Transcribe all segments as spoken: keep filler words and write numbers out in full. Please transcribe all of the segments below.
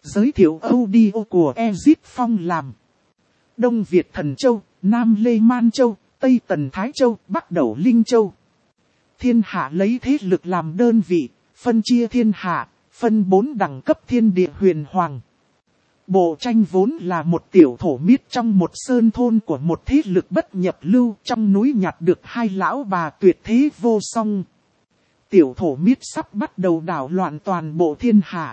Giới thiệu audio của Exit Phong làm. Đông Việt Thần Châu, Nam Lê Man Châu, Tây Tần Thái Châu, Bắc Đẩu Linh Châu. Thiên hạ lấy thế lực làm đơn vị, phân chia thiên hạ, phân bốn đẳng cấp thiên địa huyền hoàng. Bộ tranh vốn là một tiểu thổ miết trong một sơn thôn của một thế lực bất nhập lưu, trong núi nhặt được hai lão bà tuyệt thế vô song. Tiểu thổ miết sắp bắt đầu đảo loạn toàn bộ thiên hạ.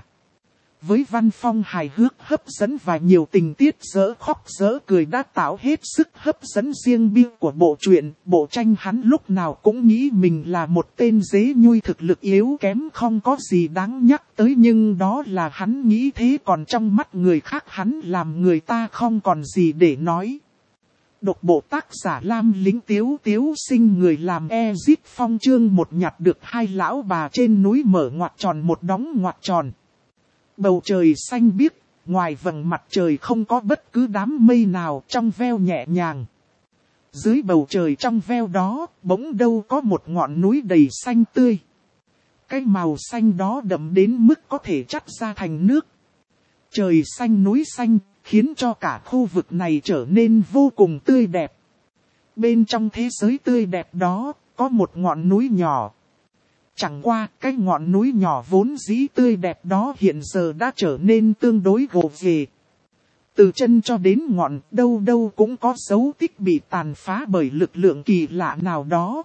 Với văn phong hài hước hấp dẫn và nhiều tình tiết dở khóc dở cười đã tạo hết sức hấp dẫn riêng biệt của bộ truyện. Bộ tranh hắn lúc nào cũng nghĩ mình là một tên dế nhui thực lực yếu kém không có gì đáng nhắc tới, nhưng đó là hắn nghĩ thế, còn trong mắt người khác hắn làm người ta không còn gì để nói. Độc bộ tác giả Lam Lính Tiếu Tiếu sinh người làm Exit Phong chương một nhặt được hai lão bà trên núi mở ngoặc tròn một đóng ngoặc tròn. Bầu trời xanh biếc, ngoài vầng mặt trời không có bất cứ đám mây nào, trong veo nhẹ nhàng. Dưới bầu trời trong veo đó, bỗng đâu có một ngọn núi đầy xanh tươi. Cái màu xanh đó đậm đến mức có thể chắt ra thành nước. Trời xanh núi xanh, khiến cho cả khu vực này trở nên vô cùng tươi đẹp. Bên trong thế giới tươi đẹp đó, có một ngọn núi nhỏ. Chẳng qua, cái ngọn núi nhỏ vốn dĩ tươi đẹp đó hiện giờ đã trở nên tương đối gồ ghề. Từ chân cho đến ngọn, đâu đâu cũng có dấu tích bị tàn phá bởi lực lượng kỳ lạ nào đó.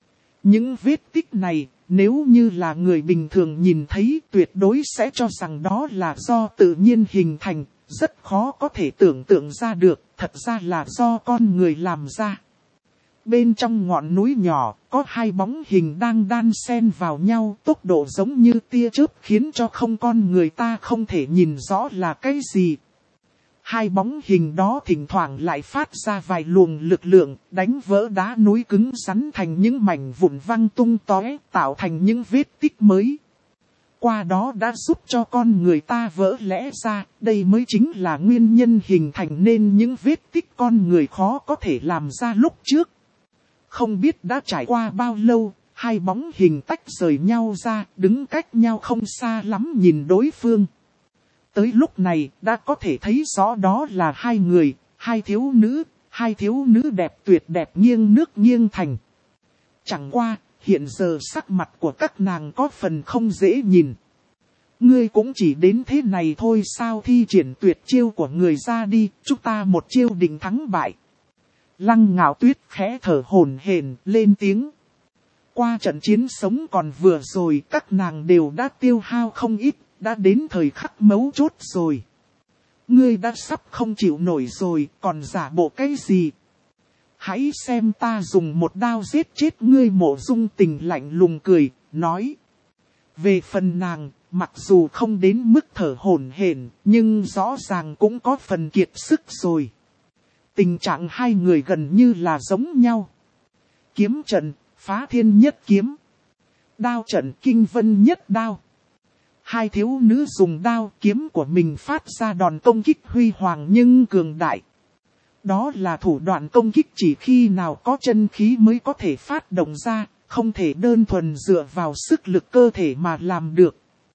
Những vết tích này, nếu như là người bình thường nhìn thấy, tuyệt đối sẽ cho rằng đó là do tự nhiên hình thành, rất khó có thể tưởng tượng ra được, thật ra là do con người làm ra. Bên trong ngọn núi nhỏ, có hai bóng hình đang đan xen vào nhau, tốc độ giống như tia chớp khiến cho không con người ta không thể nhìn rõ là cái gì. Hai bóng hình đó thỉnh thoảng lại phát ra vài luồng lực lượng, đánh vỡ đá núi cứng rắn thành những mảnh vụn văng tung tóe, tạo thành những vết tích mới. Qua đó đã giúp cho con người ta vỡ lẽ ra, đây mới chính là nguyên nhân hình thành nên những vết tích con người khó có thể làm ra lúc trước. Không biết đã trải qua bao lâu, hai bóng hình tách rời nhau ra, đứng cách nhau không xa lắm nhìn đối phương. Tới lúc này, đã có thể thấy rõ đó là hai người, hai thiếu nữ, hai thiếu nữ đẹp tuyệt đẹp nghiêng nước nghiêng thành. Chẳng qua, hiện giờ sắc mặt của các nàng có phần không dễ nhìn. Ngươi cũng chỉ đến thế này thôi sao, thi triển tuyệt chiêu của người ra đi, chúng ta một chiêu định thắng bại. Lăng Ngạo Tuyết khẽ thở hổn hển lên tiếng. Qua trận chiến sống còn vừa rồi, các nàng đều đã tiêu hao không ít, đã đến thời khắc mấu chốt rồi. Ngươi đã sắp không chịu nổi rồi, còn giả bộ cái gì? Hãy xem ta dùng một đao giết chết ngươi. Mộ Dung Tình lạnh lùng cười, nói. Về phần nàng, mặc dù không đến mức thở hổn hển, nhưng rõ ràng cũng có phần kiệt sức rồi. Tình trạng hai người gần như là giống nhau. Kiếm trận, phá thiên nhất kiếm. Đao trận, kinh vân nhất đao. Hai thiếu nữ dùng đao kiếm của mình phát ra đòn công kích huy hoàng nhưng cường đại. Đó là thủ đoạn công kích chỉ khi nào có chân khí mới có thể phát động ra, không thể đơn thuần dựa vào sức lực cơ thể mà làm được.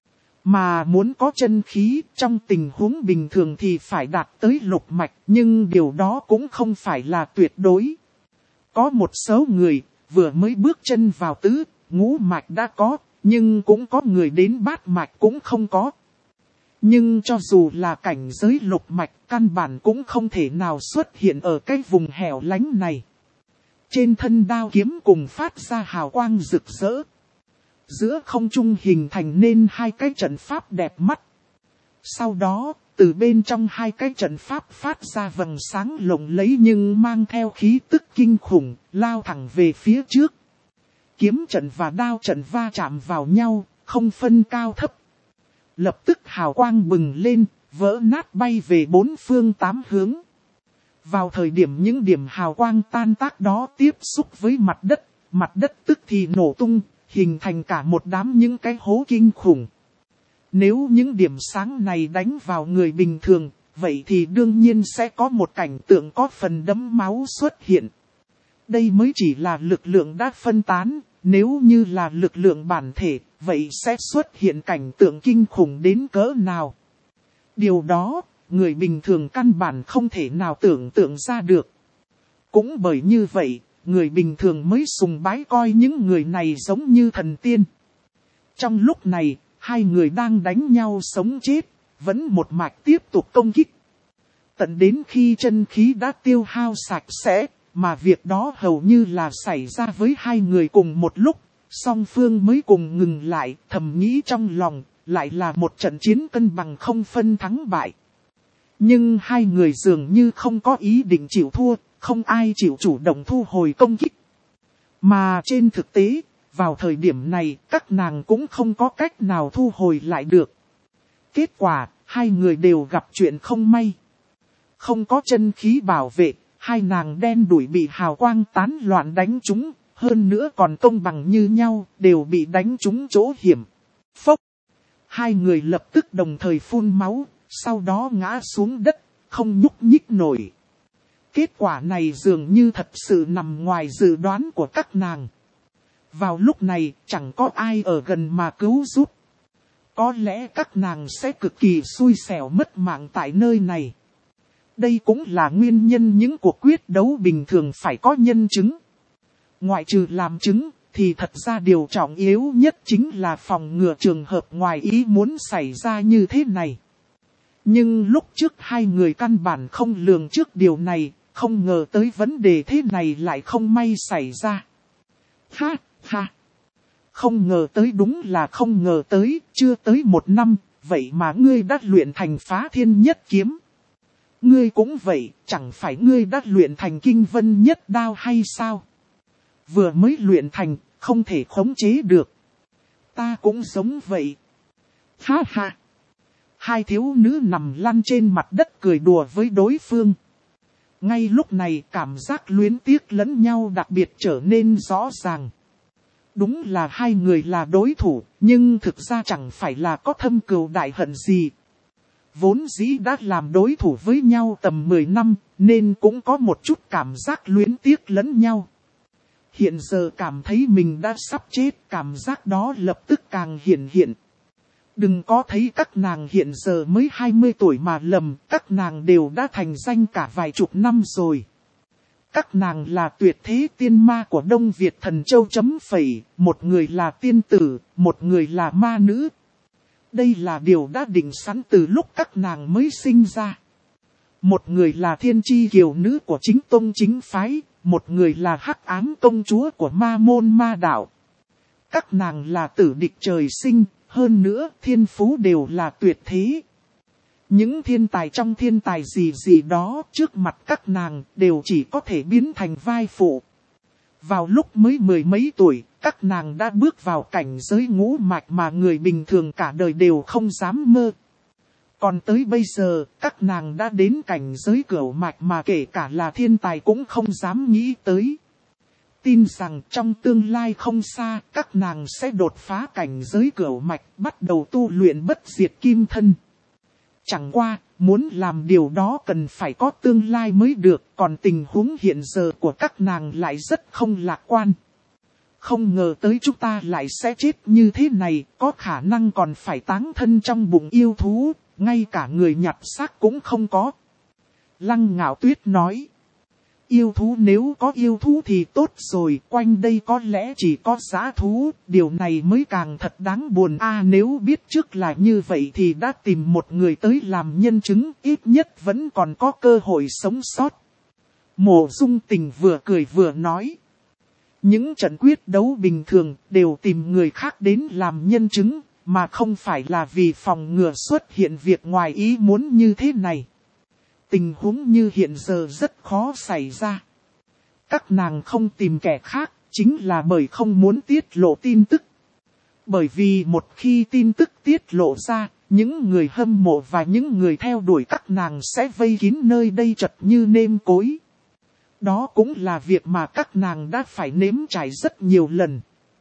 Mà muốn có chân khí trong tình huống bình thường thì phải đạt tới lục mạch, nhưng điều đó cũng không phải là tuyệt đối. Có một số người vừa mới bước chân vào tứ, ngũ mạch đã có, nhưng cũng có người đến bát mạch cũng không có. Nhưng cho dù là cảnh giới lục mạch, căn bản cũng không thể nào xuất hiện ở cái vùng hẻo lánh này. Trên thân đao kiếm cùng phát ra hào quang rực rỡ. Giữa không trung hình thành nên hai cái trận pháp đẹp mắt. Sau đó, từ bên trong hai cái trận pháp phát ra vầng sáng lộng lẫy nhưng mang theo khí tức kinh khủng, lao thẳng về phía trước. Kiếm trận và đao trận va chạm vào nhau, không phân cao thấp. Lập tức hào quang bừng lên, vỡ nát bay về bốn phương tám hướng. Vào thời điểm những điểm hào quang tan tác đó tiếp xúc với mặt đất, mặt đất tức thì nổ tung, hình thành cả một đám những cái hố kinh khủng. Nếu những điểm sáng này đánh vào người bình thường, vậy thì đương nhiên sẽ có một cảnh tượng có phần đẫm máu xuất hiện. Đây mới chỉ là lực lượng đã phân tán, nếu như là lực lượng bản thể, vậy sẽ xuất hiện cảnh tượng kinh khủng đến cỡ nào. Điều đó, người bình thường căn bản không thể nào tưởng tượng ra được. Cũng bởi như vậy, người bình thường mới sùng bái coi những người này giống như thần tiên. Trong lúc này, hai người đang đánh nhau sống chết, vẫn một mạch tiếp tục công kích. Tận đến khi chân khí đã tiêu hao sạch sẽ, mà việc đó hầu như là xảy ra với hai người cùng một lúc, song phương mới cùng ngừng lại, thầm nghĩ trong lòng, lại là một trận chiến cân bằng không phân thắng bại. Nhưng hai người dường như không có ý định chịu thua, không ai chịu chủ động thu hồi công kích. Mà trên thực tế, vào thời điểm này, các nàng cũng không có cách nào thu hồi lại được. Kết quả, hai người đều gặp chuyện không may. Không có chân khí bảo vệ, hai nàng đen đuổi bị hào quang tán loạn đánh trúng, hơn nữa còn công bằng như nhau, đều bị đánh trúng chỗ hiểm. Phốc! Hai người lập tức đồng thời phun máu, sau đó ngã xuống đất, không nhúc nhích nổi. Kết quả này dường như thật sự nằm ngoài dự đoán của các nàng. Vào lúc này, chẳng có ai ở gần mà cứu giúp. Có lẽ các nàng sẽ cực kỳ xui xẻo mất mạng tại nơi này. Đây cũng là nguyên nhân những cuộc quyết đấu bình thường phải có nhân chứng. Ngoại trừ làm chứng, thì thật ra điều trọng yếu nhất chính là phòng ngừa trường hợp ngoài ý muốn xảy ra như thế này. Nhưng lúc trước hai người căn bản không lường trước điều này, không ngờ tới vấn đề thế này lại không may xảy ra. Ha, ha! Không ngờ tới đúng là không ngờ tới, chưa tới một năm, vậy mà ngươi đã luyện thành Phá Thiên Nhất Kiếm. Ngươi cũng vậy, chẳng phải ngươi đã luyện thành Kinh Vân Nhất Đao hay sao? Vừa mới luyện thành, không thể khống chế được. Ta cũng giống vậy. Ha ha! Hai thiếu nữ nằm lăn trên mặt đất cười đùa với đối phương. Ngay lúc này cảm giác luyến tiếc lẫn nhau đặc biệt trở nên rõ ràng. Đúng là hai người là đối thủ, nhưng thực ra chẳng phải là có thâm cừu đại hận gì. Vốn dĩ đã làm đối thủ với nhau tầm mười năm, nên cũng có một chút cảm giác luyến tiếc lẫn nhau. Hiện giờ cảm thấy mình đã sắp chết, cảm giác đó lập tức càng hiển hiện. Đừng có thấy các nàng hiện giờ mới hai mươi tuổi mà lầm, các nàng đều đã thành danh cả vài chục năm rồi. Các nàng là tuyệt thế tiên ma của Đông Việt Thần Châu chấm phẩy, một người là tiên tử, một người là ma nữ. Đây là điều đã định sẵn từ lúc các nàng mới sinh ra. Một người là thiên chi kiều nữ của chính tông chính phái, một người là hắc ám công chúa của ma môn ma đạo. Các nàng là tử địch trời sinh, hơn nữa thiên phú đều là tuyệt thế. Những thiên tài trong thiên tài gì gì đó trước mặt các nàng đều chỉ có thể biến thành vai phụ. Vào lúc mới mười mấy tuổi, các nàng đã bước vào cảnh giới ngũ mạch mà người bình thường cả đời đều không dám mơ. Còn tới bây giờ, các nàng đã đến cảnh giới cửu mạch mà kể cả là thiên tài cũng không dám nghĩ tới. Tin rằng trong tương lai không xa, các nàng sẽ đột phá cảnh giới cửu mạch, bắt đầu tu luyện bất diệt kim thân. Chẳng qua, muốn làm điều đó cần phải có tương lai mới được, còn tình huống hiện giờ của các nàng lại rất không lạc quan. Không ngờ tới chúng ta lại sẽ chết như thế này, có khả năng còn phải táng thân trong bụng yêu thú, ngay cả người nhặt xác cũng không có. Lăng Ngạo Tuyết nói. Yêu thú nếu có yêu thú thì tốt rồi, quanh đây có lẽ chỉ có dã thú, điều này mới càng thật đáng buồn. A à, nếu biết trước là như vậy thì đã tìm một người tới làm nhân chứng, ít nhất vẫn còn có cơ hội sống sót. Mộ Dung Tình vừa cười vừa nói. Những trận quyết đấu bình thường đều tìm người khác đến làm nhân chứng, mà không phải là vì phòng ngừa xuất hiện việc ngoài ý muốn như thế này. Tình huống như hiện giờ rất khó xảy ra. Các nàng không tìm kẻ khác, chính là bởi không muốn tiết lộ tin tức. Bởi vì một khi tin tức tiết lộ ra, những người hâm mộ và những người theo đuổi các nàng sẽ vây kín nơi đây chật như nêm cối. Đó cũng là việc mà các nàng đã phải nếm trải rất nhiều lần.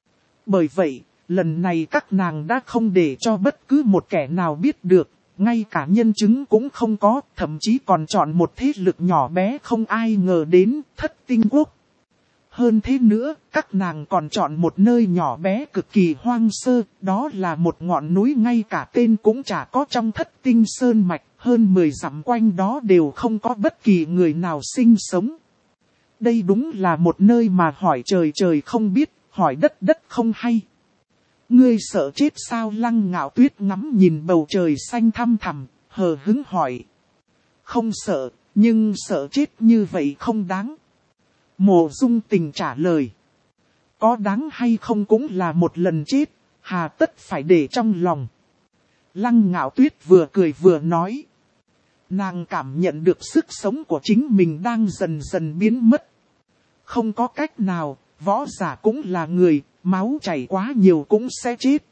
Bởi vậy, lần này các nàng đã không để cho bất cứ một kẻ nào biết được. Ngay cả nhân chứng cũng không có, thậm chí còn chọn một thế lực nhỏ bé không ai ngờ đến, Thất Tinh Quốc. Hơn thế nữa, các nàng còn chọn một nơi nhỏ bé cực kỳ hoang sơ, đó là một ngọn núi ngay cả tên cũng chả có trong Thất Tinh Sơn Mạch. hơn mười dặm quanh đó đều không có bất kỳ người nào sinh sống. Đây đúng là một nơi mà hỏi trời trời không biết, hỏi đất đất không hay. Ngươi sợ chết sao? Lăng Ngạo Tuyết ngắm nhìn bầu trời xanh thăm thẳm, hờ hững hỏi. Không sợ, nhưng sợ chết như vậy không đáng. Mộ Dung Tình trả lời. Có đáng hay không cũng là một lần chết, hà tất phải để trong lòng. Lăng Ngạo Tuyết vừa cười vừa nói. Nàng cảm nhận được sức sống của chính mình đang dần dần biến mất. Không có cách nào, võ giả cũng là người, máu chảy quá nhiều cũng sẽ chết.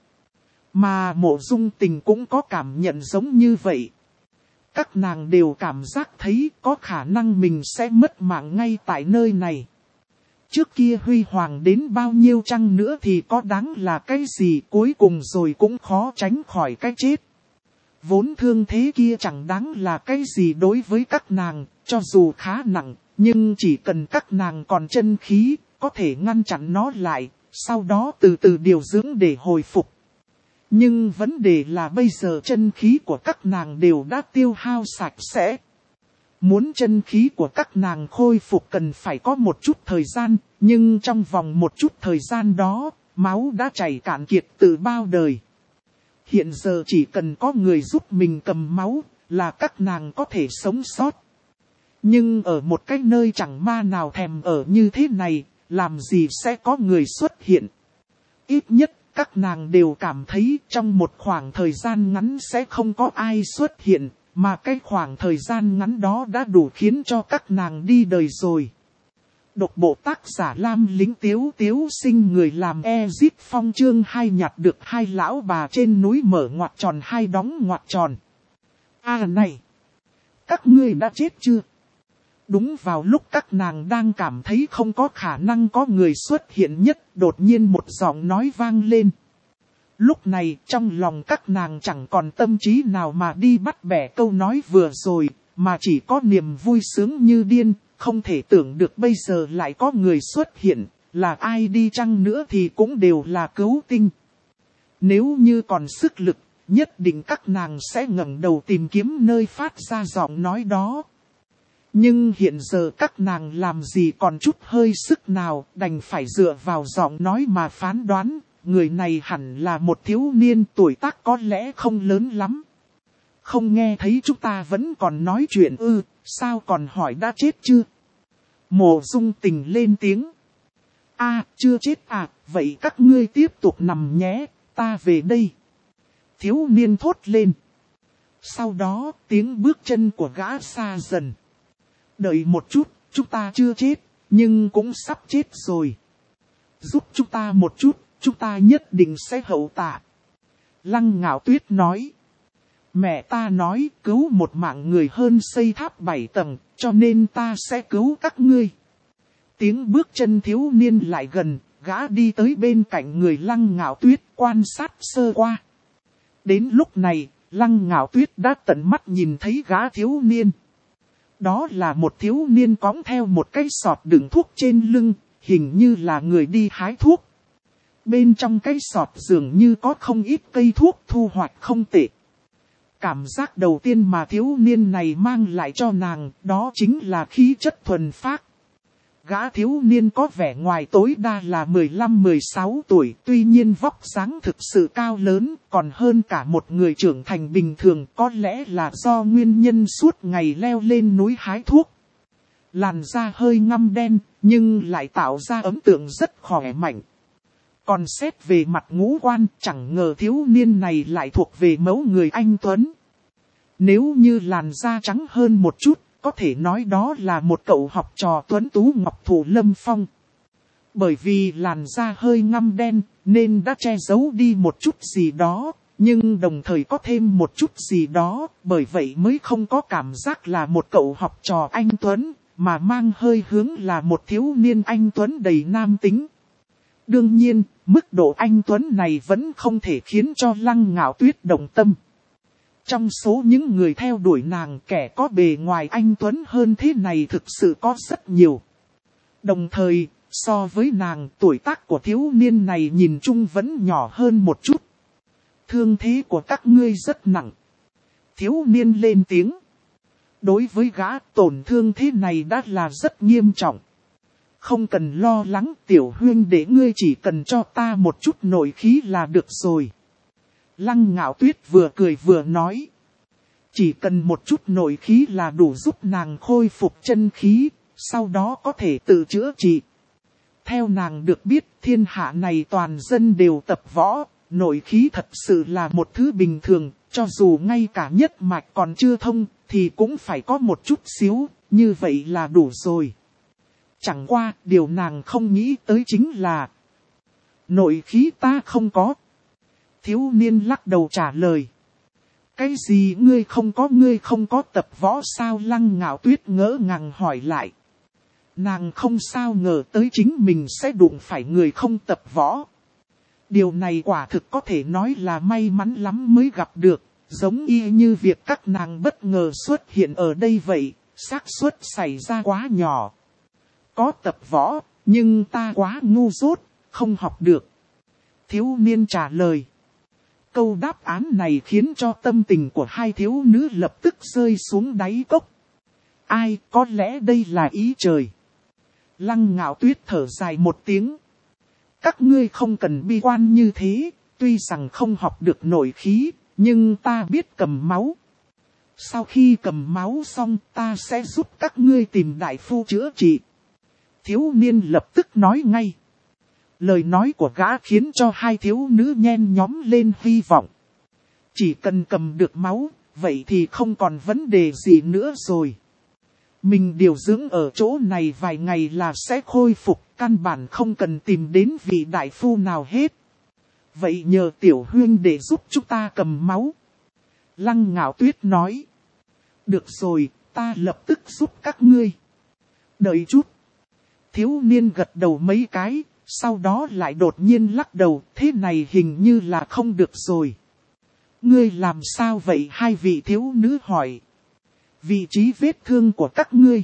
Mà Mộ Dung Tình cũng có cảm nhận giống như vậy. Các nàng đều cảm giác thấy có khả năng mình sẽ mất mạng ngay tại nơi này. Trước kia huy hoàng đến bao nhiêu chăng nữa thì có đáng là cái gì, cuối cùng rồi cũng khó tránh khỏi cái chết. Vốn thương thế kia chẳng đáng là cái gì đối với các nàng, cho dù khá nặng, nhưng chỉ cần các nàng còn chân khí, có thể ngăn chặn nó lại, sau đó từ từ điều dưỡng để hồi phục. Nhưng vấn đề là bây giờ chân khí của các nàng đều đã tiêu hao sạch sẽ. Muốn chân khí của các nàng khôi phục cần phải có một chút thời gian, nhưng trong vòng một chút thời gian đó, máu đã chảy cạn kiệt từ bao đời. Hiện giờ chỉ cần có người giúp mình cầm máu, là các nàng có thể sống sót. Nhưng ở một cái nơi chẳng ma nào thèm ở như thế này, làm gì sẽ có người xuất hiện. Ít nhất, các nàng đều cảm thấy trong một khoảng thời gian ngắn sẽ không có ai xuất hiện, mà cái khoảng thời gian ngắn đó đã đủ khiến cho các nàng đi đời rồi. Độc bộ tác giả Lam Lính Tiếu Tiếu sinh người làm Ezip Phong chương hai nhặt được hai lão bà trên núi mở ngoặc tròn hai đóng ngoặc tròn. À này! Các ngươi đã chết chưa? Đúng vào lúc các nàng đang cảm thấy không có khả năng có người xuất hiện nhất, đột nhiên một giọng nói vang lên. Lúc này trong lòng các nàng chẳng còn tâm trí nào mà đi bắt bẻ câu nói vừa rồi, mà chỉ có niềm vui sướng như điên, không thể tưởng được bây giờ lại có người xuất hiện, là ai đi chăng nữa thì cũng đều là cứu tinh. Nếu như còn sức lực, nhất định các nàng sẽ ngẩng đầu tìm kiếm nơi phát ra giọng nói đó. Nhưng hiện giờ các nàng làm gì còn chút hơi sức nào, đành phải dựa vào giọng nói mà phán đoán, người này hẳn là một thiếu niên tuổi tác có lẽ không lớn lắm. Không nghe thấy chúng ta vẫn còn nói chuyện ư, sao còn hỏi đã chết chưa? Mộ Dung Tình lên tiếng. À, chưa chết à, vậy các ngươi tiếp tục nằm nhé, ta về đây. Thiếu niên thốt lên. Sau đó, tiếng bước chân của gã xa dần. Đợi một chút, chúng ta chưa chết, nhưng cũng sắp chết rồi. Giúp chúng ta một chút, chúng ta nhất định sẽ hậu tạ. Lăng Ngạo Tuyết nói. Mẹ ta nói cứu một mạng người hơn xây tháp bảy tầng, cho nên ta sẽ cứu các ngươi. Tiếng bước chân thiếu niên lại gần, gã đi tới bên cạnh người Lăng Ngạo Tuyết quan sát sơ qua. Đến lúc này, Lăng Ngạo Tuyết đã tận mắt nhìn thấy gã thiếu niên. Đó là một thiếu niên cõng theo một cái sọt đựng thuốc trên lưng, hình như là người đi hái thuốc. Bên trong cái sọt dường như có không ít cây thuốc thu hoạch không tệ. Cảm giác đầu tiên mà thiếu niên này mang lại cho nàng, đó chính là khí chất thuần phác. Gã thiếu niên có vẻ ngoài tối đa là mười lăm mười sáu tuổi, tuy nhiên vóc dáng thực sự cao lớn, còn hơn cả một người trưởng thành bình thường, có lẽ là do nguyên nhân suốt ngày leo lên núi hái thuốc. Làn da hơi ngăm đen, nhưng lại tạo ra ấn tượng rất khỏe mạnh. Còn xét về mặt ngũ quan, chẳng ngờ thiếu niên này lại thuộc về mẫu người anh tuấn. Nếu như làn da trắng hơn một chút, có thể nói đó là một cậu học trò tuấn tú ngọc thụ Lâm Phong. Bởi vì làn da hơi ngăm đen, nên đã che giấu đi một chút gì đó, nhưng đồng thời có thêm một chút gì đó, bởi vậy mới không có cảm giác là một cậu học trò anh tuấn, mà mang hơi hướng là một thiếu niên anh tuấn đầy nam tính. Đương nhiên, mức độ anh tuấn này vẫn không thể khiến cho Lăng Ngạo Tuyết động tâm. Trong số những người theo đuổi nàng, kẻ có bề ngoài anh tuấn hơn thế này thực sự có rất nhiều. Đồng thời, so với nàng, tuổi tác của thiếu niên này nhìn chung vẫn nhỏ hơn một chút. Thương thế của các ngươi rất nặng. Thiếu niên lên tiếng. Đối với gã, tổn thương thế này đã là rất nghiêm trọng. Không cần lo lắng, tiểu huynh để ngươi chỉ cần cho ta một chút nội khí là được rồi. Lăng Ngạo Tuyết vừa cười vừa nói. Chỉ cần một chút nội khí là đủ giúp nàng khôi phục chân khí, sau đó có thể tự chữa trị. Theo nàng được biết, thiên hạ này toàn dân đều tập võ, nội khí thật sự là một thứ bình thường, cho dù ngay cả nhất mạch còn chưa thông, thì cũng phải có một chút xíu, như vậy là đủ rồi. Chẳng qua, điều nàng không nghĩ tới chính là nội khí ta không có. Thiếu niên lắc đầu trả lời. Cái gì ngươi không có ngươi không có tập võ sao? Lăng Ngạo Tuyết ngỡ ngàng hỏi lại. Nàng không sao ngờ tới chính mình sẽ đụng phải người không tập võ. Điều này quả thực có thể nói là may mắn lắm mới gặp được, giống y như việc các nàng bất ngờ xuất hiện ở đây vậy, xác suất xảy ra quá nhỏ. Có tập võ, nhưng ta quá ngu dốt, không học được. Thiếu niên trả lời. Câu đáp án này khiến cho tâm tình của hai thiếu nữ lập tức rơi xuống đáy cốc. Ai, có lẽ đây là ý trời. Lăng Ngạo Tuyết thở dài một tiếng. Các ngươi không cần bi quan như thế, tuy rằng không học được nội khí, nhưng ta biết cầm máu. Sau khi cầm máu xong ta sẽ giúp các ngươi tìm đại phu chữa trị. Thiếu niên lập tức nói ngay. Lời nói của gã khiến cho hai thiếu nữ nhen nhóm lên hy vọng. Chỉ cần cầm được máu, vậy thì không còn vấn đề gì nữa rồi. Mình điều dưỡng ở chỗ này vài ngày là sẽ khôi phục, căn bản không cần tìm đến vị đại phu nào hết. Vậy nhờ tiểu huynh để giúp chúng ta cầm máu. Lăng Ngạo Tuyết nói. Được rồi, ta lập tức giúp các ngươi. Đợi chút. Thiếu niên gật đầu mấy cái, sau đó lại đột nhiên lắc đầu, thế này hình như là không được rồi. Ngươi làm sao vậy? Hai vị thiếu nữ hỏi. Vị trí vết thương của các ngươi.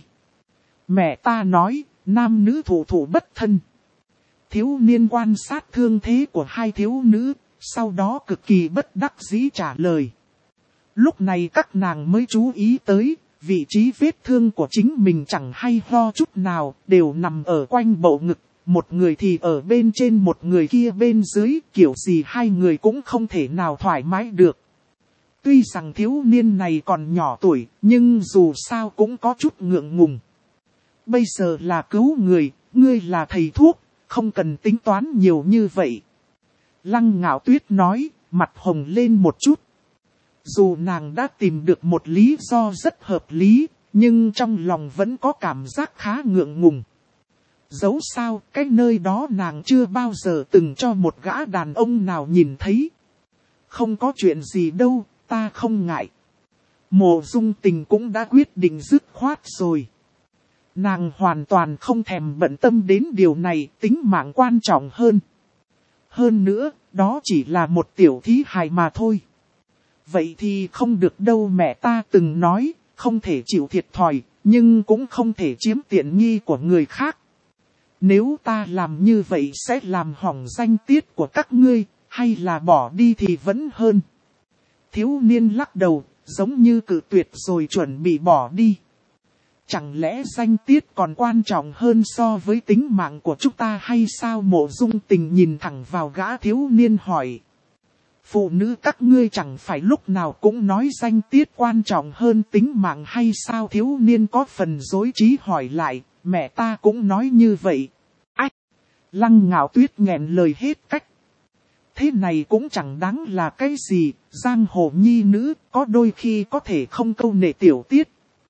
Mẹ ta nói, nam nữ thủ thủ bất thân. Thiếu niên quan sát thương thế của hai thiếu nữ, sau đó cực kỳ bất đắc dĩ trả lời. Lúc này các nàng mới chú ý tới, vị trí vết thương của chính mình chẳng hay ho chút nào, đều nằm ở quanh bộ ngực. Một người thì ở bên trên, một người kia bên dưới, kiểu gì hai người cũng không thể nào thoải mái được. Tuy rằng thiếu niên này còn nhỏ tuổi, nhưng dù sao cũng có chút ngượng ngùng. Bây giờ là cứu người, ngươi là thầy thuốc, không cần tính toán nhiều như vậy. Lăng Ngạo Tuyết nói, mặt hồng lên một chút. Dù nàng đã tìm được một lý do rất hợp lý, nhưng trong lòng vẫn có cảm giác khá ngượng ngùng. Dẫu sao, cái nơi đó nàng chưa bao giờ từng cho một gã đàn ông nào nhìn thấy. Không có chuyện gì đâu, ta không ngại. Mộ Dung Tình cũng đã quyết định dứt khoát rồi. Nàng hoàn toàn không thèm bận tâm đến điều này, tính mạng quan trọng hơn. Hơn nữa, đó chỉ là một tiểu thí hài mà thôi. Vậy thì không được đâu, mẹ ta từng nói, không thể chịu thiệt thòi, nhưng cũng không thể chiếm tiện nghi của người khác. Nếu ta làm như vậy sẽ làm hỏng danh tiết của các ngươi, hay là bỏ đi thì vẫn hơn. Thiếu niên lắc đầu, giống như cự tuyệt rồi chuẩn bị bỏ đi. Chẳng lẽ danh tiết còn quan trọng hơn so với tính mạng của chúng ta hay sao? Mộ Dung Tình nhìn thẳng vào gã thiếu niên hỏi. Phụ nữ các ngươi chẳng phải lúc nào cũng nói danh tiết quan trọng hơn tính mạng hay sao? Thiếu niên có phần dối trí hỏi lại, mẹ ta cũng nói như vậy. Ách! Lăng Ngạo Tuyết nghẹn lời hết cách. Thế này cũng chẳng đáng là cái gì, giang hồ nhi nữ có đôi khi có thể không câu nệ tiểu tiết.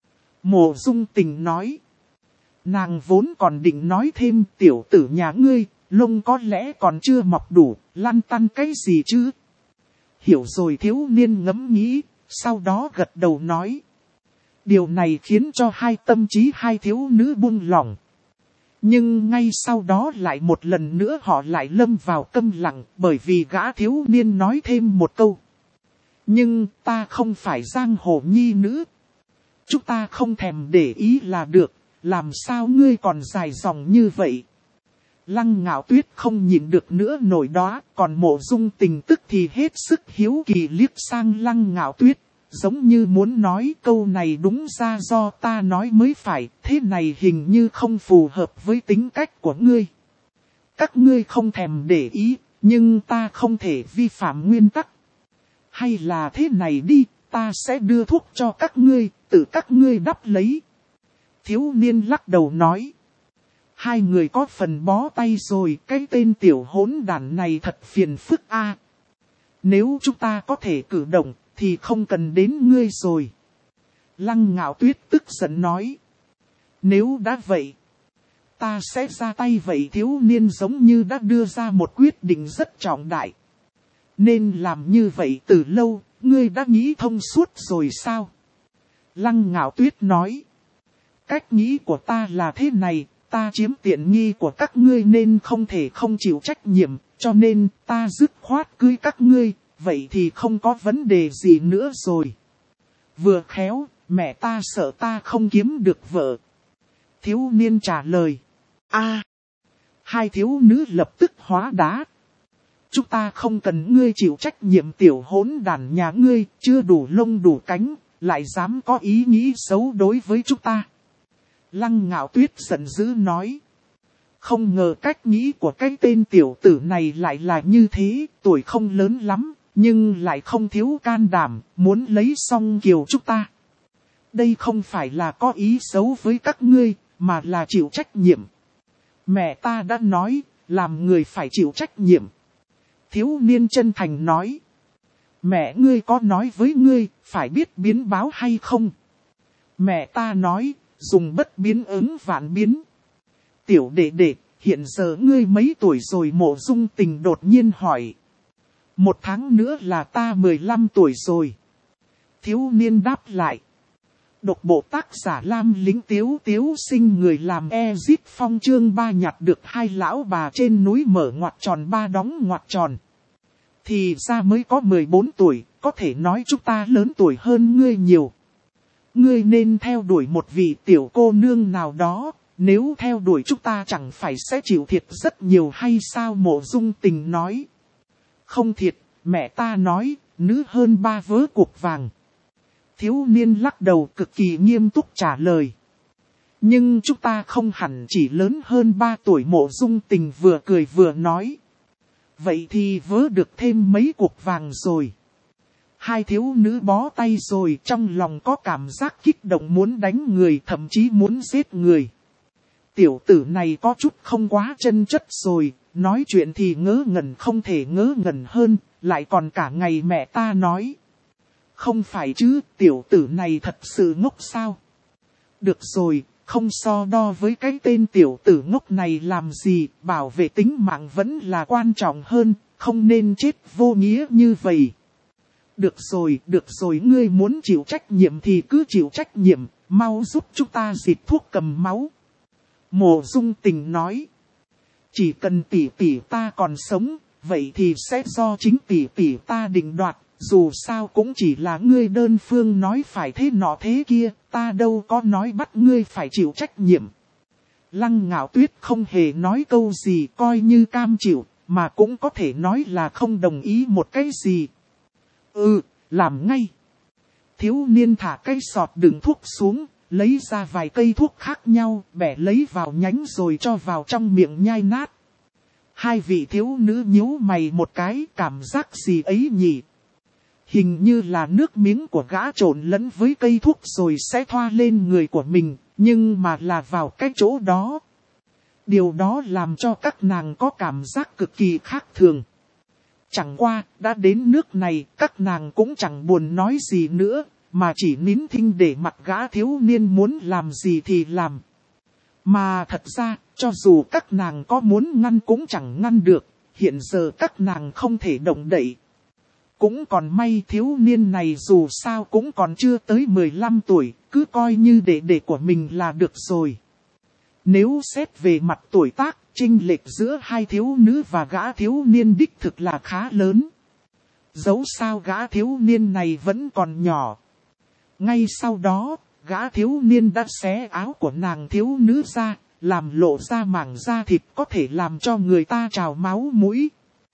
Mộ Dung Tình nói. Nàng vốn còn định nói thêm, tiểu tử nhà ngươi, lông có lẽ còn chưa mọc đủ, lăn tăn cái gì chứ? Hiểu rồi, thiếu niên ngẫm nghĩ, sau đó gật đầu nói. Điều này khiến cho hai tâm trí hai thiếu nữ buông lỏng. Nhưng ngay sau đó lại một lần nữa họ lại lâm vào câm lặng, bởi vì gã thiếu niên nói thêm một câu. Nhưng ta không phải giang hồ nhi nữ. Chúng ta không thèm để ý là được, làm sao ngươi còn dài dòng như vậy? Lăng Ngạo Tuyết không nhìn được nữa nổi đó, còn Mộ Dung Tình tức thì hết sức hiếu kỳ liếc sang Lăng Ngạo Tuyết, giống như muốn nói câu này đúng ra do ta nói mới phải, thế này hình như không phù hợp với tính cách của ngươi. Các ngươi không thèm để ý, nhưng ta không thể vi phạm nguyên tắc. Hay là thế này đi, ta sẽ đưa thuốc cho các ngươi, tự các ngươi đắp lấy. Thiếu niên lắc đầu nói. Hai người có phần bó tay rồi, cái tên tiểu hỗn đản này thật phiền phức a. Nếu chúng ta có thể cử động, thì không cần đến ngươi rồi. Lăng Ngạo Tuyết tức giận nói. Nếu đã vậy, ta sẽ ra tay vậy. Thiếu niên giống như đã đưa ra một quyết định rất trọng đại. Nên làm như vậy từ lâu, ngươi đã nghĩ thông suốt rồi sao? Lăng Ngạo Tuyết nói. Cách nghĩ của ta là thế này, ta chiếm tiện nghi của các ngươi nên không thể không chịu trách nhiệm, cho nên ta dứt khoát cưới các ngươi, vậy thì không có vấn đề gì nữa rồi. Vừa khéo, mẹ ta sợ ta không kiếm được vợ. Thiếu niên trả lời. A, hai thiếu nữ lập tức hóa đá. Chúng ta không cần ngươi chịu trách nhiệm tiểu hỗn đản nhà ngươi, chưa đủ lông đủ cánh, lại dám có ý nghĩ xấu đối với chúng ta. Lăng Ngạo Tuyết giận dữ nói. Không ngờ cách nghĩ của cái tên tiểu tử này lại là như thế, tuổi không lớn lắm, nhưng lại không thiếu can đảm, muốn lấy Song Kiều chúng ta. Đây không phải là có ý xấu với các ngươi, mà là chịu trách nhiệm. Mẹ ta đã nói, làm người phải chịu trách nhiệm. Thiếu niên chân thành nói. Mẹ ngươi có nói với ngươi, phải biết biến báo hay không? Mẹ ta nói, dùng bất biến ứng vạn biến. Tiểu đệ đệ, hiện giờ ngươi mấy tuổi rồi? Mộ Dung Tình đột nhiên hỏi. Một tháng nữa là ta mười lăm tuổi rồi. Thiếu niên đáp lại. Độc bộ tác giả Lam Lính Tiếu Tiếu sinh người làm Ezip Phong chương ba nhặt được hai lão bà trên núi mở ngoặc tròn ba đóng ngoặc tròn. Thì ra mới có mười bốn tuổi, có thể nói chúng ta lớn tuổi hơn ngươi nhiều. Ngươi nên theo đuổi một vị tiểu cô nương nào đó, nếu theo đuổi chúng ta chẳng phải sẽ chịu thiệt rất nhiều hay sao? Mộ Dung Tình nói. Không thiệt, mẹ ta nói, nữ hơn ba vớ cuộc vàng. Thiếu niên lắc đầu cực kỳ nghiêm túc trả lời. Nhưng chúng ta không hẳn chỉ lớn hơn ba tuổi. Mộ Dung Tình vừa cười vừa nói. Vậy thì vớ được thêm mấy cuộc vàng rồi. Hai thiếu nữ bó tay rồi, trong lòng có cảm giác kích động muốn đánh người, thậm chí muốn giết người. Tiểu tử này có chút không quá chân chất rồi, nói chuyện thì ngớ ngẩn không thể ngớ ngẩn hơn, lại còn cả ngày mẹ ta nói. Không phải chứ, tiểu tử này thật sự ngốc sao? Được rồi, không so đo với cái tên tiểu tử ngốc này làm gì, bảo vệ tính mạng vẫn là quan trọng hơn, không nên chết vô nghĩa như vậy. Được rồi, được rồi, ngươi muốn chịu trách nhiệm thì cứ chịu trách nhiệm, mau giúp chúng ta xịt thuốc cầm máu. Mộ Dung Tình nói. Chỉ cần tỷ tỷ ta còn sống, vậy thì sẽ do chính tỷ tỷ ta định đoạt, dù sao cũng chỉ là ngươi đơn phương nói phải thế nọ thế kia, ta đâu có nói bắt ngươi phải chịu trách nhiệm. Lăng Ngạo Tuyết không hề nói câu gì, coi như cam chịu, mà cũng có thể nói là không đồng ý một cái gì. Ừ, làm ngay. Thiếu niên thả cây sọt đựng thuốc xuống, lấy ra vài cây thuốc khác nhau, bẻ lấy vào nhánh rồi cho vào trong miệng nhai nát. Hai vị thiếu nữ nhíu mày một cái, cảm giác gì ấy nhỉ? Hình như là nước miếng của gã trộn lẫn với cây thuốc rồi sẽ thoa lên người của mình, nhưng mà là vào cái chỗ đó. Điều đó làm cho các nàng có cảm giác cực kỳ khác thường. Chẳng qua, đã đến nước này, các nàng cũng chẳng buồn nói gì nữa, mà chỉ nín thinh để mặc gã thiếu niên muốn làm gì thì làm. Mà thật ra, cho dù các nàng có muốn ngăn cũng chẳng ngăn được, hiện giờ các nàng không thể động đậy. Cũng còn may thiếu niên này dù sao cũng còn chưa tới mười lăm tuổi, cứ coi như đệ đệ của mình là được rồi. Nếu xét về mặt tuổi tác, chênh lệch giữa hai thiếu nữ và gã thiếu niên đích thực là khá lớn. Dẫu sao gã thiếu niên này vẫn còn nhỏ. Ngay sau đó, gã thiếu niên đã xé áo của nàng thiếu nữ ra, làm lộ ra mảng da thịt có thể làm cho người ta trào máu mũi.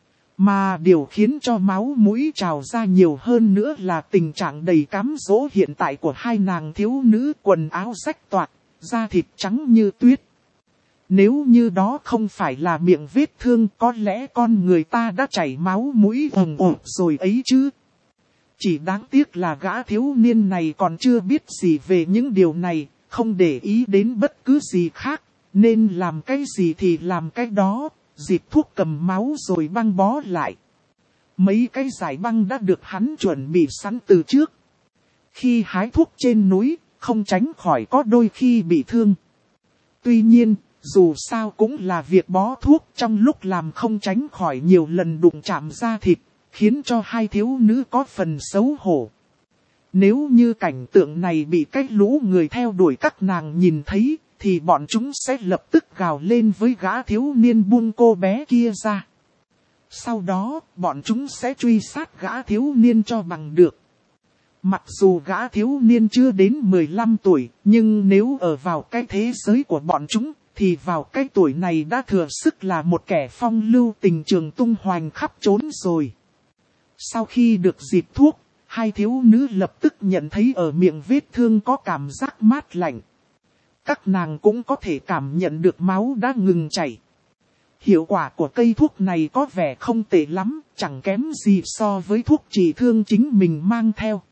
Mà điều khiến cho máu mũi trào ra nhiều hơn nữa là tình trạng đầy cám dỗ hiện tại của hai nàng thiếu nữ, quần áo rách toạc, da thịt trắng như tuyết. Nếu như đó không phải là miệng vết thương, có lẽ con người ta đã chảy máu mũi ồng ồng rồi ấy chứ. Chỉ đáng tiếc là gã thiếu niên này còn chưa biết gì về những điều này, không để ý đến bất cứ gì khác, nên làm cái gì thì làm cái đó, dịp thuốc cầm máu rồi băng bó lại. Mấy cái giải băng đã được hắn chuẩn bị sẵn từ trước. Khi hái thuốc trên núi, không tránh khỏi có đôi khi bị thương. Tuy nhiên, dù sao cũng là việc bó thuốc, trong lúc làm không tránh khỏi nhiều lần đụng chạm da thịt, khiến cho hai thiếu nữ có phần xấu hổ. Nếu như cảnh tượng này bị cái lũ người theo đuổi các nàng nhìn thấy, thì bọn chúng sẽ lập tức gào lên với gã thiếu niên buông cô bé kia ra. Sau đó, bọn chúng sẽ truy sát gã thiếu niên cho bằng được. Mặc dù gã thiếu niên chưa đến mười lăm tuổi, nhưng nếu ở vào cái thế giới của bọn chúng, thì vào cái tuổi này đã thừa sức là một kẻ phong lưu tình trường tung hoành khắp trốn rồi. Sau khi được dịp thuốc, hai thiếu nữ lập tức nhận thấy ở miệng vết thương có cảm giác mát lạnh. Các nàng cũng có thể cảm nhận được máu đã ngừng chảy. Hiệu quả của cây thuốc này có vẻ không tệ lắm, chẳng kém gì so với thuốc trị thương chính mình mang theo.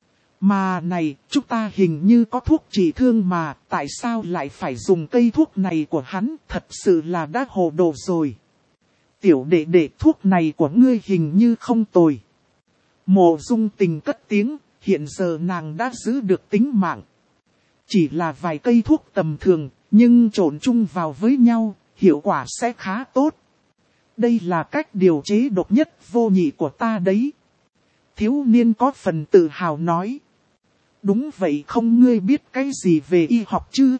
Mà này, chúng ta hình như có thuốc trị thương mà, tại sao lại phải dùng cây thuốc này của hắn, thật sự là đã hồ đồ rồi. Tiểu đệ đệ, thuốc này của ngươi hình như không tồi. Mộ Dung Tình cất tiếng, hiện giờ nàng đã giữ được tính mạng. Chỉ là vài cây thuốc tầm thường, nhưng trộn chung vào với nhau, hiệu quả sẽ khá tốt. Đây là cách điều chế độc nhất vô nhị của ta đấy. Thiếu niên có phần tự hào nói. Đúng vậy, không, ngươi biết cái gì về y học chứ?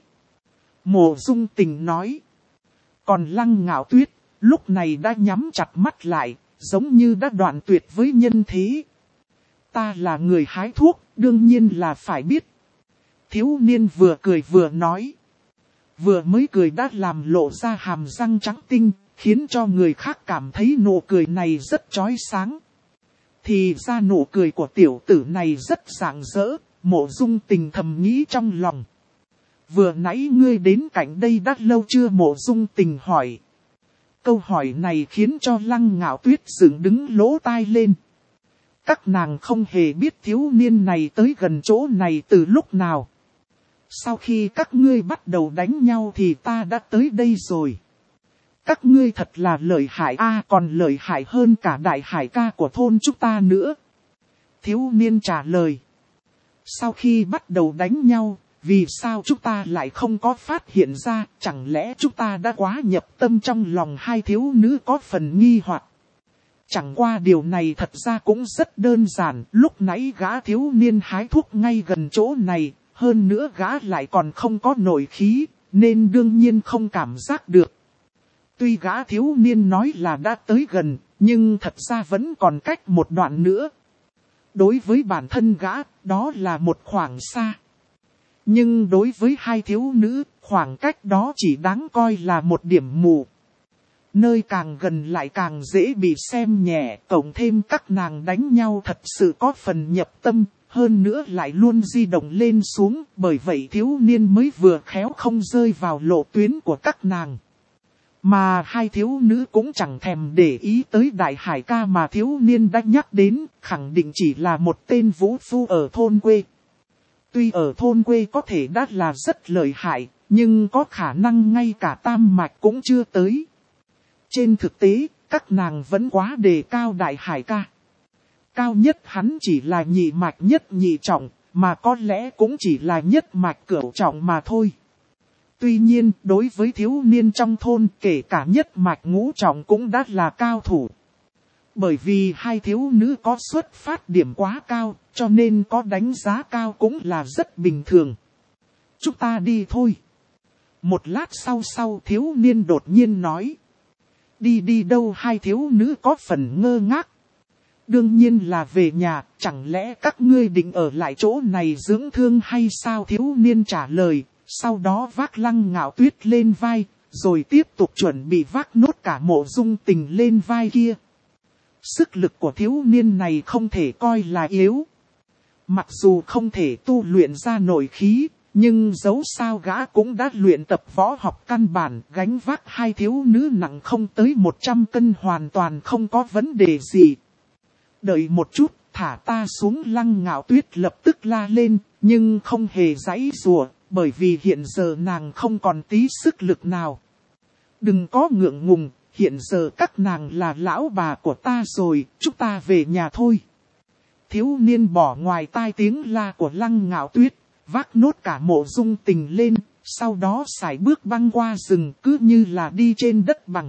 Mộ Dung Tình nói. Còn Lăng Ngạo Tuyết, lúc này đã nhắm chặt mắt lại, giống như đã đoạn tuyệt với nhân thế. Ta là người hái thuốc, đương nhiên là phải biết. Thiếu niên vừa cười vừa nói. Vừa mới cười đã làm lộ ra hàm răng trắng tinh, khiến cho người khác cảm thấy nụ cười này rất chói sáng. Thì ra nụ cười của tiểu tử này rất rạng rỡ, Mộ Dung Tình thầm nghĩ trong lòng. Vừa nãy ngươi đến cạnh đây đã lâu chưa? Mộ Dung Tình hỏi. Câu hỏi này khiến cho Lăng Ngạo Tuyết dựng đứng lỗ tai lên. Các nàng không hề biết thiếu niên này tới gần chỗ này từ lúc nào. Sau khi các ngươi bắt đầu đánh nhau thì ta đã tới đây rồi. Các ngươi thật là lợi hại a, à, còn lợi hại hơn cả đại hải ca của thôn chúng ta nữa. Thiếu niên trả lời. Sau khi bắt đầu đánh nhau, vì sao chúng ta lại không có phát hiện ra, chẳng lẽ chúng ta đã quá nhập tâm? Trong lòng hai thiếu nữ có phần nghi hoặc. Chẳng qua điều này thật ra cũng rất đơn giản, lúc nãy gã thiếu niên hái thuốc ngay gần chỗ này, hơn nữa gã lại còn không có nội khí, nên đương nhiên không cảm giác được. Tuy gã thiếu niên nói là đã tới gần, nhưng thật ra vẫn còn cách một đoạn nữa. Đối với bản thân gã, đó là một khoảng xa. Nhưng đối với hai thiếu nữ, khoảng cách đó chỉ đáng coi là một điểm mù. Nơi càng gần lại càng dễ bị xem nhẹ, cộng thêm các nàng đánh nhau thật sự có phần nhập tâm, hơn nữa lại luôn di động lên xuống, bởi vậy thiếu niên mới vừa khéo không rơi vào lộ tuyến của các nàng. Mà hai thiếu nữ cũng chẳng thèm để ý tới đại hải ca mà thiếu niên đã nhắc đến, khẳng định chỉ là một tên vũ phu ở thôn quê. Tuy ở thôn quê có thể đã là rất lợi hại, nhưng có khả năng ngay cả tam mạch cũng chưa tới. Trên thực tế, các nàng vẫn quá đề cao đại hải ca. Cao nhất hắn chỉ là nhị mạch nhất nhị trọng, mà có lẽ cũng chỉ là nhất mạch cửu trọng mà thôi. Tuy nhiên, đối với thiếu niên trong thôn, kể cả nhất mạch ngũ trọng cũng đã là cao thủ. Bởi vì hai thiếu nữ có xuất phát điểm quá cao, cho nên có đánh giá cao cũng là rất bình thường. Chúng ta đi thôi. Một lát sau sau thiếu niên đột nhiên nói. Đi đi đâu? Hai thiếu nữ có phần ngơ ngác. Đương nhiên là về nhà, chẳng lẽ các ngươi định ở lại chỗ này dưỡng thương hay sao? Thiếu niên trả lời, sau đó vác Lăng Ngạo Tuyết lên vai, rồi tiếp tục chuẩn bị vác nốt cả Mộ Dung Tình lên vai kia. Sức lực của thiếu niên này không thể coi là yếu. Mặc dù không thể tu luyện ra nội khí, nhưng dẫu sao gã cũng đã luyện tập võ học căn bản, gánh vác hai thiếu nữ nặng không tới một trăm cân hoàn toàn không có vấn đề gì. Đợi một chút, thả ta xuống. Lăng Ngạo Tuyết lập tức la lên, nhưng không hề giãy giụa, bởi vì hiện giờ nàng không còn tí sức lực nào. Đừng có ngượng ngùng, hiện giờ các nàng là lão bà của ta rồi, chúng ta về nhà thôi. Thiếu niên bỏ ngoài tai tiếng la của Lăng Ngạo Tuyết, vác nốt cả Mộ Dung Tình lên, sau đó sải bước băng qua rừng cứ như là đi trên đất bằng.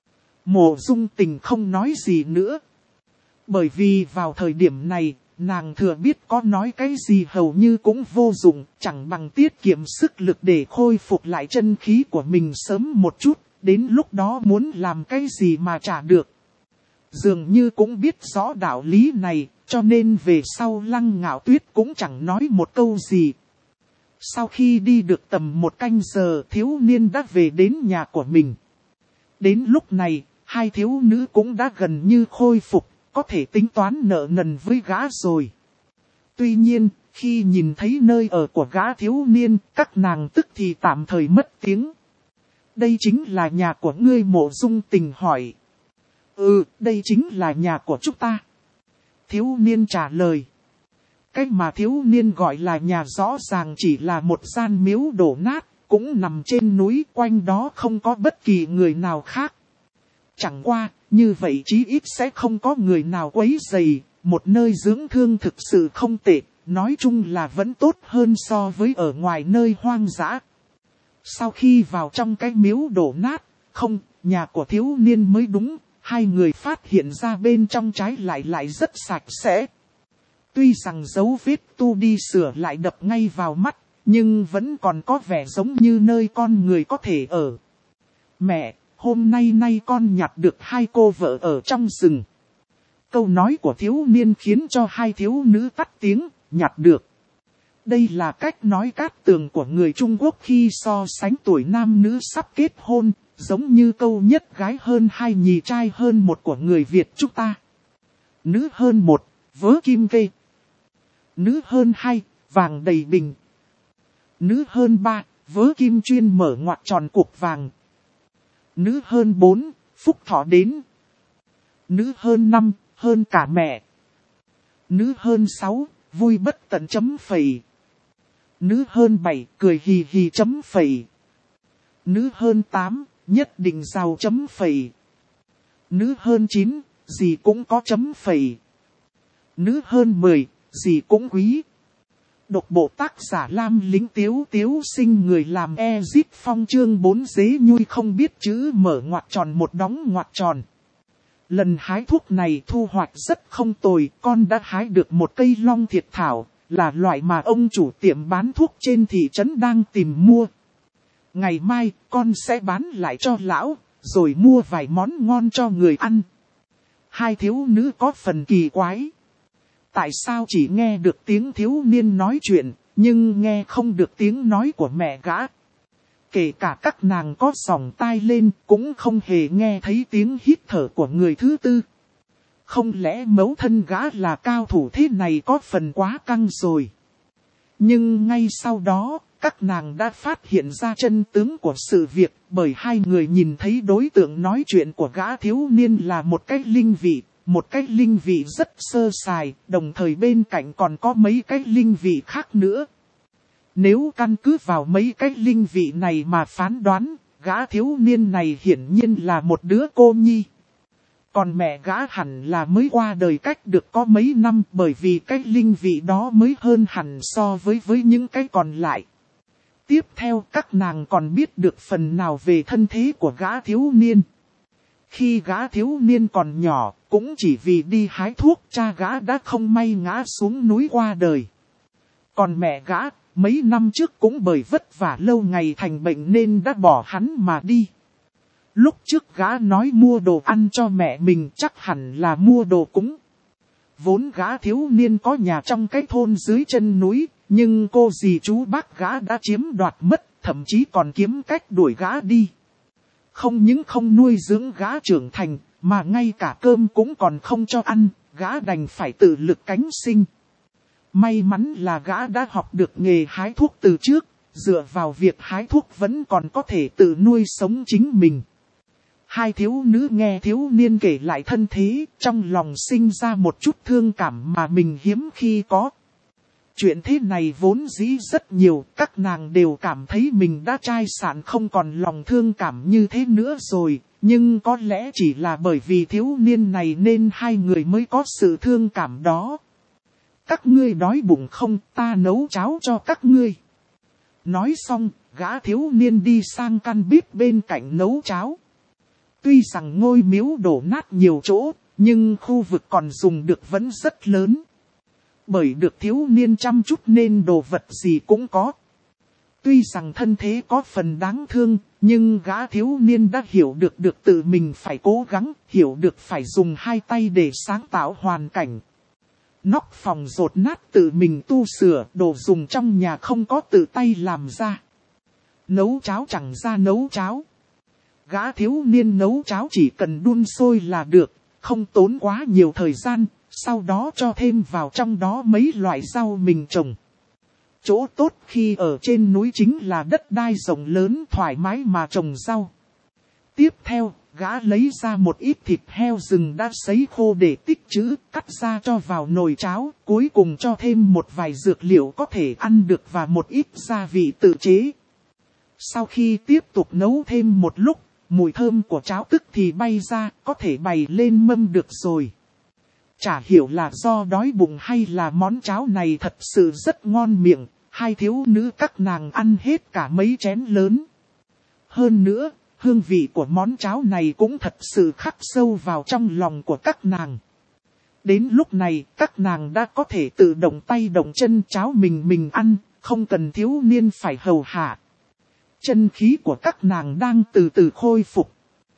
Mộ Dung Tình không nói gì nữa. Bởi vì vào thời điểm này, nàng thừa biết có nói cái gì hầu như cũng vô dụng, chẳng bằng tiết kiệm sức lực để khôi phục lại chân khí của mình sớm một chút, đến lúc đó muốn làm cái gì mà trả được. Dường như cũng biết rõ đạo lý này, cho nên về sau Lăng Ngạo Tuyết cũng chẳng nói một câu gì. Sau khi đi được tầm một canh giờ, thiếu niên đã về đến nhà của mình. Đến lúc này, hai thiếu nữ cũng đã gần như khôi phục, có thể tính toán nợ nần với gã rồi. Tuy nhiên, khi nhìn thấy nơi ở của gã thiếu niên, các nàng tức thì tạm thời mất tiếng. Đây chính là nhà của ngươi? Mộ Dung Tình hỏi. Ừ, đây chính là nhà của chúng ta. Thiếu niên trả lời. Cái mà thiếu niên gọi là nhà rõ ràng chỉ là một gian miếu đổ nát, cũng nằm trên núi, quanh đó không có bất kỳ người nào khác. Chẳng qua, như vậy chí ít sẽ không có người nào quấy rầy, một nơi dưỡng thương thực sự không tệ, nói chung là vẫn tốt hơn so với ở ngoài nơi hoang dã. Sau khi vào trong cái miếu đổ nát, không, nhà của thiếu niên mới đúng, hai người phát hiện ra bên trong trái lại lại rất sạch sẽ. Tuy rằng dấu vết tu đi sửa lại đập ngay vào mắt, nhưng vẫn còn có vẻ giống như nơi con người có thể ở. Mẹ, hôm nay nay con nhặt được hai cô vợ ở trong rừng. Câu nói của thiếu niên khiến cho hai thiếu nữ tắt tiếng, nhặt được. Đây là cách nói cát tường của người Trung Quốc khi so sánh tuổi nam nữ sắp kết hôn, giống như câu nhất gái hơn hai nhì trai hơn một của người Việt chúng ta. Nữ hơn một, vớ kim kê. Nữ hơn hai, vàng đầy bình. Nữ hơn ba, vớ kim chuyên mở ngoặc tròn cục vàng. Nữ hơn bốn, phúc thọ đến. Nữ hơn năm, hơn cả mẹ. Nữ hơn sáu, vui bất tận chấm phẩy. Nữ hơn bảy, cười hì hì chấm phẩy. Nữ hơn tám, nhất định giàu chấm phẩy. Nữ hơn chín, gì cũng có chấm phẩy. Nữ hơn mười, gì cũng quý. Độc bộ tác giả Lam Lính Tiếu Tiếu sinh người làm Ezip Phong chương bốn dế nhui không biết chữ mở ngoặc tròn một đóng ngoặc tròn. Lần hái thuốc này thu hoạch rất không tồi, con đã hái được một cây long thiệt thảo, là loại mà ông chủ tiệm bán thuốc trên thị trấn đang tìm mua. Ngày mai con sẽ bán lại cho lão, rồi mua vài món ngon cho người ăn. Hai thiếu nữ có phần kỳ quái. Tại sao chỉ nghe được tiếng thiếu niên nói chuyện, nhưng nghe không được tiếng nói của mẹ gã? Kể cả các nàng có sòng tai lên, cũng không hề nghe thấy tiếng hít thở của người thứ tư. Không lẽ mẫu thân gã là cao thủ thế này có phần quá căng rồi. Nhưng ngay sau đó, các nàng đã phát hiện ra chân tướng của sự việc, bởi hai người nhìn thấy đối tượng nói chuyện của gã thiếu niên là một cái linh vị. Một cái linh vị rất sơ sài, đồng thời bên cạnh còn có mấy cái linh vị khác nữa. Nếu căn cứ vào mấy cái linh vị này mà phán đoán, gã thiếu niên này hiển nhiên là một đứa cô nhi. Còn mẹ gã hẳn là mới qua đời cách được có mấy năm, bởi vì cái linh vị đó mới hơn hẳn so với với những cái còn lại. Tiếp theo các nàng còn biết được phần nào về thân thế của gã thiếu niên. Khi gã thiếu niên còn nhỏ, cũng chỉ vì đi hái thuốc, cha gã đã không may ngã xuống núi qua đời. Còn mẹ gã, mấy năm trước cũng bởi vất vả lâu ngày thành bệnh nên đã bỏ hắn mà đi. Lúc trước gã nói mua đồ ăn cho mẹ mình, chắc hẳn là mua đồ cúng. Vốn gã thiếu niên có nhà trong cái thôn dưới chân núi, nhưng cô dì chú bác gã đã chiếm đoạt mất, thậm chí còn kiếm cách đuổi gã đi. Không những không nuôi dưỡng gã trưởng thành, Mà ngay cả cơm cũng còn không cho ăn, gã đành phải tự lực cánh sinh. May mắn là gã đã học được nghề hái thuốc từ trước, dựa vào việc hái thuốc vẫn còn có thể tự nuôi sống chính mình. Hai thiếu nữ nghe thiếu niên kể lại thân thế, trong lòng sinh ra một chút thương cảm mà mình hiếm khi có. Chuyện thế này vốn dĩ rất nhiều, các nàng đều cảm thấy mình đã chai sạn không còn lòng thương cảm như thế nữa rồi, nhưng có lẽ chỉ là bởi vì thiếu niên này nên hai người mới có sự thương cảm đó. Các ngươi đói bụng không, ta nấu cháo cho các ngươi. Nói xong, gã thiếu niên đi sang căn bếp bên cạnh nấu cháo. Tuy rằng ngôi miếu đổ nát nhiều chỗ, nhưng khu vực còn dùng được vẫn rất lớn. Bởi được thiếu niên chăm chút nên đồ vật gì cũng có. Tuy rằng thân thế có phần đáng thương, nhưng gã thiếu niên đã hiểu được được tự mình phải cố gắng, hiểu được phải dùng hai tay để sáng tạo hoàn cảnh. Nóc phòng dột nát tự mình tu sửa, đồ dùng trong nhà không có tự tay làm ra. Nấu cháo chẳng ra nấu cháo. Gã thiếu niên nấu cháo chỉ cần đun sôi là được, không tốn quá nhiều thời gian, sau đó cho thêm vào trong đó mấy loại rau mình trồng. Chỗ tốt khi ở trên núi chính là đất đai rộng lớn thoải mái mà trồng rau. Tiếp theo, gã lấy ra một ít thịt heo rừng đã sấy khô để tích trữ, cắt ra cho vào nồi cháo, cuối cùng cho thêm một vài dược liệu có thể ăn được và một ít gia vị tự chế. Sau khi tiếp tục nấu thêm một lúc, mùi thơm của cháo tức thì bay ra, có thể bày lên mâm được rồi. Chả hiểu là do đói bụng hay là món cháo này thật sự rất ngon miệng, hai thiếu nữ các nàng ăn hết cả mấy chén lớn. Hơn nữa, hương vị của món cháo này cũng thật sự khắc sâu vào trong lòng của các nàng. Đến lúc này, các nàng đã có thể tự động tay động chân cháo mình mình ăn, không cần thiếu niên phải hầu hạ. Chân khí của các nàng đang từ từ khôi phục.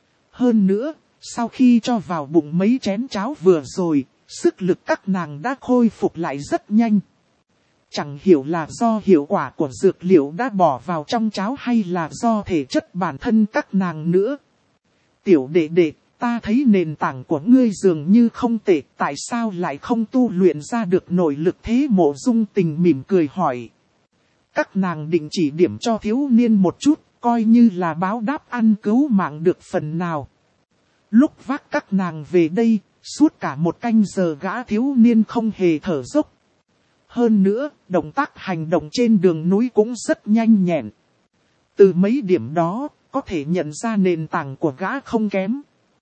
Hơn nữa, sau khi cho vào bụng mấy chén cháo vừa rồi, sức lực các nàng đã khôi phục lại rất nhanh. Chẳng hiểu là do hiệu quả của dược liệu đã bỏ vào trong cháo hay là do thể chất bản thân các nàng nữa. Tiểu đệ đệ, ta thấy nền tảng của ngươi dường như không tệ, tại sao lại không tu luyện ra được nội lực thế? Mộ Dung Tình mỉm cười hỏi. Các nàng định chỉ điểm cho thiếu niên một chút, coi như là báo đáp ăn cứu mạng được phần nào. Lúc vác các nàng về đây, suốt cả một canh giờ gã thiếu niên không hề thở dốc. Hơn nữa, động tác hành động trên đường núi cũng rất nhanh nhẹn. Từ mấy điểm đó, có thể nhận ra nền tảng của gã không kém.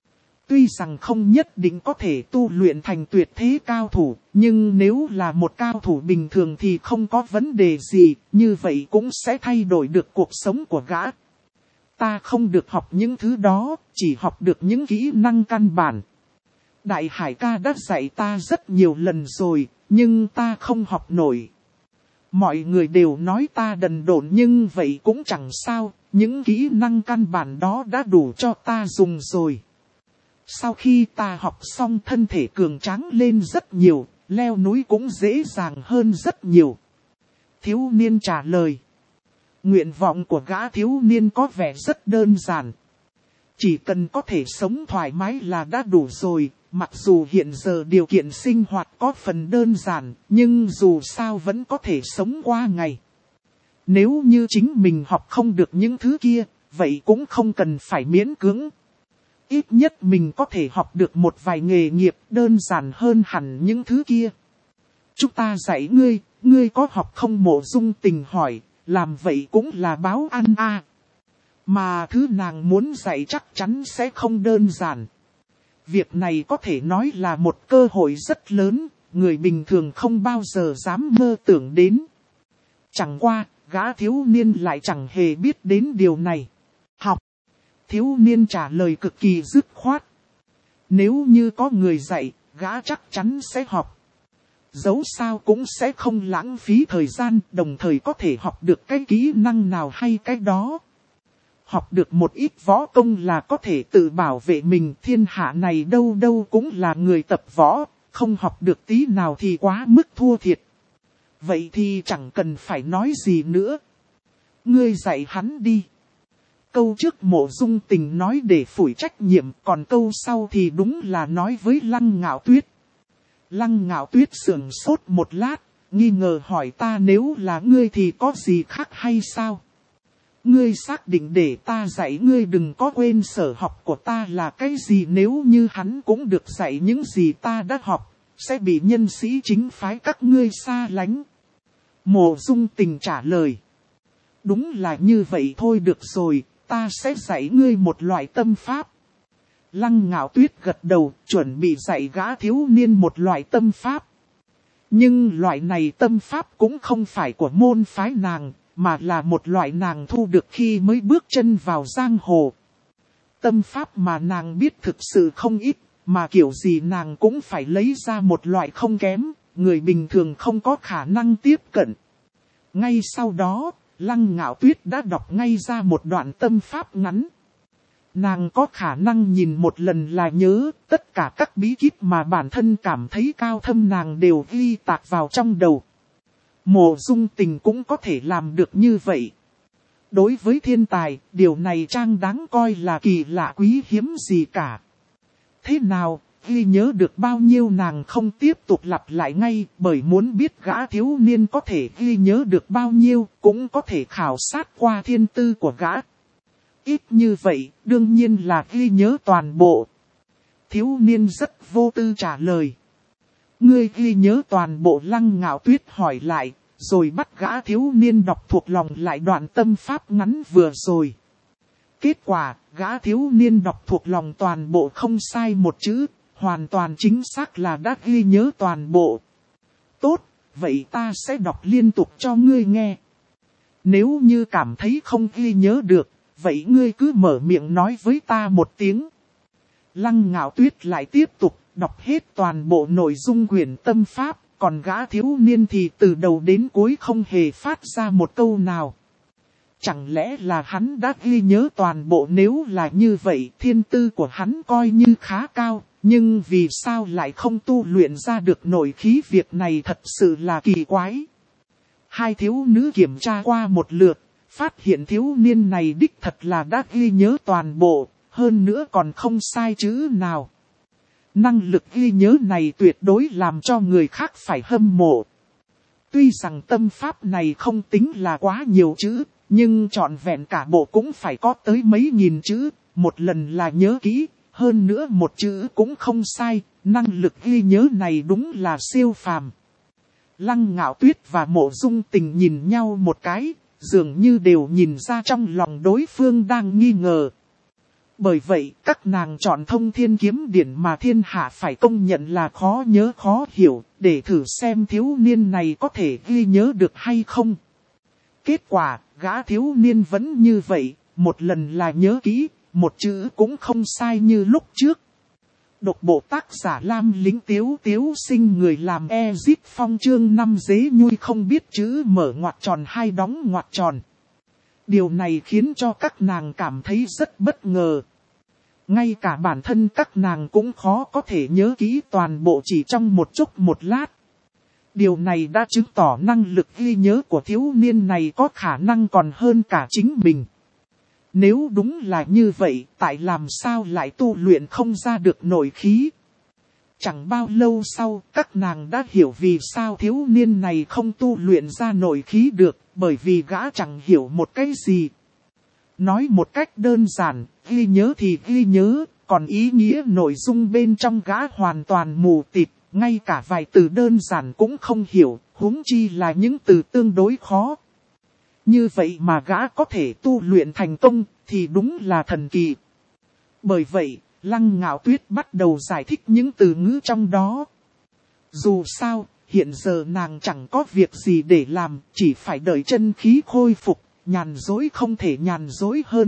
Tuy rằng không nhất định có thể tu luyện thành tuyệt thế cao thủ, nhưng nếu là một cao thủ bình thường thì không có vấn đề gì, như vậy cũng sẽ thay đổi được cuộc sống của gã. Ta không được học những thứ đó, chỉ học được những kỹ năng căn bản. Đại Hải ca đã dạy ta rất nhiều lần rồi, nhưng ta không học nổi. Mọi người đều nói ta đần độn nhưng vậy cũng chẳng sao, những kỹ năng căn bản đó đã đủ cho ta dùng rồi. Sau khi ta học xong thân thể cường tráng lên rất nhiều, leo núi cũng dễ dàng hơn rất nhiều. Thiếu niên trả lời. Nguyện vọng của gã thiếu niên có vẻ rất đơn giản. Chỉ cần có thể sống thoải mái là đã đủ rồi, mặc dù hiện giờ điều kiện sinh hoạt có phần đơn giản, nhưng dù sao vẫn có thể sống qua ngày. Nếu như chính mình học không được những thứ kia, vậy cũng không cần phải miễn cưỡng. Ít nhất mình có thể học được một vài nghề nghiệp đơn giản hơn hẳn những thứ kia. Chúng ta dạy ngươi, ngươi có học không? Mộ Dung Tình hỏi, làm vậy cũng là báo ăn à. Mà thứ nàng muốn dạy chắc chắn sẽ không đơn giản. Việc này có thể nói là một cơ hội rất lớn, người bình thường không bao giờ dám mơ tưởng đến. Chẳng qua, gã thiếu niên lại chẳng hề biết đến điều này. Học. Thiếu niên trả lời cực kỳ dứt khoát. Nếu như có người dạy, gã chắc chắn sẽ học. Dẫu sao cũng sẽ không lãng phí thời gian, đồng thời có thể học được cái kỹ năng nào hay cái đó. Học được một ít võ công là có thể tự bảo vệ mình, thiên hạ này đâu đâu cũng là người tập võ, không học được tí nào thì quá mức thua thiệt. Vậy thì chẳng cần phải nói gì nữa. Ngươi dạy hắn đi. Câu trước Mộ Dung Tình nói để phủi trách nhiệm, còn câu sau thì đúng là nói với Lăng Ngạo Tuyết. Lăng Ngạo Tuyết sững sốt một lát, nghi ngờ hỏi ta nếu là ngươi thì có gì khác hay sao? Ngươi xác định để ta dạy ngươi đừng có quên sở học của ta là cái gì, nếu như hắn cũng được dạy những gì ta đã học, sẽ bị nhân sĩ chính phái các ngươi xa lánh. Mộ Dung Tình trả lời. Đúng là như vậy thôi, được rồi, ta sẽ dạy ngươi một loại tâm pháp. Lăng Ngạo Tuyết gật đầu, chuẩn bị dạy gã thiếu niên một loại tâm pháp. Nhưng loại này tâm pháp cũng không phải của môn phái nàng, mà là một loại nàng thu được khi mới bước chân vào giang hồ. Tâm pháp mà nàng biết thực sự không ít, mà kiểu gì nàng cũng phải lấy ra một loại không kém, người bình thường không có khả năng tiếp cận. Ngay sau đó, Lăng Ngạo Tuyết đã đọc ngay ra một đoạn tâm pháp ngắn. Nàng có khả năng nhìn một lần là nhớ, tất cả các bí kíp mà bản thân cảm thấy cao thâm nàng đều ghi tạc vào trong đầu. Mộ Dung Tình cũng có thể làm được như vậy. Đối với thiên tài, điều này trang đáng coi là kỳ lạ quý hiếm gì cả. Thế nào, ghi nhớ được bao nhiêu nàng không tiếp tục lặp lại ngay, bởi muốn biết gã thiếu niên có thể ghi nhớ được bao nhiêu, cũng có thể khảo sát qua thiên tư của gã. Ít như vậy, đương nhiên là ghi nhớ toàn bộ. Thiếu niên rất vô tư trả lời. Ngươi ghi nhớ toàn bộ? Lăng Ngạo Tuyết hỏi lại, rồi bắt gã thiếu niên đọc thuộc lòng lại đoạn tâm pháp ngắn vừa rồi. Kết quả, gã thiếu niên đọc thuộc lòng toàn bộ không sai một chữ, hoàn toàn chính xác là đã ghi nhớ toàn bộ. Tốt, vậy ta sẽ đọc liên tục cho ngươi nghe. Nếu như cảm thấy không ghi nhớ được, vậy ngươi cứ mở miệng nói với ta một tiếng. Lăng Ngạo Tuyết lại tiếp tục đọc hết toàn bộ nội dung quyển tâm pháp, còn gã thiếu niên thì từ đầu đến cuối không hề phát ra một câu nào. Chẳng lẽ là hắn đã ghi nhớ toàn bộ? Nếu là như vậy, thiên tư của hắn coi như khá cao, nhưng vì sao lại không tu luyện ra được nội khí, việc này thật sự là kỳ quái. Hai thiếu nữ kiểm tra qua một lượt, phát hiện thiếu niên này đích thật là đã ghi nhớ toàn bộ, hơn nữa còn không sai chữ nào. Năng lực ghi nhớ này tuyệt đối làm cho người khác phải hâm mộ. Tuy rằng tâm pháp này không tính là quá nhiều chữ, nhưng trọn vẹn cả bộ cũng phải có tới mấy nghìn chữ, một lần là nhớ kỹ, hơn nữa một chữ cũng không sai, năng lực ghi nhớ này đúng là siêu phàm. Lăng Ngạo Tuyết và Mộ Dung Tình nhìn nhau một cái, dường như đều nhìn ra trong lòng đối phương đang nghi ngờ. Bởi vậy, các nàng chọn Thông Thiên Kiếm Điển mà thiên hạ phải công nhận là khó nhớ khó hiểu, để thử xem thiếu niên này có thể ghi nhớ được hay không. Kết quả, gã thiếu niên vẫn như vậy, một lần là nhớ kỹ, một chữ cũng không sai như lúc trước. Độc bộ tác giả Lam Lính Tiếu Tiếu sinh người làm Ezip Phong chương năm dế nhui không biết chữ mở ngoặc tròn hay đóng ngoặc tròn. Điều này khiến cho các nàng cảm thấy rất bất ngờ. Ngay cả bản thân các nàng cũng khó có thể nhớ kỹ toàn bộ chỉ trong một chút một lát. Điều này đã chứng tỏ năng lực ghi nhớ của thiếu niên này có khả năng còn hơn cả chính mình. Nếu đúng là như vậy, tại làm sao lại tu luyện không ra được nội khí? Chẳng bao lâu sau, các nàng đã hiểu vì sao thiếu niên này không tu luyện ra nội khí được, bởi vì gã chẳng hiểu một cái gì. Nói một cách đơn giản, ghi nhớ thì ghi nhớ, còn ý nghĩa nội dung bên trong gã hoàn toàn mù tịt, ngay cả vài từ đơn giản cũng không hiểu, huống chi là những từ tương đối khó. Như vậy mà gã có thể tu luyện thành công, thì đúng là thần kỳ. Bởi vậy, Lăng Ngạo Tuyết bắt đầu giải thích những từ ngữ trong đó. Dù sao, hiện giờ nàng chẳng có việc gì để làm, chỉ phải đợi chân khí khôi phục, nhàn dối không thể nhàn dối hơn.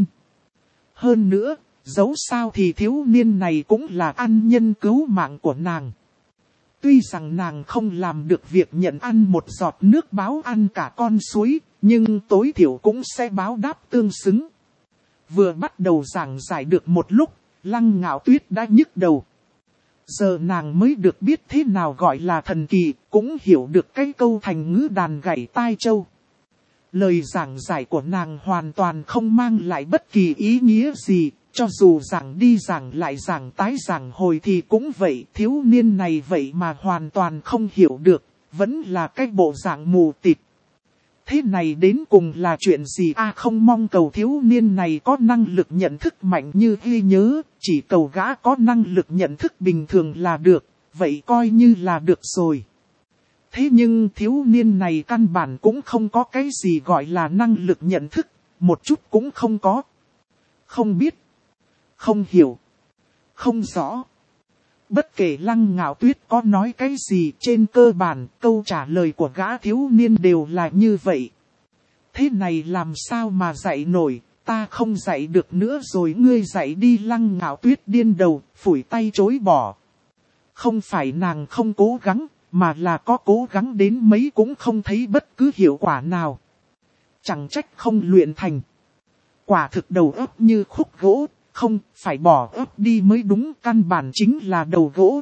Hơn nữa, dẫu sao thì thiếu niên này cũng là ân nhân cứu mạng của nàng. Tuy rằng nàng không làm được việc nhận ăn một giọt nước báo ăn cả con suối, nhưng tối thiểu cũng sẽ báo đáp tương xứng. Vừa bắt đầu giảng giải được một lúc, Lăng Ngạo Tuyết đã nhức đầu. Giờ nàng mới được biết thế nào gọi là thần kỳ, cũng hiểu được cái câu thành ngữ đàn gảy tai châu. Lời giảng giải của nàng hoàn toàn không mang lại bất kỳ ý nghĩa gì, cho dù giảng đi giảng lại giảng tái giảng hồi thì cũng vậy. Thiếu niên này vậy mà hoàn toàn không hiểu được, vẫn là cái bộ dạng mù tịt. Thế này đến cùng là chuyện gì a? À, không mong cầu thiếu niên này có năng lực nhận thức mạnh như ghi nhớ, chỉ cầu gã có năng lực nhận thức bình thường là được, vậy coi như là được rồi. Thế nhưng thiếu niên này căn bản cũng không có cái gì gọi là năng lực nhận thức, một chút cũng không có. Không biết, không hiểu, không rõ. Bất kể Lăng Ngạo Tuyết có nói cái gì, trên cơ bản câu trả lời của gã thiếu niên đều là như vậy. Thế này làm sao mà dạy nổi, ta không dạy được nữa rồi, ngươi dạy đi. Lăng Ngạo Tuyết điên đầu, phủi tay chối bỏ. Không phải nàng không cố gắng, mà là có cố gắng đến mấy cũng không thấy bất cứ hiệu quả nào. Chẳng trách không luyện thành. Quả thực đầu óc như khúc gỗ. Không, phải bỏ ớt đi mới đúng, căn bản chính là đầu gỗ.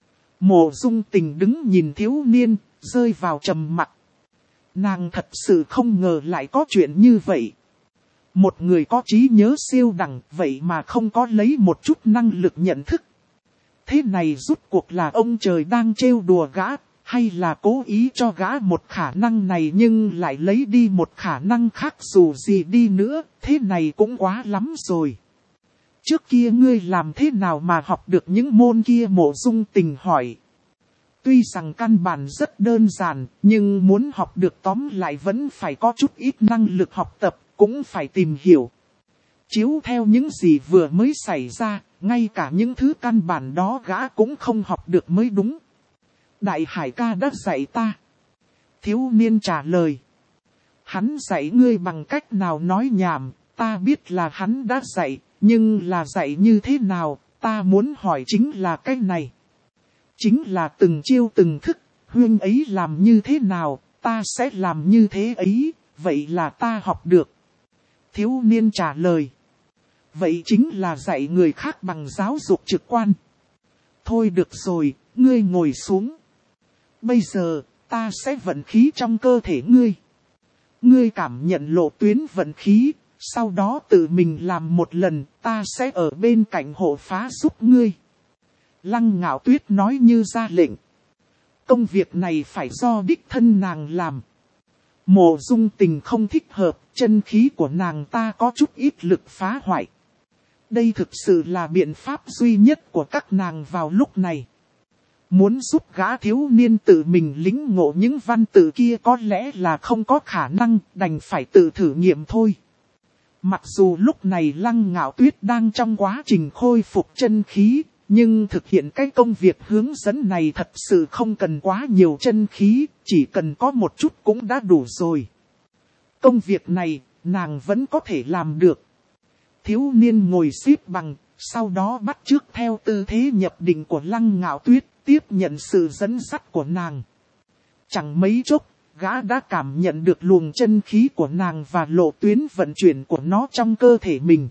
Mộ Dung Tình đứng nhìn thiếu niên, rơi vào trầm mặc. Nàng thật sự không ngờ lại có chuyện như vậy. Một người có trí nhớ siêu đẳng, vậy mà không có lấy một chút năng lực nhận thức. Thế này rút cuộc là ông trời đang trêu đùa gã, hay là cố ý cho gã một khả năng này nhưng lại lấy đi một khả năng khác, dù gì đi nữa, thế này cũng quá lắm rồi. Trước kia ngươi làm thế nào mà học được những môn kia? Mộ Dung Tình hỏi. Tuy rằng căn bản rất đơn giản, nhưng muốn học được tóm lại vẫn phải có chút ít năng lực học tập, cũng phải tìm hiểu. Chiếu theo những gì vừa mới xảy ra, ngay cả những thứ căn bản đó gã cũng không học được mới đúng. Đại Hải ca đã dạy ta. Thiếu niên trả lời. Hắn dạy ngươi bằng cách nào? Nói nhảm, ta biết là hắn đã dạy. Nhưng là dạy như thế nào, ta muốn hỏi chính là cái này. Chính là từng chiêu từng thức, huynh ấy làm như thế nào, ta sẽ làm như thế ấy, vậy là ta học được. Thiếu niên trả lời. Vậy chính là dạy người khác bằng giáo dục trực quan. Thôi được rồi, ngươi ngồi xuống. Bây giờ, ta sẽ vận khí trong cơ thể ngươi. Ngươi cảm nhận lộ tuyến vận khí. Sau đó tự mình làm một lần, ta sẽ ở bên cạnh hộ phá giúp ngươi. Lăng Ngạo Tuyết nói như ra lệnh. Công việc này phải do đích thân nàng làm. Mộ Dung Tình không thích hợp, chân khí của nàng ta có chút ít lực phá hoại. Đây thực sự là biện pháp duy nhất của các nàng vào lúc này. Muốn giúp gã thiếu niên tự mình lĩnh ngộ những văn tự kia có lẽ là không có khả năng, đành phải tự thử nghiệm thôi. Mặc dù lúc này Lăng Ngạo Tuyết đang trong quá trình khôi phục chân khí, nhưng thực hiện cái công việc hướng dẫn này thật sự không cần quá nhiều chân khí, chỉ cần có một chút cũng đã đủ rồi. Công việc này, nàng vẫn có thể làm được. Thiếu niên ngồi xếp bằng, sau đó bắt chước theo tư thế nhập định của Lăng Ngạo Tuyết, tiếp nhận sự dẫn dắt của nàng. Chẳng mấy chốc, gã đã cảm nhận được luồng chân khí của nàng và lộ tuyến vận chuyển của nó trong cơ thể mình.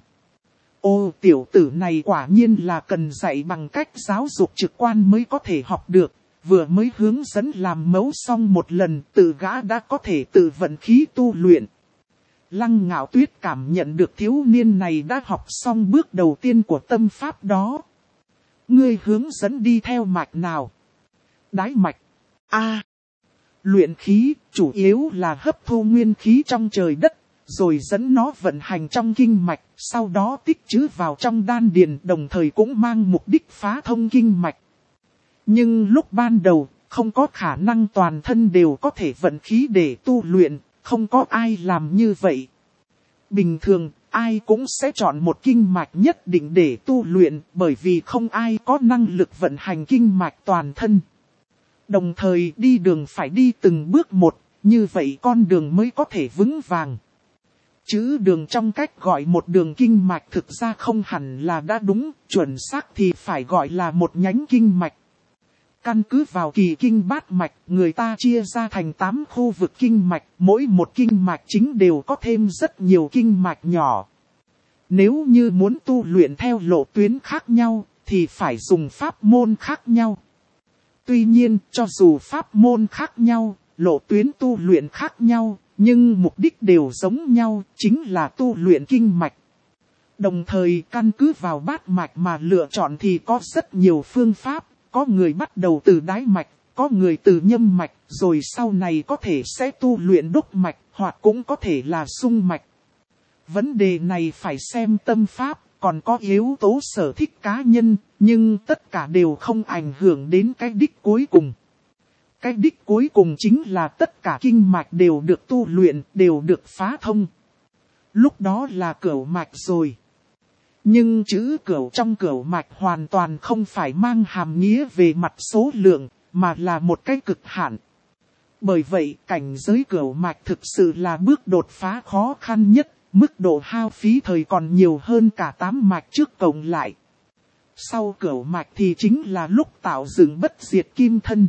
Ô, tiểu tử này quả nhiên là cần dạy bằng cách giáo dục trực quan mới có thể học được. Vừa mới hướng dẫn làm mẫu xong một lần, tự gã đã có thể tự vận khí tu luyện. Lăng Ngạo Tuyết cảm nhận được thiếu niên này đã học xong bước đầu tiên của tâm pháp đó. Ngươi hướng dẫn đi theo mạch nào? Đái mạch. A. Luyện khí, chủ yếu là hấp thu nguyên khí trong trời đất, rồi dẫn nó vận hành trong kinh mạch, sau đó tích trữ vào trong đan điền, đồng thời cũng mang mục đích phá thông kinh mạch. Nhưng lúc ban đầu, không có khả năng toàn thân đều có thể vận khí để tu luyện, không có ai làm như vậy. Bình thường, ai cũng sẽ chọn một kinh mạch nhất định để tu luyện, bởi vì không ai có năng lực vận hành kinh mạch toàn thân. Đồng thời đi đường phải đi từng bước một, như vậy con đường mới có thể vững vàng. Chữ đường trong cách gọi một đường kinh mạch thực ra không hẳn là đã đúng, chuẩn xác thì phải gọi là một nhánh kinh mạch. Căn cứ vào kỳ kinh bát mạch, người ta chia ra thành tám khu vực kinh mạch, mỗi một kinh mạch chính đều có thêm rất nhiều kinh mạch nhỏ. Nếu như muốn tu luyện theo lộ tuyến khác nhau, thì phải dùng pháp môn khác nhau. Tuy nhiên, cho dù pháp môn khác nhau, lộ tuyến tu luyện khác nhau, Nhưng mục đích đều giống nhau, chính là tu luyện kinh mạch. Đồng thời căn cứ vào bát mạch mà lựa chọn thì có rất nhiều phương pháp, có người bắt đầu từ đái mạch, có người từ nhâm mạch, rồi sau này có thể sẽ tu luyện đốc mạch, hoặc cũng có thể là xung mạch. Vấn đề này phải xem tâm pháp, còn có yếu tố sở thích cá nhân, nhưng tất cả đều không ảnh hưởng đến cái đích cuối cùng. Cái đích cuối cùng chính là tất cả kinh mạch đều được tu luyện, đều được phá thông. Lúc đó là cửu mạch rồi. Nhưng chữ cửu trong cửu mạch hoàn toàn không phải mang hàm nghĩa về mặt số lượng, mà là một cái cực hạn. Bởi vậy cảnh giới cửu mạch thực sự là bước đột phá khó khăn nhất, mức độ hao phí thời còn nhiều hơn cả tám mạch trước cộng lại. Sau cửu mạch thì chính là lúc tạo dựng bất diệt kim thân.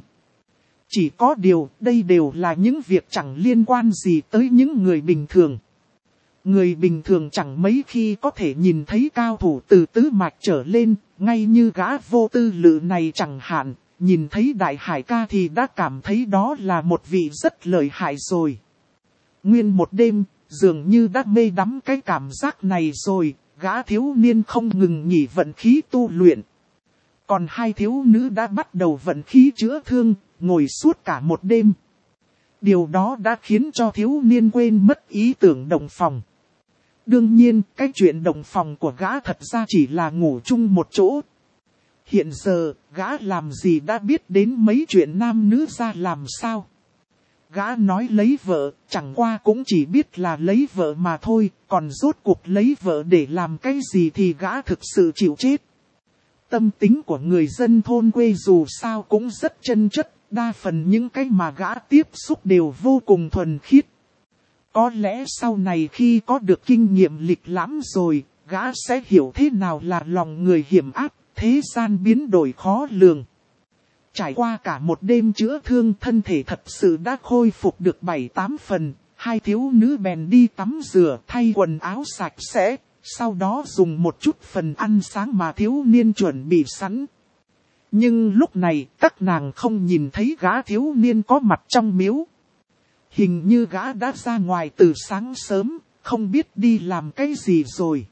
Chỉ có điều đây đều là những việc chẳng liên quan gì tới những người bình thường. Người bình thường chẳng mấy khi có thể nhìn thấy cao thủ từ tứ mạch trở lên, ngay như gã Vô Tư Lự này chẳng hạn, nhìn thấy Đại Hải ca thì đã cảm thấy đó là một vị rất lợi hại rồi. Nguyên một đêm, dường như đã mê đắm cái cảm giác này rồi, gã thiếu niên không ngừng nghỉ vận khí tu luyện. Còn hai thiếu nữ đã bắt đầu vận khí chữa thương, ngồi suốt cả một đêm. Điều đó đã khiến cho thiếu niên quên mất ý tưởng đồng phòng. Đương nhiên, cái chuyện đồng phòng của gã thật ra chỉ là ngủ chung một chỗ. Hiện giờ, gã làm gì đã biết đến mấy chuyện nam nữ ra làm sao. Gã nói lấy vợ, chẳng qua cũng chỉ biết là lấy vợ mà thôi, còn rốt cuộc lấy vợ để làm cái gì thì gã thực sự chịu chết. Tâm tính của người dân thôn quê dù sao cũng rất chân chất, đa phần những cái mà gã tiếp xúc đều vô cùng thuần khiết. Có lẽ sau này khi có được kinh nghiệm lịch lãm rồi, gã sẽ hiểu thế nào là lòng người hiểm ác, thế gian biến đổi khó lường. Trải qua cả một đêm chữa thương, thân thể thật sự đã khôi phục được bảy tám phần, hai thiếu nữ bèn đi tắm rửa thay quần áo sạch sẽ, sau đó dùng một chút phần ăn sáng mà thiếu niên chuẩn bị sẵn. Nhưng lúc này các nàng không nhìn thấy gã thiếu niên có mặt trong miếu. Hình như gã đã ra ngoài từ sáng sớm, không biết đi làm cái gì rồi.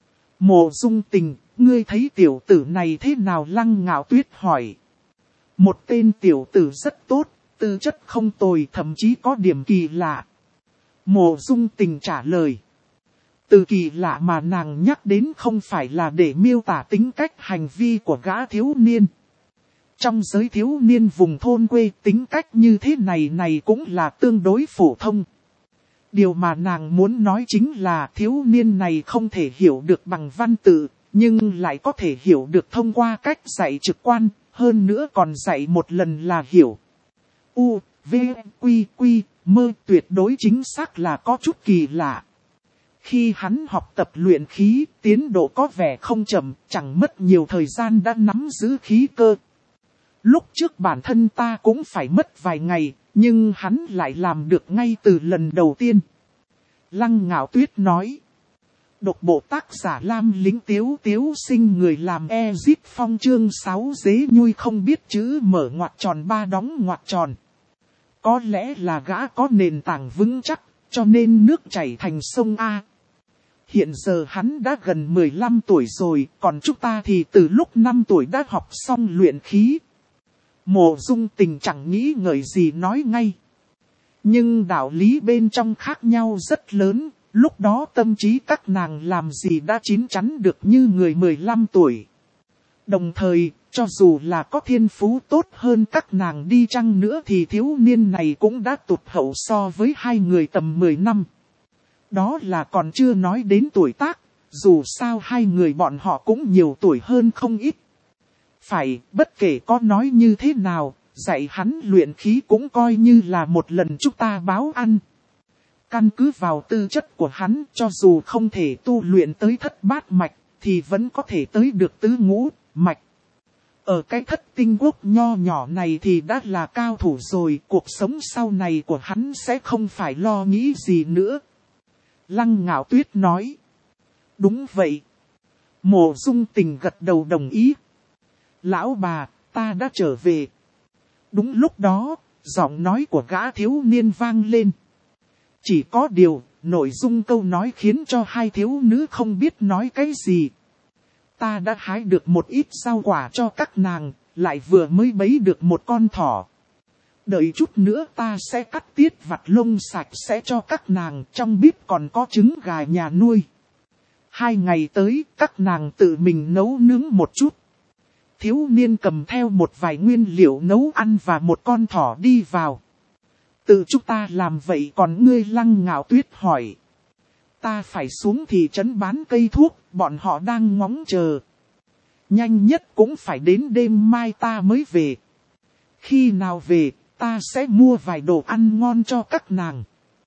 Mộ Dung Tình, ngươi thấy tiểu tử này thế nào? Lăng Ngạo Tuyết hỏi. Một tên tiểu tử rất tốt, tư chất không tồi, thậm chí có điểm kỳ lạ. Mộ Dung Tình trả lời. Từ kỳ lạ mà nàng nhắc đến không phải là để miêu tả tính cách hành vi của gã thiếu niên. Trong giới thiếu niên vùng thôn quê, tính cách như thế này này cũng là tương đối phổ thông. Điều mà nàng muốn nói chính là thiếu niên này không thể hiểu được bằng văn tự, nhưng lại có thể hiểu được thông qua cách dạy trực quan, hơn nữa còn dạy một lần là hiểu. U, V, Quy, Quy, Mơ tuyệt đối chính xác là có chút kỳ lạ. Khi hắn học tập luyện khí, tiến độ có vẻ không chậm, chẳng mất nhiều thời gian đã nắm giữ khí cơ. Lúc trước bản thân ta cũng phải mất vài ngày, nhưng hắn lại làm được ngay từ lần đầu tiên. Lăng Ngạo Tuyết nói. Độc bộ tác giả Lam Lính Tiếu Tiếu sinh người làm Ezip Phong chương sáu dế nhui không biết chữ mở ngoặc tròn ba đóng ngoặc tròn. Có lẽ là gã có nền tảng vững chắc, cho nên nước chảy thành sông A. Hiện giờ hắn đã gần mười lăm tuổi rồi, còn chúng ta thì từ lúc năm tuổi đã học xong luyện khí. Mộ Dung Tình chẳng nghĩ ngợi gì nói ngay. Nhưng đạo lý bên trong khác nhau rất lớn, lúc đó tâm trí các nàng làm gì đã chín chắn được như người mười lăm tuổi. Đồng thời, cho dù là có thiên phú tốt hơn các nàng đi chăng nữa thì thiếu niên này cũng đã tụt hậu so với hai người tầm mười năm. Đó là còn chưa nói đến tuổi tác, dù sao hai người bọn họ cũng nhiều tuổi hơn không ít. Phải, bất kể có nói như thế nào, dạy hắn luyện khí cũng coi như là một lần chúng ta báo ăn. Căn cứ vào tư chất của hắn, cho dù không thể tu luyện tới thất bát mạch, thì vẫn có thể tới được tứ ngũ mạch. Ở cái thất tinh quốc nho nhỏ này thì đã là cao thủ rồi, cuộc sống sau này của hắn sẽ không phải lo nghĩ gì nữa. Lăng Ngạo Tuyết nói. Đúng vậy. Mộ Dung Tình gật đầu đồng ý. Lão bà, ta đã trở về. Đúng lúc đó, giọng nói của gã thiếu niên vang lên. Chỉ có điều, nội dung câu nói khiến cho hai thiếu nữ không biết nói cái gì. Ta đã hái được một ít rau quả cho các nàng, lại vừa mới bấy được một con thỏ. Đợi chút nữa ta sẽ cắt tiết vặt lông sạch sẽ cho các nàng, trong bếp còn có trứng gà nhà nuôi. Hai ngày tới, các nàng tự mình nấu nướng một chút. Thiếu niên cầm theo một vài nguyên liệu nấu ăn và một con thỏ đi vào. Tự chúng ta làm vậy còn ngươi Lăng Ngạo Tuyết hỏi. Ta phải xuống thị trấn bán cây thuốc, bọn họ đang ngóng chờ. Nhanh nhất cũng phải đến đêm mai ta mới về. Khi nào về, ta sẽ mua vài đồ ăn ngon cho các nàng.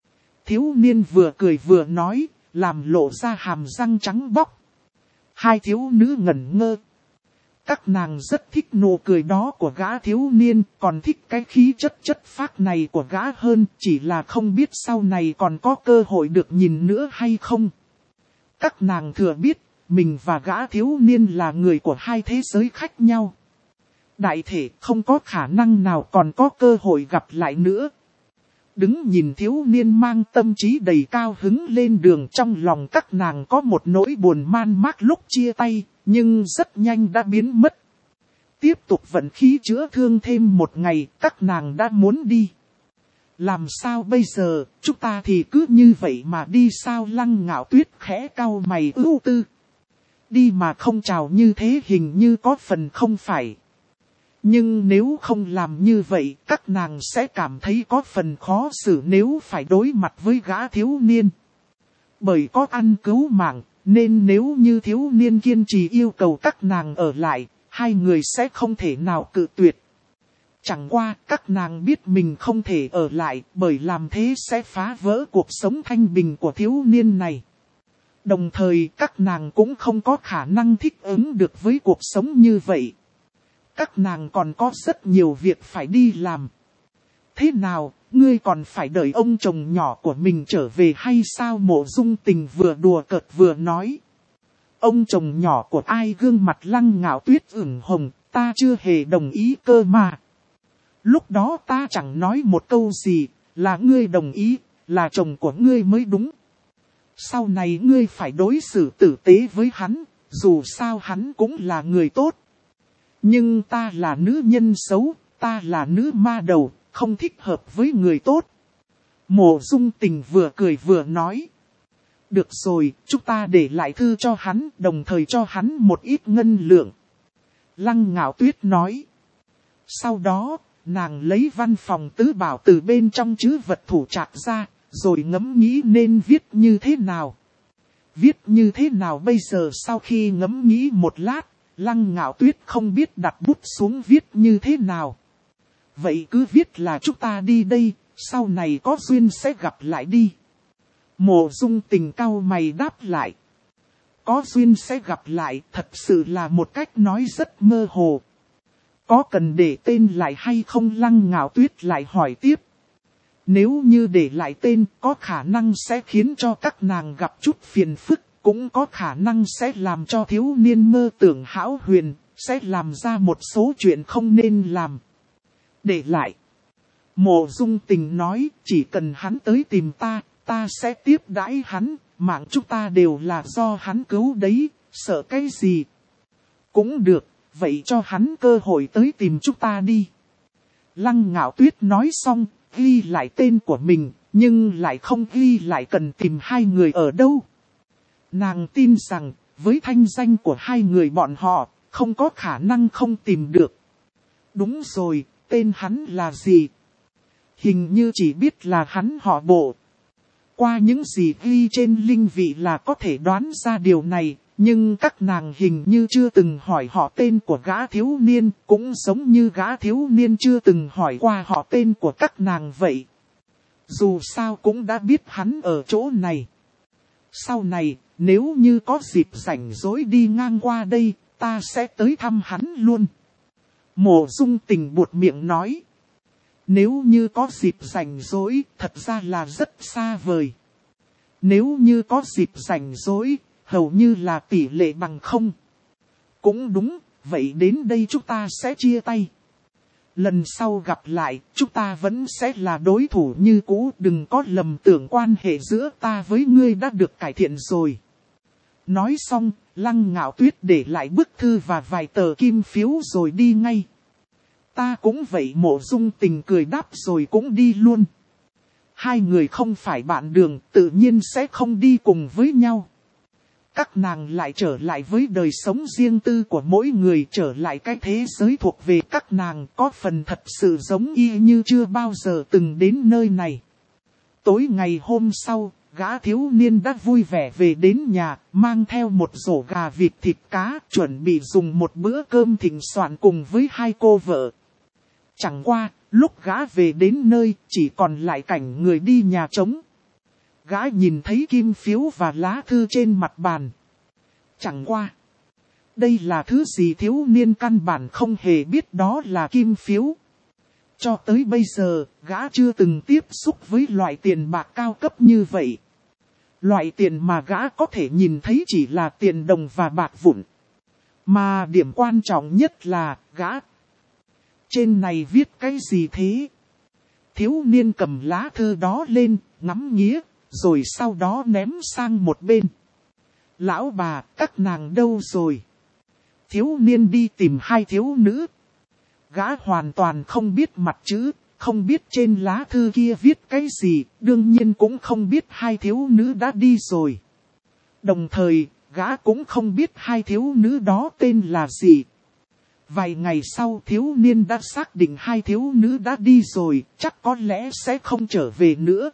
Thiếu niên vừa cười vừa nói, làm lộ ra hàm răng trắng bóc. Hai thiếu nữ ngẩn ngơ. Các nàng rất thích nụ cười đó của gã thiếu niên, còn thích cái khí chất chất phác này của gã hơn, chỉ là không biết sau này còn có cơ hội được nhìn nữa hay không. Các nàng thừa biết, mình và gã thiếu niên là người của hai thế giới khác nhau. Đại thể không có khả năng nào còn có cơ hội gặp lại nữa. Đứng nhìn thiếu niên mang tâm trí đầy cao hứng lên đường, trong lòng các nàng có một nỗi buồn man mác lúc chia tay, nhưng rất nhanh đã biến mất. Tiếp tục vận khí chữa thương thêm một ngày, các nàng đã muốn đi. Làm sao bây giờ, chúng ta thì cứ như vậy mà đi sao? Lăng Ngạo Tuyết khẽ cau mày ưu tư. Đi mà không chào như thế hình như có phần không phải. Nhưng nếu không làm như vậy, các nàng sẽ cảm thấy có phần khó xử nếu phải đối mặt với gã thiếu niên. Bởi có ăn cứu mạng, nên nếu như thiếu niên kiên trì yêu cầu các nàng ở lại, hai người sẽ không thể nào cự tuyệt. Chẳng qua, các nàng biết mình không thể ở lại, bởi làm thế sẽ phá vỡ cuộc sống thanh bình của thiếu niên này. Đồng thời, các nàng cũng không có khả năng thích ứng được với cuộc sống như vậy. Các nàng còn có rất nhiều việc phải đi làm. Thế nào, ngươi còn phải đợi ông chồng nhỏ của mình trở về hay sao? Mộ Dung Tình vừa đùa cợt vừa nói. Ông chồng nhỏ của ai? Gương mặt Lăng Ngạo Tuyết ửng hồng, ta chưa hề đồng ý cơ mà. Lúc đó ta chẳng nói một câu gì, là ngươi đồng ý, là chồng của ngươi mới đúng. Sau này ngươi phải đối xử tử tế với hắn, dù sao hắn cũng là người tốt. Nhưng ta là nữ nhân xấu, ta là nữ ma đầu, không thích hợp với người tốt. Mộ Dung Tình vừa cười vừa nói. Được rồi, chúng ta để lại thư cho hắn, đồng thời cho hắn một ít ngân lượng. Lăng Ngạo Tuyết nói. Sau đó, nàng lấy văn phòng tứ bảo từ bên trong trữ vật thủ trạc ra, rồi ngẫm nghĩ nên viết như thế nào. Viết như thế nào bây giờ? Sau khi ngẫm nghĩ một lát, Lăng Ngạo Tuyết không biết đặt bút xuống viết như thế nào. Vậy cứ viết là chúng ta đi đây, sau này có duyên sẽ gặp lại đi. Mộ Dung Tình cau mày đáp lại. Có duyên sẽ gặp lại, thật sự là một cách nói rất mơ hồ. Có cần để tên lại hay không? Lăng Ngạo Tuyết lại hỏi tiếp. Nếu như để lại tên, có khả năng sẽ khiến cho các nàng gặp chút phiền phức, cũng có khả năng sẽ làm cho thiếu niên mơ tưởng hão huyền, sẽ làm ra một số chuyện không nên làm. Để lại. Mộ Dung Tình nói, chỉ cần hắn tới tìm ta, ta sẽ tiếp đãi hắn, mạng chúng ta đều là do hắn cứu đấy, sợ cái gì? Cũng được, vậy cho hắn cơ hội tới tìm chúng ta đi. Lăng Ngạo Tuyết nói xong, ghi lại tên của mình, nhưng lại không ghi lại cần tìm hai người ở đâu. Nàng tin rằng, với thanh danh của hai người bọn họ, không có khả năng không tìm được. Đúng rồi, tên hắn là gì? Hình như chỉ biết là hắn họ Bộ. Qua những gì ghi trên linh vị là có thể đoán ra điều này, nhưng các nàng hình như chưa từng hỏi họ tên của gã thiếu niên, cũng giống như gã thiếu niên chưa từng hỏi qua họ tên của các nàng vậy. Dù sao cũng đã biết hắn ở chỗ này. Sau này, nếu như có dịp rảnh rỗi đi ngang qua đây, ta sẽ tới thăm hắn luôn. Mộ Dung Tình buột miệng nói. Nếu như có dịp rảnh rỗi, thật ra là rất xa vời. Nếu như có dịp rảnh rỗi, hầu như là tỷ lệ bằng không. Cũng đúng, vậy đến đây chúng ta sẽ chia tay. lần sau gặp lại, chúng ta vẫn sẽ là đối thủ như cũ, đừng có lầm tưởng quan hệ giữa ta với ngươi đã được cải thiện rồi. Nói xong, Lăng Ngạo Tuyết để lại bức thư và vài tờ kim phiếu rồi đi ngay. Ta cũng vậy, Mộ Dung Tình cười đáp rồi cũng đi luôn. Hai người không phải bạn đường, tự nhiên sẽ không đi cùng với nhau. Các nàng lại trở lại với đời sống riêng tư của mỗi người, trở lại cái thế giới thuộc về các nàng, có phần thật sự giống y như chưa bao giờ từng đến nơi này. Tối ngày hôm sau, gã thiếu niên đã vui vẻ về đến nhà, mang theo một rổ gà vịt thịt cá, chuẩn bị dùng một bữa cơm thịnh soạn cùng với hai cô vợ. Chẳng qua, lúc gã về đến nơi, chỉ còn lại cảnh người đi nhà trống. Gã nhìn thấy kim phiếu và lá thư trên mặt bàn. Chẳng qua, đây là thứ gì thiếu niên căn bản không hề biết đó là kim phiếu. Cho tới bây giờ, gã chưa từng tiếp xúc với loại tiền bạc cao cấp như vậy. Loại tiền mà gã có thể nhìn thấy chỉ là tiền đồng và bạc vụn. Mà điểm quan trọng nhất là, gã... Trên này viết cái gì thế? Thiếu niên cầm lá thư đó lên, ngắm nghía, rồi sau đó ném sang một bên. Lão bà, các nàng đâu rồi? Thiếu niên đi tìm hai thiếu nữ. Gã hoàn toàn không biết mặt chữ, không biết trên lá thư kia viết cái gì, đương nhiên cũng không biết hai thiếu nữ đã đi rồi. Đồng thời, gã cũng không biết hai thiếu nữ đó tên là gì. Vài ngày sau thiếu niên đã xác định hai thiếu nữ đã đi rồi, chắc có lẽ sẽ không trở về nữa.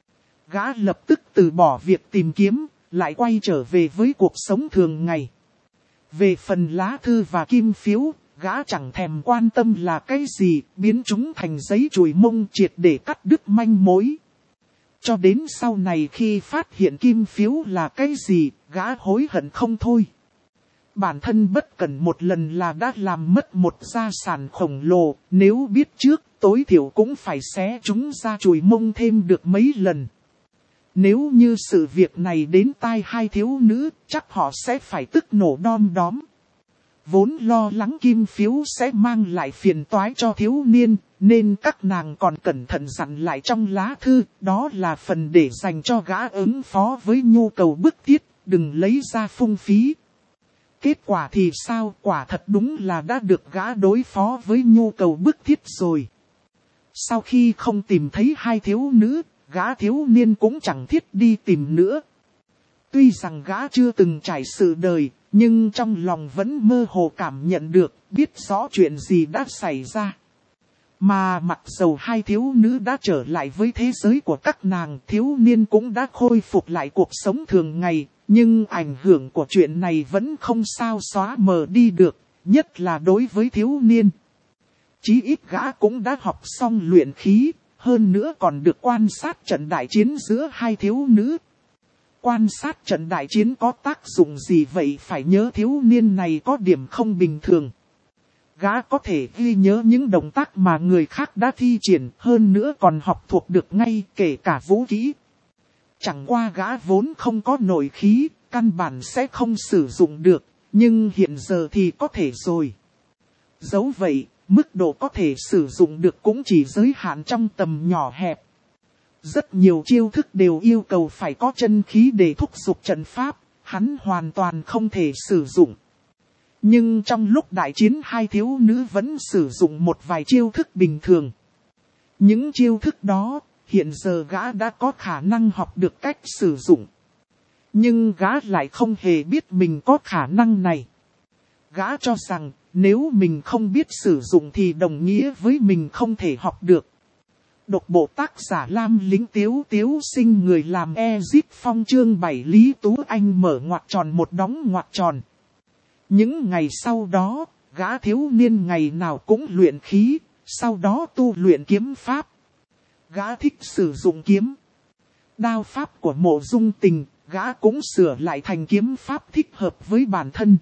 Gã lập tức từ bỏ việc tìm kiếm, lại quay trở về với cuộc sống thường ngày. Về phần lá thư và kim phiếu, gã chẳng thèm quan tâm là cái gì, biến chúng thành giấy chùi mông triệt để cắt đứt manh mối. Cho đến sau này khi phát hiện kim phiếu là cái gì, gã hối hận không thôi. Bản thân bất cẩn một lần là đã làm mất một gia sản khổng lồ, nếu biết trước tối thiểu cũng phải xé chúng ra chùi mông thêm được mấy lần. Nếu như sự việc này đến tai hai thiếu nữ, chắc họ sẽ phải tức nổ đom đóm. Vốn lo lắng kim phiếu sẽ mang lại phiền toái cho thiếu niên, nên các nàng còn cẩn thận dặn lại trong lá thư, đó là phần để dành cho gã ứng phó với nhu cầu bức thiết, đừng lấy ra phung phí. Kết quả thì sao, quả thật đúng là đã được gã đối phó với nhu cầu bức thiết rồi. Sau khi không tìm thấy hai thiếu nữ, gã thiếu niên cũng chẳng thiết đi tìm nữa. Tuy rằng gã chưa từng trải sự đời, nhưng trong lòng vẫn mơ hồ cảm nhận được, biết rõ chuyện gì đã xảy ra. Mà mặc dầu hai thiếu nữ đã trở lại với thế giới của các nàng, thiếu niên cũng đã khôi phục lại cuộc sống thường ngày, nhưng ảnh hưởng của chuyện này vẫn không sao xóa mờ đi được, nhất là đối với thiếu niên. Chí ít gã cũng đã học xong luyện khí, hơn nữa còn được quan sát trận đại chiến giữa hai thiếu nữ. Quan sát trận đại chiến có tác dụng gì vậy, phải nhớ thiếu niên này có điểm không bình thường. Gã có thể ghi nhớ những động tác mà người khác đã thi triển, hơn nữa còn học thuộc được ngay, kể cả vũ kỹ. Chẳng qua gã vốn không có nội khí, căn bản sẽ không sử dụng được, nhưng hiện giờ thì có thể rồi. Dẫu vậy, mức độ có thể sử dụng được cũng chỉ giới hạn trong tầm nhỏ hẹp. Rất nhiều chiêu thức đều yêu cầu phải có chân khí để thúc giục trận pháp, hắn hoàn toàn không thể sử dụng. Nhưng trong lúc đại chiến hai thiếu nữ vẫn sử dụng một vài chiêu thức bình thường. Những chiêu thức đó, hiện giờ gã đã có khả năng học được cách sử dụng. Nhưng gã lại không hề biết mình có khả năng này. Gã cho rằng, nếu mình không biết sử dụng thì đồng nghĩa với mình không thể học được. Độc bộ tác giả Lam Lính Tiếu Tiếu sinh người làm Ezip Phong chương bảy Lý Tú Anh mở ngoặc tròn một đóng ngoặc tròn. Những ngày sau đó, gã thiếu niên ngày nào cũng luyện khí, sau đó tu luyện kiếm pháp. Gã thích sử dụng kiếm. Đao pháp của Mộ Dung Tình, gã cũng sửa lại thành kiếm pháp thích hợp với bản thân.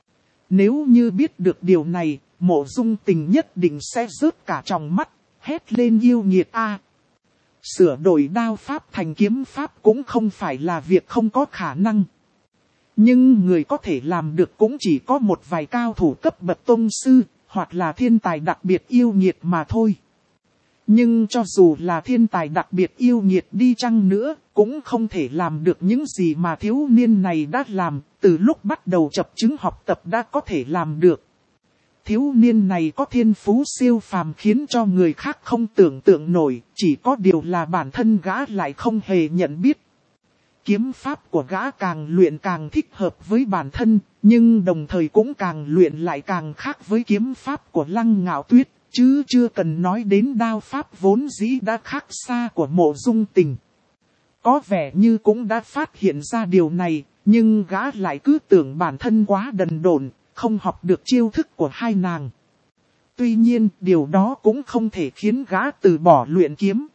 Nếu như biết được điều này, Mộ Dung Tình nhất định sẽ rớt cả tròng mắt, hét lên yêu nghiệt a. Sửa đổi đao pháp thành kiếm pháp cũng không phải là việc không có khả năng. Nhưng người có thể làm được cũng chỉ có một vài cao thủ cấp bậc tông sư, hoặc là thiên tài đặc biệt yêu nghiệt mà thôi. Nhưng cho dù là thiên tài đặc biệt yêu nghiệt đi chăng nữa, cũng không thể làm được những gì mà thiếu niên này đã làm, từ lúc bắt đầu chập chững học tập đã có thể làm được. Thiếu niên này có thiên phú siêu phàm khiến cho người khác không tưởng tượng nổi, chỉ có điều là bản thân gã lại không hề nhận biết. Kiếm pháp của gã càng luyện càng thích hợp với bản thân, nhưng đồng thời cũng càng luyện lại càng khác với kiếm pháp của Lăng Ngạo Tuyết, chứ chưa cần nói đến đao pháp vốn dĩ đã khác xa của Mộ Dung Tình. Có vẻ như cũng đã phát hiện ra điều này, nhưng gã lại cứ tưởng bản thân quá đần độn, không học được chiêu thức của hai nàng. Tuy nhiên, điều đó cũng không thể khiến gã từ bỏ luyện kiếm.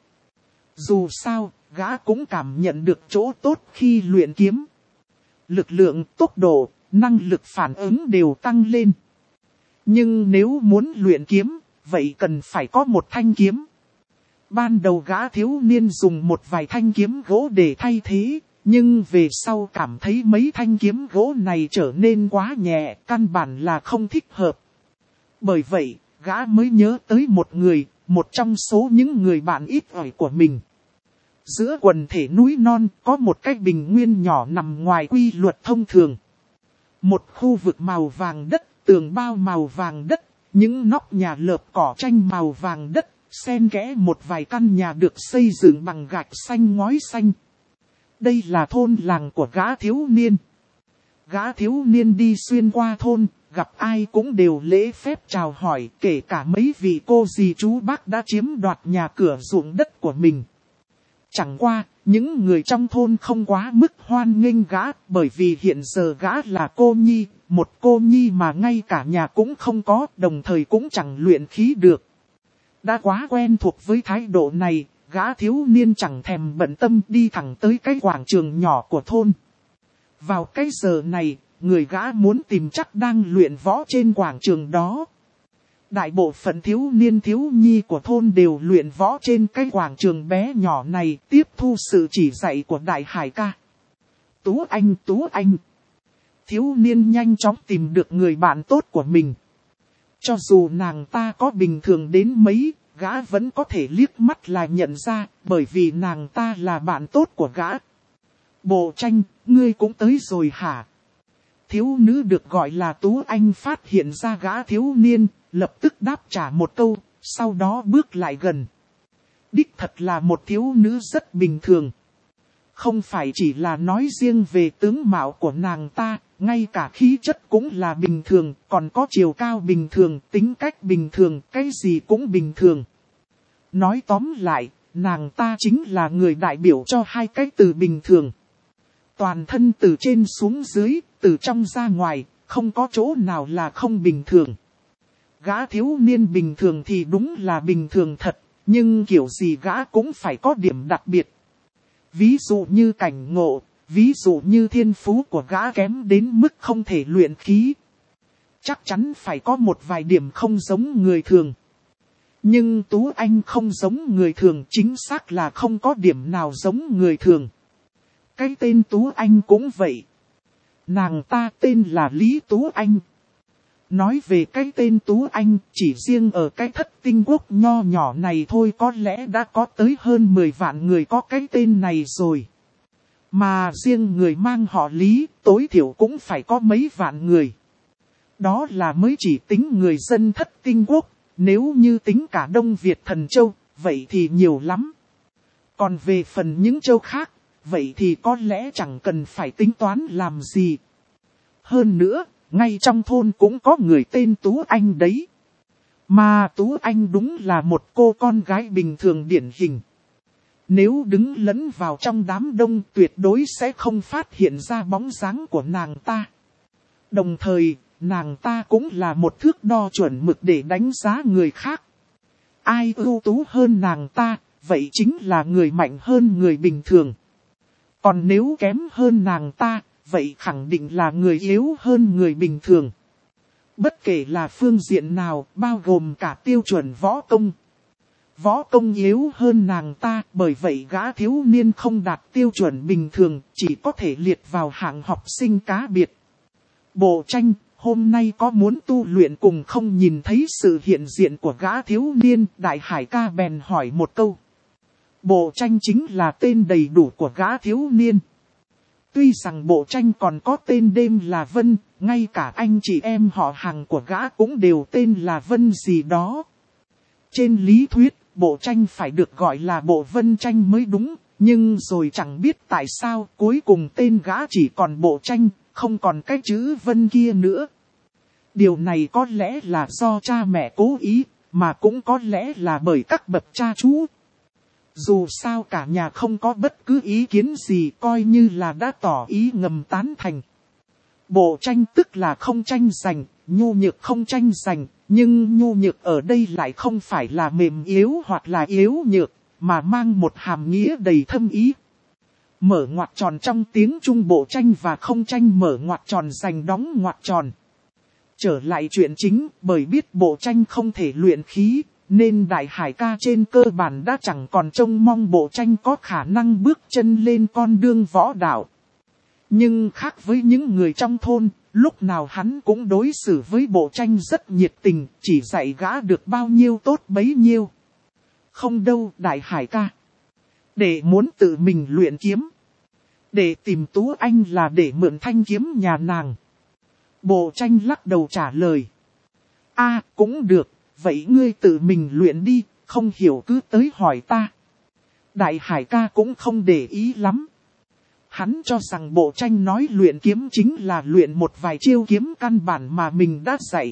Dù sao, gã cũng cảm nhận được chỗ tốt khi luyện kiếm. Lực lượng, tốc độ, năng lực phản ứng đều tăng lên. Nhưng nếu muốn luyện kiếm, vậy cần phải có một thanh kiếm. Ban đầu gã thiếu niên dùng một vài thanh kiếm gỗ để thay thế, nhưng về sau cảm thấy mấy thanh kiếm gỗ này trở nên quá nhẹ, căn bản là không thích hợp. Bởi vậy, gã mới nhớ tới một người, một trong số những người bạn ít ỏi của mình. Giữa quần thể núi non có một cái bình nguyên nhỏ nằm ngoài quy luật thông thường. Một khu vực màu vàng đất, tường bao màu vàng đất, những nóc nhà lợp cỏ tranh màu vàng đất, xen kẽ một vài căn nhà được xây dựng bằng gạch xanh ngói xanh. Đây là thôn làng của gã thiếu niên. Gã thiếu niên đi xuyên qua thôn, gặp ai cũng đều lễ phép chào hỏi, kể cả mấy vị cô dì chú bác đã chiếm đoạt nhà cửa ruộng đất của mình. Chẳng qua, những người trong thôn không quá mức hoan nghênh gã, bởi vì hiện giờ gã là cô nhi, một cô nhi mà ngay cả nhà cũng không có, đồng thời cũng chẳng luyện khí được. Đã quá quen thuộc với thái độ này, gã thiếu niên chẳng thèm bận tâm đi thẳng tới cái quảng trường nhỏ của thôn. Vào cái giờ này, người gã muốn tìm chắc đang luyện võ trên quảng trường đó. Đại bộ phận thiếu niên thiếu nhi của thôn đều luyện võ trên cái quảng trường bé nhỏ này, tiếp thu sự chỉ dạy của Đại Hải ca. Tú Anh, Tú Anh. Thiếu niên nhanh chóng tìm được người bạn tốt của mình. Cho dù nàng ta có bình thường đến mấy, gã vẫn có thể liếc mắt là nhận ra, bởi vì nàng ta là bạn tốt của gã. Bộ Tranh, ngươi cũng tới rồi hả? Thiếu nữ được gọi là Tú Anh phát hiện ra gã thiếu niên, lập tức đáp trả một câu, sau đó bước lại gần. Đích thật là một thiếu nữ rất bình thường. Không phải chỉ là nói riêng về tướng mạo của nàng ta, ngay cả khí chất cũng là bình thường, còn có chiều cao bình thường, tính cách bình thường, cái gì cũng bình thường. Nói tóm lại, nàng ta chính là người đại biểu cho hai cái từ bình thường. Toàn thân từ trên xuống dưới, từ trong ra ngoài, không có chỗ nào là không bình thường. Gã thiếu niên bình thường thì đúng là bình thường thật, nhưng kiểu gì gã cũng phải có điểm đặc biệt. Ví dụ như cảnh ngộ, ví dụ như thiên phú của gã kém đến mức không thể luyện khí. Chắc chắn phải có một vài điểm không giống người thường. Nhưng Tú Anh không giống người thường, chính xác là không có điểm nào giống người thường. Cái tên Tú Anh cũng vậy. Nàng ta tên là Lý Tú Anh. Nói về cái tên Tú Anh, chỉ riêng ở cái thất tinh quốc nho nhỏ này thôi có lẽ đã có tới hơn mười vạn người có cái tên này rồi. Mà riêng người mang họ Lý, tối thiểu cũng phải có mấy vạn người. Đó là mới chỉ tính người dân thất tinh quốc, nếu như tính cả Đông Việt Thần Châu, vậy thì nhiều lắm. Còn về phần những châu khác, vậy thì có lẽ chẳng cần phải tính toán làm gì. Hơn nữa, ngay trong thôn cũng có người tên Tú Anh đấy. Mà Tú Anh đúng là một cô con gái bình thường điển hình. Nếu đứng lẫn vào trong đám đông tuyệt đối sẽ không phát hiện ra bóng dáng của nàng ta. Đồng thời, nàng ta cũng là một thước đo chuẩn mực để đánh giá người khác. Ai ưu tú hơn nàng ta, vậy chính là người mạnh hơn người bình thường. Còn nếu kém hơn nàng ta, vậy khẳng định là người yếu hơn người bình thường. Bất kể là phương diện nào, bao gồm cả tiêu chuẩn võ công. Võ công yếu hơn nàng ta, bởi vậy gã thiếu niên không đạt tiêu chuẩn bình thường, chỉ có thể liệt vào hạng học sinh cá biệt. Bộ Tranh, hôm nay có muốn tu luyện cùng không? Nhìn thấy sự hiện diện của gã thiếu niên, Đại Hải ca bèn hỏi một câu. Bộ tranh chính là tên đầy đủ của gã thiếu niên. Tuy rằng bộ tranh còn có tên đêm là Vân, ngay cả anh chị em họ hàng của gã cũng đều tên là Vân gì đó. Trên lý thuyết, bộ tranh phải được gọi là bộ Vân tranh mới đúng, nhưng rồi chẳng biết tại sao cuối cùng tên gã chỉ còn bộ tranh, không còn cái chữ Vân kia nữa. Điều này có lẽ là do cha mẹ cố ý, mà cũng có lẽ là bởi các bậc cha chú. Dù sao cả nhà không có bất cứ ý kiến gì, coi như là đã tỏ ý ngầm tán thành. Bộ tranh tức là không tranh giành, nhu nhược không tranh giành, nhưng nhu nhược ở đây lại không phải là mềm yếu hoặc là yếu nhược, mà mang một hàm nghĩa đầy thâm ý. Mở ngoặc tròn trong tiếng Trung, bộ tranh và không tranh mở ngoặc tròn giành đóng ngoặc tròn. Trở lại chuyện chính, bởi biết bộ tranh không thể luyện khí, nên Đại Hải ca trên cơ bản đã chẳng còn trông mong bộ tranh có khả năng bước chân lên con đường võ đạo. Nhưng khác với những người trong thôn, lúc nào hắn cũng đối xử với bộ tranh rất nhiệt tình, chỉ dạy gã được bao nhiêu tốt bấy nhiêu. Không đâu Đại Hải ca. Để muốn tự mình luyện kiếm. Để tìm Tú Anh là để mượn thanh kiếm nhà nàng. Bộ tranh lắc đầu trả lời. A cũng được, vậy ngươi tự mình luyện đi, không hiểu cứ tới hỏi ta. Đại Hải ca cũng không để ý lắm. Hắn cho rằng bộ tranh nói luyện kiếm chính là luyện một vài chiêu kiếm căn bản mà mình đã dạy.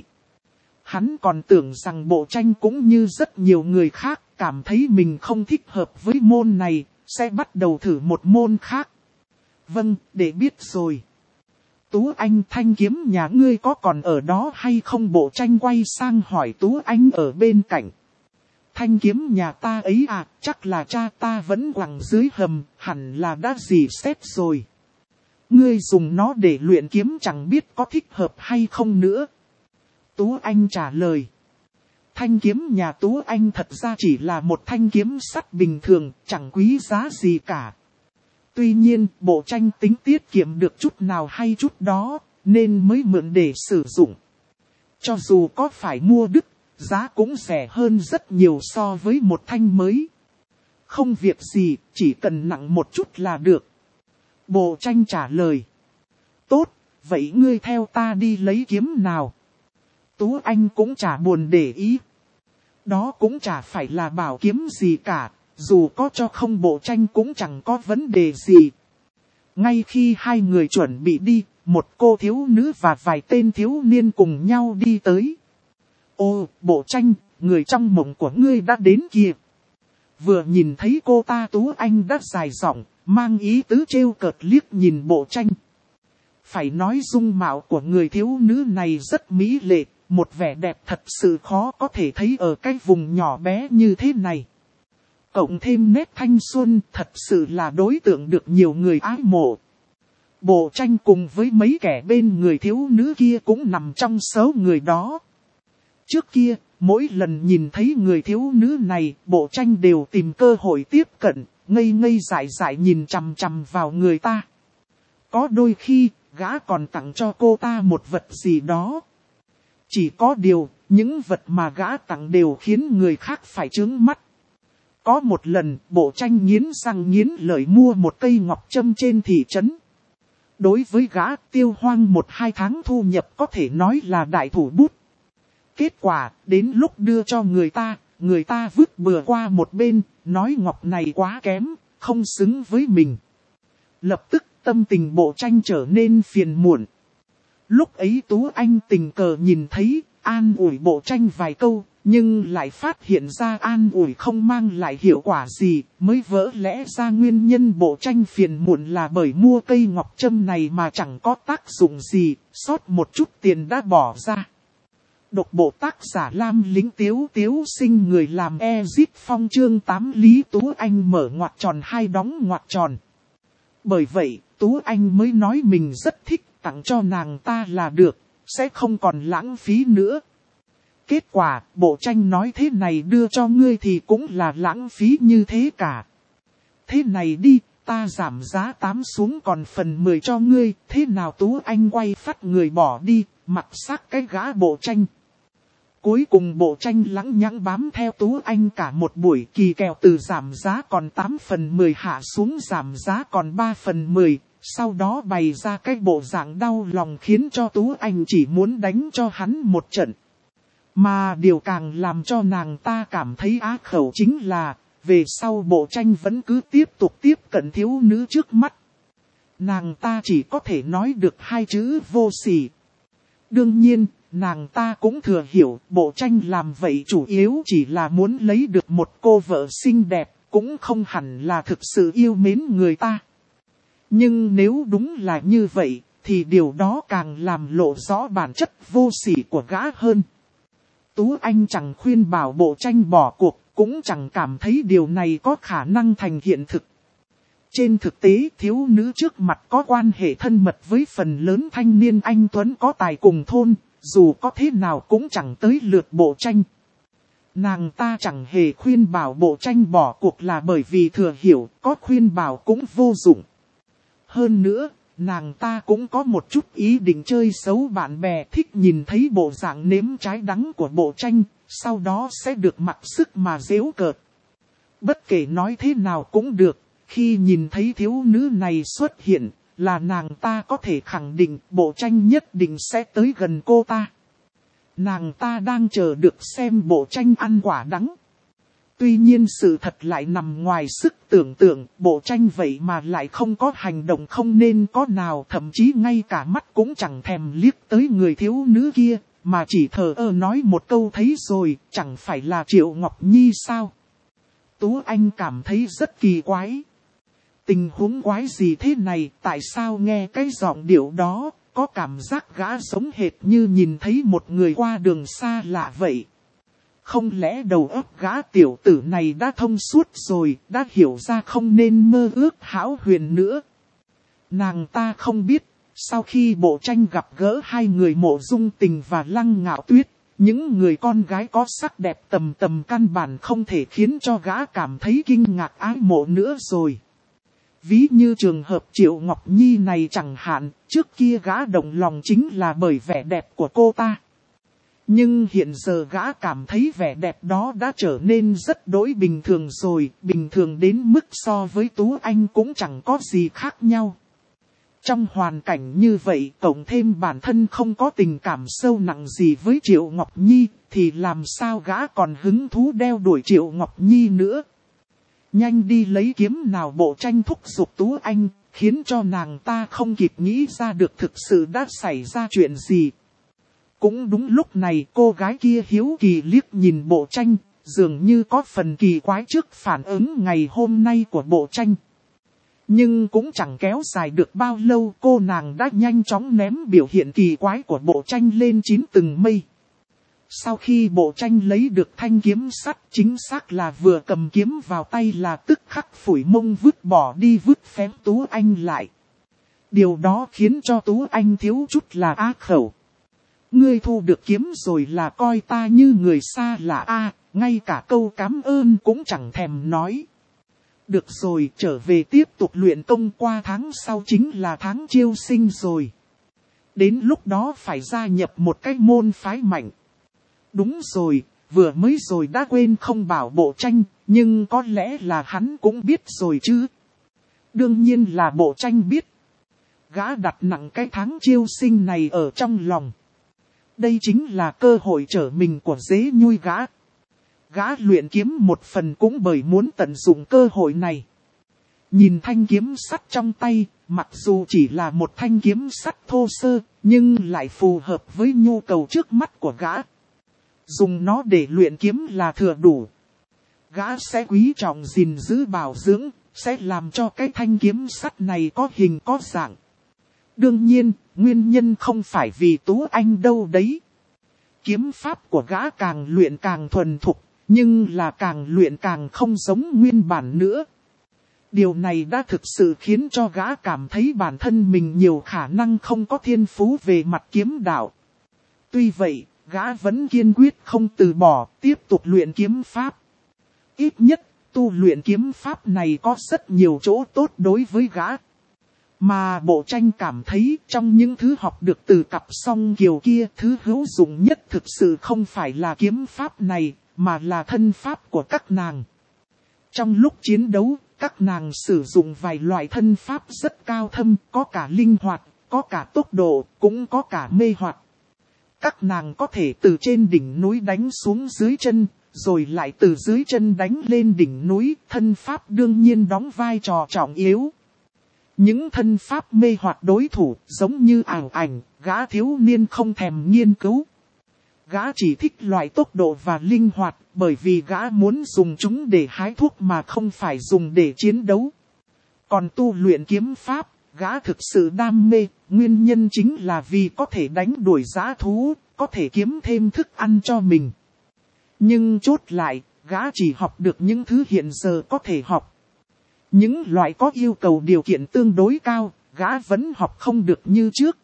Hắn còn tưởng rằng bộ tranh cũng như rất nhiều người khác, cảm thấy mình không thích hợp với môn này, sẽ bắt đầu thử một môn khác. Vâng, để biết rồi. Tú Anh, thanh kiếm nhà ngươi có còn ở đó hay không? Bộ tranh quay sang hỏi Tú Anh ở bên cạnh. Thanh kiếm nhà ta ấy à, chắc là cha ta vẫn quẳng dưới hầm, hẳn là đã dì xét rồi. Ngươi dùng nó để luyện kiếm chẳng biết có thích hợp hay không nữa. Tú Anh trả lời. Thanh kiếm nhà Tú Anh thật ra chỉ là một thanh kiếm sắt bình thường, chẳng quý giá gì cả. Tuy nhiên, bộ tranh tính tiết kiệm được chút nào hay chút đó, nên mới mượn để sử dụng. Cho dù có phải mua đứt, giá cũng rẻ hơn rất nhiều so với một thanh mới. Không việc gì, chỉ cần nặng một chút là được. Bộ tranh trả lời. Tốt, vậy ngươi theo ta đi lấy kiếm nào. Tú Anh cũng chả buồn để ý. Đó cũng chả phải là bảo kiếm gì cả, dù có cho không bộ tranh cũng chẳng có vấn đề gì. Ngay khi hai người chuẩn bị đi, một cô thiếu nữ và vài tên thiếu niên cùng nhau đi tới. Ô, bộ tranh, người trong mộng của ngươi đã đến kìa. Vừa nhìn thấy cô ta, Tú Anh đã dài giọng, mang ý tứ trêu cợt liếc nhìn bộ tranh. Phải nói dung mạo của người thiếu nữ này rất mỹ lệ, một vẻ đẹp thật sự khó có thể thấy ở cái vùng nhỏ bé như thế này. Cộng thêm nét thanh xuân, thật sự là đối tượng được nhiều người ái mộ. Bộ tranh cùng với mấy kẻ bên người thiếu nữ kia cũng nằm trong số người đó. Trước kia, mỗi lần nhìn thấy người thiếu nữ này, bộ tranh đều tìm cơ hội tiếp cận, ngây ngây dại dại nhìn chằm chằm vào người ta. Có đôi khi, gã còn tặng cho cô ta một vật gì đó. Chỉ có điều, những vật mà gã tặng đều khiến người khác phải trướng mắt. Có một lần, bộ tranh nghiến răng nghiến lợi mua một cây ngọc trâm trên thị trấn. Đối với gã, Tiêu Hoang một hai tháng thu nhập có thể nói là đại thủ bút. Kết quả, đến lúc đưa cho người ta, người ta vứt bừa qua một bên, nói ngọc này quá kém, không xứng với mình. Lập tức tâm tình bộ tranh trở nên phiền muộn. Lúc ấy Tú Anh tình cờ nhìn thấy, an ủi bộ tranh vài câu, nhưng lại phát hiện ra an ủi không mang lại hiệu quả gì, mới vỡ lẽ ra nguyên nhân bộ tranh phiền muộn là bởi mua cây ngọc trâm này mà chẳng có tác dụng gì, sót một chút tiền đã bỏ ra. Độc bộ tác giả Lam Lính Tiếu Tiếu sinh người làm Ezit Phong chương tám Lý Tú Anh mở ngoặc tròn hai đóng ngoặc tròn. Bởi vậy, Tú Anh mới nói mình rất thích, tặng cho nàng ta là được, sẽ không còn lãng phí nữa. Kết quả, bộ tranh nói thế này đưa cho ngươi thì cũng là lãng phí như thế cả. Thế này đi, ta giảm giá tám xuống còn phần mười cho ngươi, thế nào? Tú Anh quay phát người bỏ đi, mặc xác cái gã Bộ Tranh. Cuối cùng Bộ Tranh lẳng nhẳng bám theo Tú Anh cả một buổi, kỳ kèo từ giảm giá còn tám phần mười hạ xuống giảm giá còn ba phần mười, sau đó bày ra cái bộ dạng đau lòng khiến cho Tú Anh chỉ muốn đánh cho hắn một trận. Mà điều càng làm cho nàng ta cảm thấy á khẩu chính là, về sau Bộ Tranh vẫn cứ tiếp tục tiếp cận thiếu nữ trước mắt. Nàng ta chỉ có thể nói được hai chữ vô sỉ. Đương nhiên, nàng ta cũng thừa hiểu Bộ Tranh làm vậy chủ yếu chỉ là muốn lấy được một cô vợ xinh đẹp, cũng không hẳn là thực sự yêu mến người ta. Nhưng nếu đúng là như vậy, thì điều đó càng làm lộ rõ bản chất vô sỉ của gã hơn. Tú Anh chẳng khuyên bảo Bộ Tranh bỏ cuộc, cũng chẳng cảm thấy điều này có khả năng thành hiện thực. Trên thực tế thiếu nữ trước mặt có quan hệ thân mật với phần lớn thanh niên anh tuấn có tài cùng thôn, dù có thế nào cũng chẳng tới lượt Bộ Tranh. Nàng ta chẳng hề khuyên bảo Bộ Tranh bỏ cuộc là bởi vì thừa hiểu có khuyên bảo cũng vô dụng. Hơn nữa, nàng ta cũng có một chút ý định chơi xấu bạn bè, thích nhìn thấy bộ dạng nếm trái đắng của Bộ Tranh, sau đó sẽ được mặc sức mà giễu cợt. Bất kể nói thế nào cũng được, khi nhìn thấy thiếu nữ này xuất hiện, là nàng ta có thể khẳng định Bộ Tranh nhất định sẽ tới gần cô ta. Nàng ta đang chờ được xem Bộ Tranh ăn quả đắng. Tuy nhiên sự thật lại nằm ngoài sức tưởng tượng, Bộ Tranh vậy mà lại không có hành động không nên có nào, thậm chí ngay cả mắt cũng chẳng thèm liếc tới người thiếu nữ kia, mà chỉ thờ ơ nói một câu thấy rồi, chẳng phải là Triệu Ngọc Nhi sao? Tú Anh cảm thấy rất kỳ quái. Tình huống quái gì thế này, tại sao nghe cái giọng điệu đó, có cảm giác gã giống hệt như nhìn thấy một người qua đường xa lạ vậy. Không lẽ đầu óc gã tiểu tử này đã thông suốt rồi, đã hiểu ra không nên mơ ước hão huyền nữa. Nàng ta không biết, sau khi Bộ Tranh gặp gỡ hai người Mộ Dung Tình và Lăng Ngạo Tuyết, những người con gái có sắc đẹp tầm tầm căn bản không thể khiến cho gã cảm thấy kinh ngạc ái mộ nữa rồi. Ví như trường hợp Triệu Ngọc Nhi này chẳng hạn, trước kia gã động lòng chính là bởi vẻ đẹp của cô ta. Nhưng hiện giờ gã cảm thấy vẻ đẹp đó đã trở nên rất đối bình thường rồi, bình thường đến mức so với Tú Anh cũng chẳng có gì khác nhau. Trong hoàn cảnh như vậy, cộng thêm bản thân không có tình cảm sâu nặng gì với Triệu Ngọc Nhi, thì làm sao gã còn hứng thú đeo đuổi Triệu Ngọc Nhi nữa. Nhanh đi lấy kiếm nào, Bộ Tranh thúc giục Tú Anh, khiến cho nàng ta không kịp nghĩ ra được thực sự đã xảy ra chuyện gì. Cũng đúng lúc này cô gái kia hiếu kỳ liếc nhìn Bộ Tranh, dường như có phần kỳ quái trước phản ứng ngày hôm nay của Bộ Tranh. Nhưng cũng chẳng kéo dài được bao lâu, cô nàng đã nhanh chóng ném biểu hiện kỳ quái của Bộ Tranh lên chín tầng mây. Sau khi Bộ Tranh lấy được thanh kiếm sắt, chính xác là vừa cầm kiếm vào tay là tức khắc phủi mông vứt bỏ đi vứt phém Tú Anh lại. Điều đó khiến cho Tú Anh thiếu chút là á khẩu. Ngươi thu được kiếm rồi là coi ta như người xa lạ a, ngay cả câu cảm ơn cũng chẳng thèm nói. Được rồi, trở về tiếp tục luyện công, qua tháng sau chính là tháng chiêu sinh rồi. Đến lúc đó phải gia nhập một cái môn phái mạnh. Đúng rồi, vừa mới rồi đã quên không bảo Bộ Tranh, nhưng có lẽ là hắn cũng biết rồi chứ. Đương nhiên là Bộ Tranh biết. Gã đặt nặng cái tháng chiêu sinh này ở trong lòng. Đây chính là cơ hội trở mình của dế nhui gã. Gã luyện kiếm một phần cũng bởi muốn tận dụng cơ hội này. Nhìn thanh kiếm sắt trong tay, mặc dù chỉ là một thanh kiếm sắt thô sơ, nhưng lại phù hợp với nhu cầu trước mắt của gã. Dùng nó để luyện kiếm là thừa đủ. Gã sẽ quý trọng gìn giữ bảo dưỡng, sẽ làm cho cái thanh kiếm sắt này có hình có dạng. Đương nhiên, nguyên nhân không phải vì Tú Anh đâu đấy. Kiếm pháp của gã càng luyện càng thuần thục, nhưng là càng luyện càng không giống nguyên bản nữa. Điều này đã thực sự khiến cho gã cảm thấy bản thân mình nhiều khả năng không có thiên phú về mặt kiếm đạo. Tuy vậy, gã vẫn kiên quyết không từ bỏ, tiếp tục luyện kiếm pháp. Ít nhất, tu luyện kiếm pháp này có rất nhiều chỗ tốt đối với gã. Mà bộ tranh cảm thấy trong những thứ học được từ cặp song kiều kia, thứ hữu dụng nhất thực sự không phải là kiếm pháp này, mà là thân pháp của các nàng. Trong lúc chiến đấu, các nàng sử dụng vài loại thân pháp rất cao thâm, có cả linh hoạt, có cả tốc độ, cũng có cả mê hoặc. Các nàng có thể từ trên đỉnh núi đánh xuống dưới chân, rồi lại từ dưới chân đánh lên đỉnh núi, thân pháp đương nhiên đóng vai trò trọng yếu. Những thân pháp mê hoặc đối thủ, giống như ảo ảnh, gã thiếu niên không thèm nghiên cứu. Gã chỉ thích loại tốc độ và linh hoạt, bởi vì gã muốn dùng chúng để hái thuốc mà không phải dùng để chiến đấu. Còn tu luyện kiếm pháp, gã thực sự đam mê, nguyên nhân chính là vì có thể đánh đuổi dã thú, có thể kiếm thêm thức ăn cho mình. Nhưng chốt lại, gã chỉ học được những thứ hiện giờ có thể học. Những loại có yêu cầu điều kiện tương đối cao, gã vẫn học không được như trước.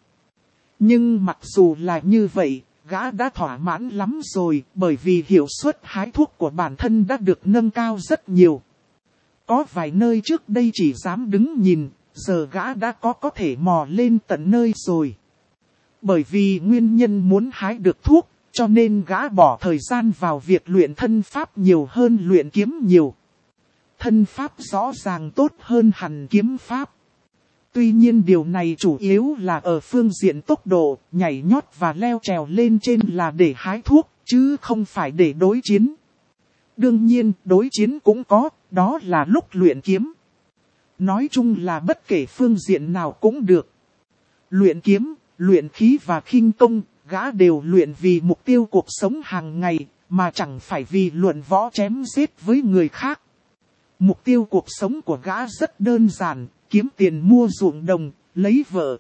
Nhưng mặc dù là như vậy, gã đã thỏa mãn lắm rồi, bởi vì hiệu suất hái thuốc của bản thân đã được nâng cao rất nhiều. Có vài nơi trước đây chỉ dám đứng nhìn, giờ gã đã có có thể mò lên tận nơi rồi. Bởi vì nguyên nhân muốn hái được thuốc, cho nên gã bỏ thời gian vào việc luyện thân pháp nhiều hơn luyện kiếm nhiều. Thân pháp rõ ràng tốt hơn hẳn kiếm pháp. Tuy nhiên điều này chủ yếu là ở phương diện tốc độ, nhảy nhót và leo trèo lên trên là để hái thuốc, chứ không phải để đối chiến. Đương nhiên, đối chiến cũng có, đó là lúc luyện kiếm. Nói chung là bất kể phương diện nào cũng được. Luyện kiếm, luyện khí và khinh công, gã đều luyện vì mục tiêu cuộc sống hàng ngày, mà chẳng phải vì luận võ chém giết với người khác. Mục tiêu cuộc sống của gã rất đơn giản, kiếm tiền mua ruộng đồng, lấy vợ.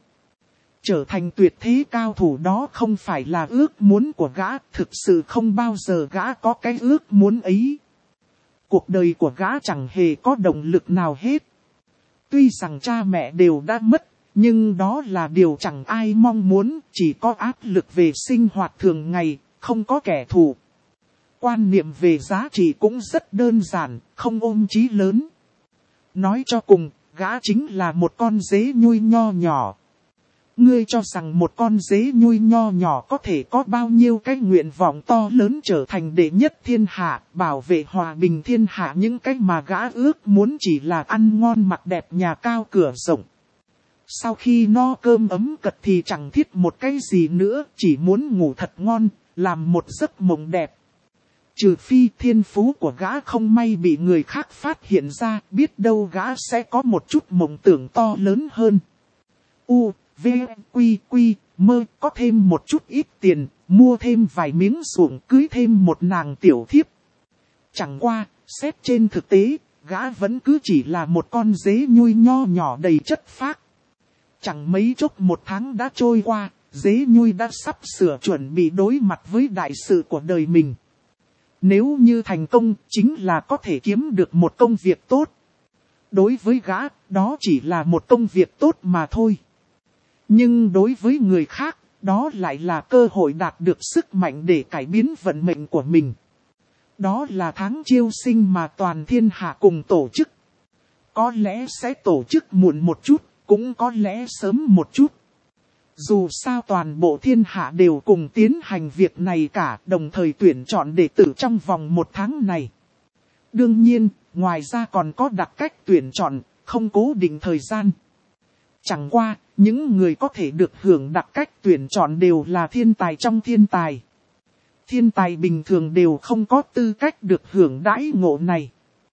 Trở thành tuyệt thế cao thủ đó không phải là ước muốn của gã, thực sự không bao giờ gã có cái ước muốn ấy. Cuộc đời của gã chẳng hề có động lực nào hết. Tuy rằng cha mẹ đều đã mất, nhưng đó là điều chẳng ai mong muốn, chỉ có áp lực về sinh hoạt thường ngày, không có kẻ thù. Quan niệm về giá trị cũng rất đơn giản, không ôm chí lớn. Nói cho cùng, gã chính là một con dế nhui nho nhỏ. Ngươi cho rằng một con dế nhui nho nhỏ có thể có bao nhiêu cái nguyện vọng to lớn trở thành đệ nhất thiên hạ, bảo vệ hòa bình thiên hạ, những cái mà gã ước muốn chỉ là ăn ngon mặc đẹp, nhà cao cửa rộng. Sau khi no cơm ấm cật thì chẳng thiết một cái gì nữa, chỉ muốn ngủ thật ngon, làm một giấc mộng đẹp. Trừ phi thiên phú của gã không may bị người khác phát hiện ra, biết đâu gã sẽ có một chút mộng tưởng to lớn hơn. U, V, Quy, Quy, mơ, có thêm một chút ít tiền, mua thêm vài miếng ruộng, cưới thêm một nàng tiểu thiếp. Chẳng qua, xét trên thực tế, gã vẫn cứ chỉ là một con dế nhui nho nhỏ đầy chất phác. Chẳng mấy chốc một tháng đã trôi qua, dế nhui đã sắp sửa chuẩn bị đối mặt với đại sự của đời mình. Nếu như thành công, chính là có thể kiếm được một công việc tốt. Đối với gã, đó chỉ là một công việc tốt mà thôi. Nhưng đối với người khác, đó lại là cơ hội đạt được sức mạnh để cải biến vận mệnh của mình. Đó là tháng chiêu sinh mà toàn thiên hạ cùng tổ chức. Có lẽ sẽ tổ chức muộn một chút, cũng có lẽ sớm một chút. Dù sao toàn bộ thiên hạ đều cùng tiến hành việc này cả, đồng thời tuyển chọn đệ tử trong vòng một tháng này. Đương nhiên, ngoài ra còn có đặc cách tuyển chọn, không cố định thời gian. Chẳng qua, những người có thể được hưởng đặc cách tuyển chọn đều là thiên tài trong thiên tài. Thiên tài bình thường đều không có tư cách được hưởng đãi ngộ này.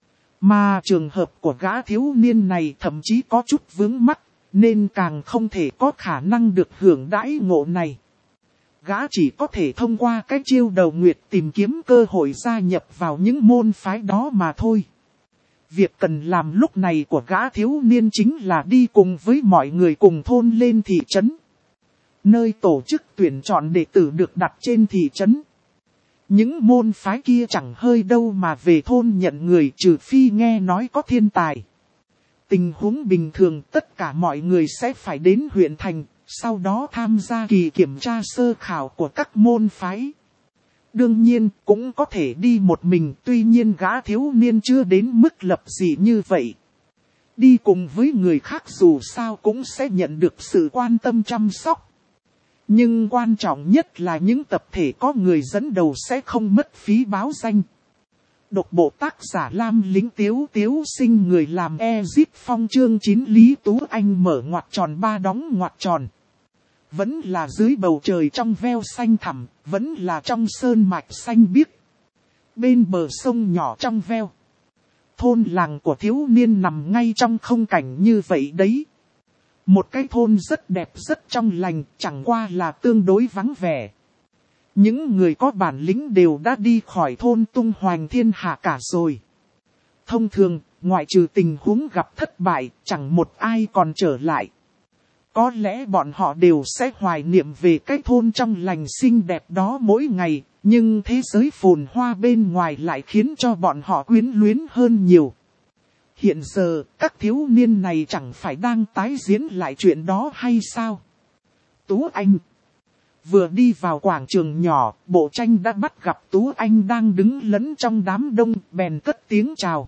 Mà trường hợp của gã thiếu niên này thậm chí có chút vướng mắc, nên càng không thể có khả năng được hưởng đãi ngộ này. Gã chỉ có thể thông qua cái chiêu đầu nguyệt tìm kiếm cơ hội gia nhập vào những môn phái đó mà thôi. Việc cần làm lúc này của gã thiếu niên chính là đi cùng với mọi người cùng thôn lên thị trấn. Nơi tổ chức tuyển chọn đệ tử được đặt trên thị trấn. Những môn phái kia chẳng hơi đâu mà về thôn nhận người, trừ phi nghe nói có thiên tài. Tình huống bình thường tất cả mọi người sẽ phải đến huyện thành, sau đó tham gia kỳ kiểm tra sơ khảo của các môn phái. Đương nhiên cũng có thể đi một mình, tuy nhiên gã thiếu niên chưa đến mức lập dị như vậy. Đi cùng với người khác dù sao cũng sẽ nhận được sự quan tâm chăm sóc. Nhưng quan trọng nhất là những tập thể có người dẫn đầu sẽ không mất phí báo danh. Độc bộ tác giả Lam Lính Tiếu Tiếu sinh người làm Ezip Phong chương chín Lý Tú Anh mở ngoặc tròn ba đóng ngoặc tròn. Vẫn là dưới bầu trời trong veo xanh thẳm, vẫn là trong sơn mạch xanh biếc. Bên bờ sông nhỏ trong veo. Thôn làng của thiếu niên nằm ngay trong không cảnh như vậy đấy. Một cái thôn rất đẹp rất trong lành, chẳng qua là tương đối vắng vẻ. Những người có bản lĩnh đều đã đi khỏi thôn tung hoành thiên hạ cả rồi. Thông thường, ngoại trừ tình huống gặp thất bại, chẳng một ai còn trở lại. Có lẽ bọn họ đều sẽ hoài niệm về cái thôn trong lành xinh đẹp đó mỗi ngày, nhưng thế giới phồn hoa bên ngoài lại khiến cho bọn họ quyến luyến hơn nhiều. Hiện giờ, các thiếu niên này chẳng phải đang tái diễn lại chuyện đó hay sao? Tú Anh vừa đi vào quảng trường nhỏ, Bộ Tranh đã bắt gặp Tú Anh đang đứng lẫn trong đám đông, bèn cất tiếng chào.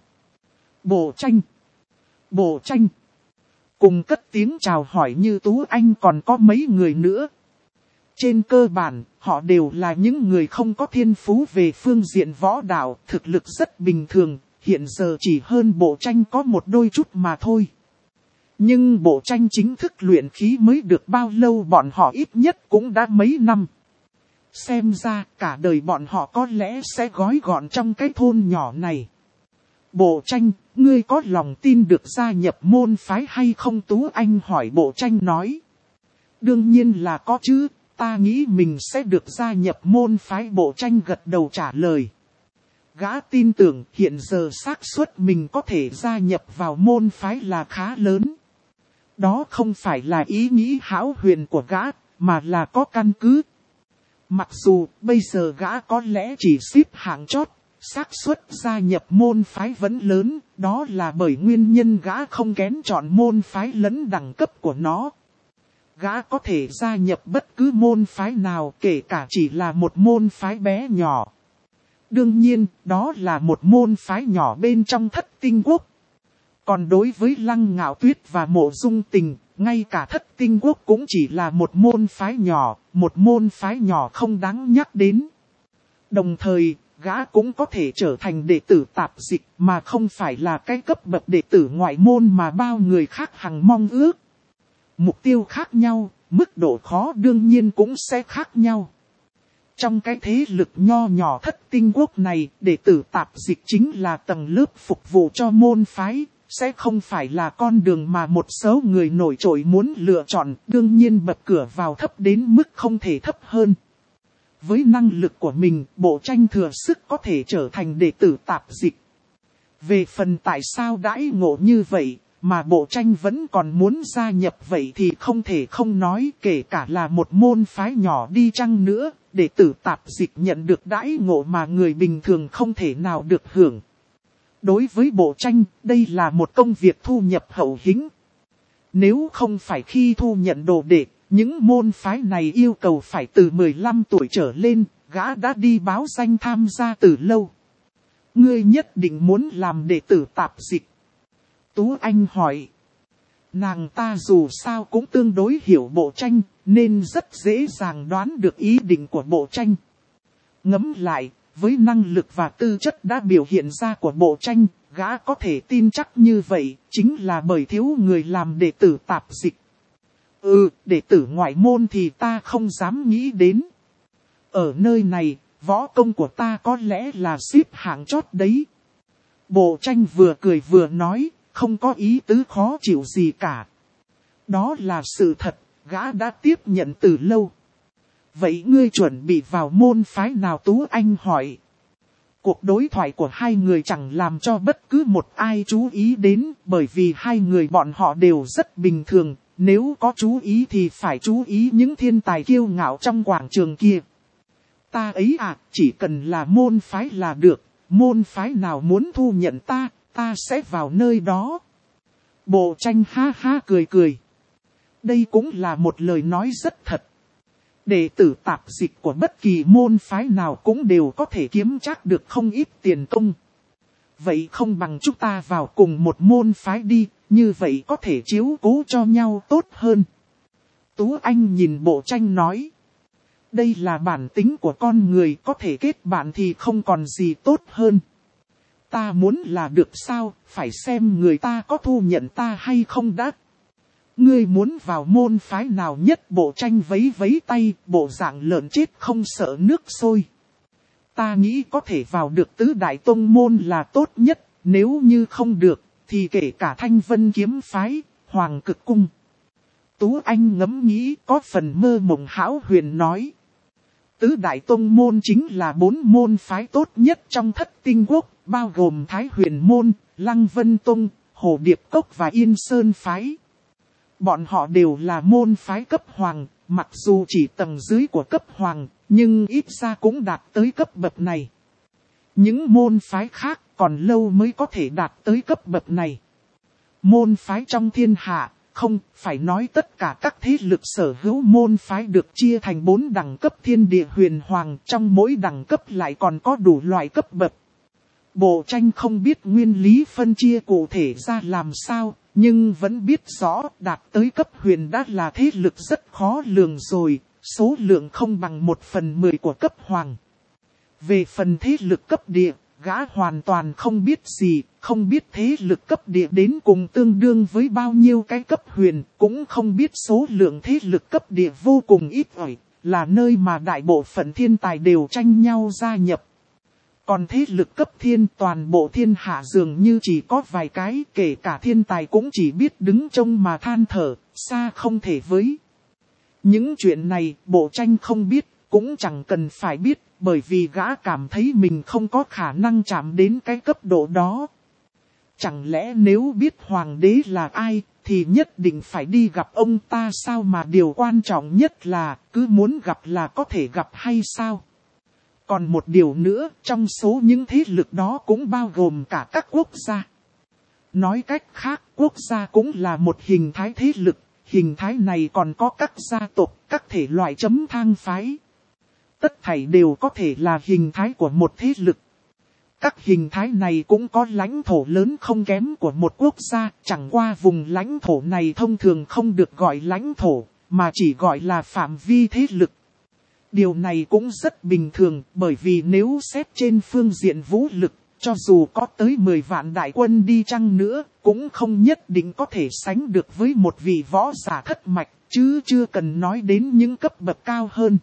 Bộ Tranh! Bộ Tranh! Cùng cất tiếng chào hỏi như Tú Anh còn có mấy người nữa. Trên cơ bản, họ đều là những người không có thiên phú về phương diện võ đạo, thực lực rất bình thường, hiện giờ chỉ hơn Bộ Tranh có một đôi chút mà thôi. Nhưng Bộ Tranh chính thức luyện khí mới được bao lâu, bọn họ ít nhất cũng đã mấy năm. Xem ra cả đời bọn họ có lẽ sẽ gói gọn trong cái thôn nhỏ này. Bộ Tranh, ngươi có lòng tin được gia nhập môn phái hay không? Tú Anh hỏi. Bộ Tranh nói. Đương nhiên là có chứ, ta nghĩ mình sẽ được gia nhập môn phái. Bộ Tranh gật đầu trả lời. Gã tin tưởng hiện giờ xác suất mình có thể gia nhập vào môn phái là khá lớn. Đó không phải là ý nghĩ hão huyền của gã, mà là có căn cứ. Mặc dù bây giờ gã có lẽ chỉ xếp hạng chót, xác suất gia nhập môn phái vẫn lớn, đó là bởi nguyên nhân gã không kén chọn môn phái lẫn đẳng cấp của nó. Gã có thể gia nhập bất cứ môn phái nào, kể cả chỉ là một môn phái bé nhỏ. Đương nhiên, đó là một môn phái nhỏ bên trong Thất Tinh Quốc. Còn đối với Lăng Ngạo Tuyết và Mộ Dung Tình, ngay cả Thất Tinh Quốc cũng chỉ là một môn phái nhỏ, một môn phái nhỏ không đáng nhắc đến. Đồng thời, gã cũng có thể trở thành đệ tử tạp dịch mà không phải là cái cấp bậc đệ tử ngoại môn mà bao người khác hằng mong ước. Mục tiêu khác nhau, mức độ khó đương nhiên cũng sẽ khác nhau. Trong cái thế lực nho nhỏ Thất Tinh Quốc này, đệ tử tạp dịch chính là tầng lớp phục vụ cho môn phái, sẽ không phải là con đường mà một số người nổi trội muốn lựa chọn, đương nhiên bậc cửa vào thấp đến mức không thể thấp hơn. Với năng lực của mình, Bộ Tranh thừa sức có thể trở thành đệ tử tạp dịch. Về phần tại sao đãi ngộ như vậy, mà Bộ Tranh vẫn còn muốn gia nhập vậy thì không thể không nói, kể cả là một môn phái nhỏ đi chăng nữa, đệ tử tạp dịch nhận được đãi ngộ mà người bình thường không thể nào được hưởng. Đối với Bộ Tranh, đây là một công việc thu nhập hậu hĩnh. Nếu không phải khi thu nhận đồ đệ, những môn phái này yêu cầu phải từ mười lăm tuổi trở lên, gã đã đi báo danh tham gia từ lâu. Ngươi nhất định muốn làm đệ tử tạp dịch? Tú Anh hỏi. Nàng ta dù sao cũng tương đối hiểu Bộ Tranh, nên rất dễ dàng đoán được ý định của Bộ Tranh. Ngẫm lại, với năng lực và tư chất đã biểu hiện ra của Bộ Tranh, gã có thể tin chắc như vậy, chính là bởi thiếu người làm đệ tử tạp dịch. Ừ, đệ tử ngoại môn thì ta không dám nghĩ đến. Ở nơi này, võ công của ta có lẽ là xếp hạng chót đấy. Bộ Tranh vừa cười vừa nói, không có ý tứ khó chịu gì cả. Đó là sự thật, gã đã tiếp nhận từ lâu. Vậy ngươi chuẩn bị vào môn phái nào? Tú Anh hỏi. Cuộc đối thoại của hai người chẳng làm cho bất cứ một ai chú ý đến, bởi vì hai người bọn họ đều rất bình thường, nếu có chú ý thì phải chú ý những thiên tài kiêu ngạo trong quảng trường kia. Ta ấy à, chỉ cần là môn phái là được, môn phái nào muốn thu nhận ta, ta sẽ vào nơi đó. Bộ Tranh ha ha cười cười. Đây cũng là một lời nói rất thật. Đệ tử tạp dịch của bất kỳ môn phái nào cũng đều có thể kiếm chắc được không ít tiền công. Vậy không bằng chúng ta vào cùng một môn phái đi, Như vậy có thể chiếu cố cho nhau tốt hơn. Tú Anh nhìn Bộ Tranh nói. Đây là bản tính của con người, có thể kết bạn thì không còn gì tốt hơn. Ta muốn là được sao, phải xem người ta có thu nhận ta hay không đã. Ngươi muốn vào môn phái nào nhất? Bộ Tranh vấy vấy tay, bộ dạng lợn chết không sợ nước sôi. Ta nghĩ có thể vào được tứ đại tông môn là tốt nhất, nếu như không được, thì kể cả Thanh Vân kiếm phái, Hoàng Cực cung. Tú Anh ngẫm nghĩ có phần mơ mộng hão huyền nói. Tứ đại tông môn chính là bốn môn phái tốt nhất trong Thất Tinh Quốc, bao gồm Thái Huyền môn, Lăng Vân tông, Hồ Điệp cốc và Yên Sơn phái. Bọn họ đều là môn phái cấp hoàng, mặc dù chỉ tầng dưới của cấp hoàng, nhưng ít ra cũng đạt tới cấp bậc này. Những môn phái khác còn lâu mới có thể đạt tới cấp bậc này. Môn phái trong thiên hạ, không phải nói tất cả các thế lực sở hữu môn phái được chia thành bốn đẳng cấp thiên địa huyền hoàng, trong mỗi đẳng cấp lại còn có đủ loại cấp bậc. Bộ Tranh không biết nguyên lý phân chia cụ thể ra làm sao, nhưng vẫn biết rõ đạt tới cấp huyền đã là thế lực rất khó lường rồi, số lượng không bằng một phần mười của cấp hoàng. Về phần thế lực cấp địa, gã hoàn toàn không biết gì, không biết thế lực cấp địa đến cùng tương đương với bao nhiêu cái cấp huyền, cũng không biết số lượng thế lực cấp địa vô cùng ít ỏi, là nơi mà đại bộ phận thiên tài đều tranh nhau gia nhập. Còn thế lực cấp thiên toàn bộ thiên hạ dường như chỉ có vài cái, kể cả thiên tài cũng chỉ biết đứng trông mà than thở, xa không thể với. Những chuyện này Bộ Tranh không biết, cũng chẳng cần phải biết, bởi vì gã cảm thấy mình không có khả năng chạm đến cái cấp độ đó. Chẳng lẽ nếu biết hoàng đế là ai, thì nhất định phải đi gặp ông ta sao? Mà điều quan trọng nhất là, cứ muốn gặp là có thể gặp hay sao? Còn một điều nữa, trong số những thế lực đó cũng bao gồm cả các quốc gia. Nói cách khác, quốc gia cũng là một hình thái thế lực, hình thái này còn có các gia tộc, các thể loại chấm thang phái. Tất thảy đều có thể là hình thái của một thế lực. Các hình thái này cũng có lãnh thổ lớn không kém của một quốc gia, chẳng qua vùng lãnh thổ này thông thường không được gọi lãnh thổ, mà chỉ gọi là phạm vi thế lực. Điều này cũng rất bình thường, bởi vì nếu xét trên phương diện vũ lực, cho dù có tới mười vạn đại quân đi chăng nữa, cũng không nhất định có thể sánh được với một vị võ giả thất mạch, chứ chưa cần nói đến những cấp bậc cao hơn.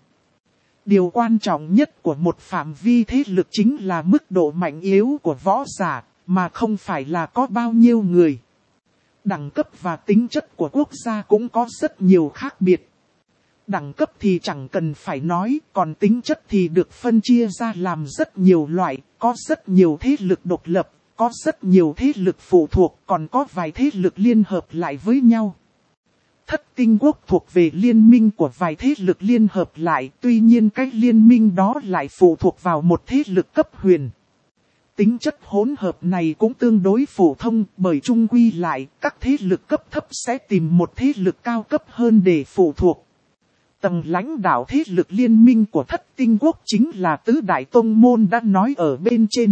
Điều quan trọng nhất của một phạm vi thế lực chính là mức độ mạnh yếu của võ giả, mà không phải là có bao nhiêu người. Đẳng cấp và tính chất của quốc gia cũng có rất nhiều khác biệt. Đẳng cấp thì chẳng cần phải nói, còn tính chất thì được phân chia ra làm rất nhiều loại, có rất nhiều thế lực độc lập, có rất nhiều thế lực phụ thuộc, còn có vài thế lực liên hợp lại với nhau. Thất Tinh Quốc thuộc về liên minh của vài thế lực liên hợp lại, tuy nhiên cái liên minh đó lại phụ thuộc vào một thế lực cấp huyền. Tính chất hỗn hợp này cũng tương đối phổ thông, bởi chung quy lại, các thế lực cấp thấp sẽ tìm một thế lực cao cấp hơn để phụ thuộc. Tầng lãnh đạo thế lực liên minh của Thất Tinh Quốc chính là Tứ Đại Tông Môn đã nói ở bên trên.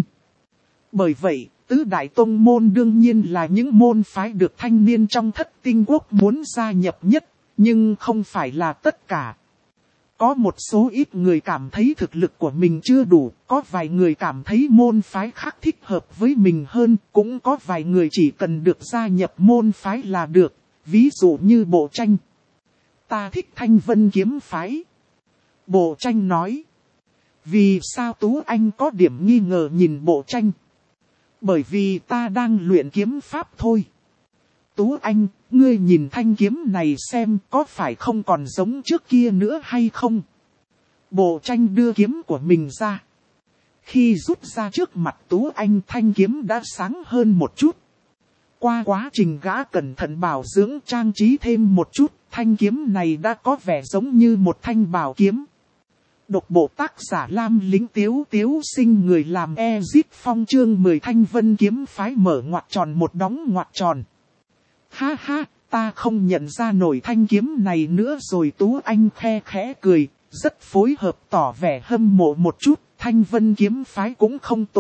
Bởi vậy, Tứ Đại Tông Môn đương nhiên là những môn phái được thanh niên trong Thất Tinh Quốc muốn gia nhập nhất, nhưng không phải là tất cả. Có một số ít người cảm thấy thực lực của mình chưa đủ, có vài người cảm thấy môn phái khác thích hợp với mình hơn, cũng có vài người chỉ cần được gia nhập môn phái là được, ví dụ như Bộ Tranh. Ta thích Thanh Vân kiếm phái. Bộ Tranh nói. Vì sao Tú Anh có điểm nghi ngờ nhìn Bộ Tranh? Bởi vì ta đang luyện kiếm pháp thôi. Tú Anh, ngươi nhìn thanh kiếm này xem có phải không còn giống trước kia nữa hay không? Bộ Tranh đưa kiếm của mình ra. Khi rút ra trước mặt Tú Anh, thanh kiếm đã sáng hơn một chút. Qua quá trình gã cẩn thận bảo dưỡng trang trí thêm một chút, thanh kiếm này đã có vẻ giống như một thanh bảo kiếm. Độc bộ tác giả Lam Lính Tiếu Tiếu sinh người làm Ezit Phong chương mười Thanh Vân kiếm phái mở ngoặc tròn một đóng ngoặc tròn. Ha ha, ta không nhận ra nổi thanh kiếm này nữa rồi. Tú Anh khe khẽ cười, rất phối hợp tỏ vẻ hâm mộ một chút. Thanh Vân kiếm phái cũng không tồi,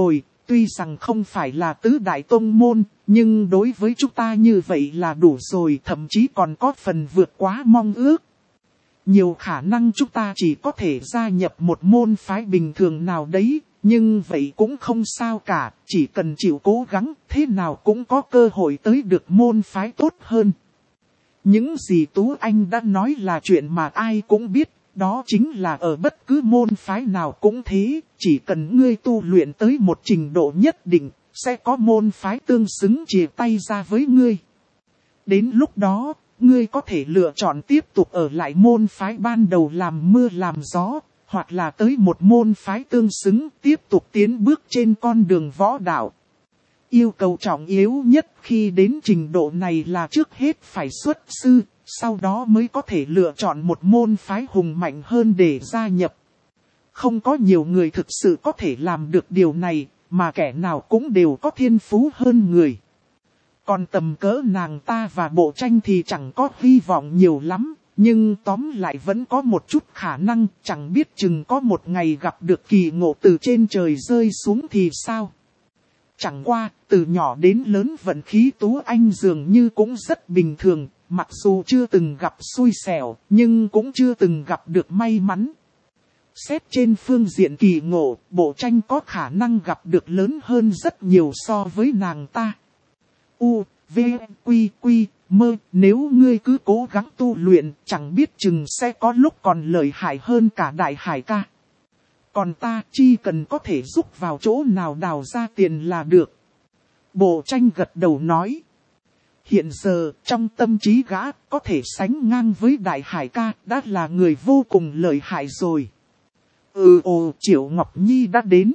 Tuy rằng không phải là tứ đại tông môn, nhưng đối với chúng ta như vậy là đủ rồi, thậm chí còn có phần vượt quá mong ước. Nhiều khả năng chúng ta chỉ có thể gia nhập một môn phái bình thường nào đấy, nhưng vậy cũng không sao cả, chỉ cần chịu cố gắng, thế nào cũng có cơ hội tới được môn phái tốt hơn. Những gì Tú Anh đã nói là chuyện mà ai cũng biết, đó chính là ở bất cứ môn phái nào cũng thế, chỉ cần ngươi tu luyện tới một trình độ nhất định, sẽ có môn phái tương xứng chìa tay ra với ngươi. Đến lúc đó, ngươi có thể lựa chọn tiếp tục ở lại môn phái ban đầu làm mưa làm gió, hoặc là tới một môn phái tương xứng tiếp tục tiến bước trên con đường võ đạo. Yêu cầu trọng yếu nhất khi đến trình độ này là trước hết phải xuất sư, sau đó mới có thể lựa chọn một môn phái hùng mạnh hơn để gia nhập. Không có nhiều người thực sự có thể làm được điều này, mà kẻ nào cũng đều có thiên phú hơn người. Còn tầm cỡ nàng ta và Bộ Tranh thì chẳng có hy vọng nhiều lắm, nhưng tóm lại vẫn có một chút khả năng, chẳng biết chừng có một ngày gặp được kỳ ngộ từ trên trời rơi xuống thì sao. Chẳng qua, từ nhỏ đến lớn vận khí Tú Anh dường như cũng rất bình thường, mặc dù chưa từng gặp xui xẻo, nhưng cũng chưa từng gặp được may mắn. Xét trên phương diện kỳ ngộ, Bộ Tranh có khả năng gặp được lớn hơn rất nhiều so với nàng ta. U, V, Quy, Quy, Mơ, nếu ngươi cứ cố gắng tu luyện, chẳng biết chừng sẽ có lúc còn lợi hại hơn cả Đại Hải ca. Còn ta chỉ cần có thể giúp vào chỗ nào đào ra tiền là được. Bộ Tranh gật đầu nói. Hiện giờ, trong tâm trí gã, có thể sánh ngang với Đại Hải ca, đã là người vô cùng lợi hại rồi. Ừ ồ, Triệu Ngọc Nhi đã đến.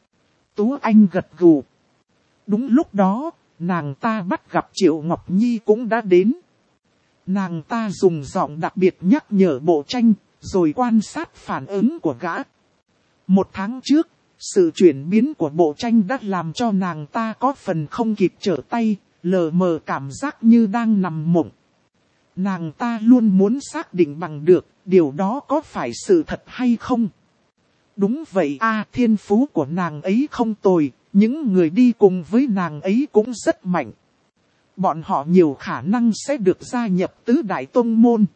Tú Anh gật gù. Đúng lúc đó, nàng ta bắt gặp Triệu Ngọc Nhi cũng đã đến. Nàng ta dùng giọng đặc biệt nhắc nhở Bộ Tranh, rồi quan sát phản ứng của gã. Một tháng trước, sự chuyển biến của Bộ Tranh đã làm cho nàng ta có phần không kịp trở tay, lờ mờ cảm giác như đang nằm mộng. Nàng ta luôn muốn xác định bằng được, điều đó có phải sự thật hay không? Đúng vậy a, thiên phú của nàng ấy không tồi, những người đi cùng với nàng ấy cũng rất mạnh. Bọn họ nhiều khả năng sẽ được gia nhập tứ đại tông môn.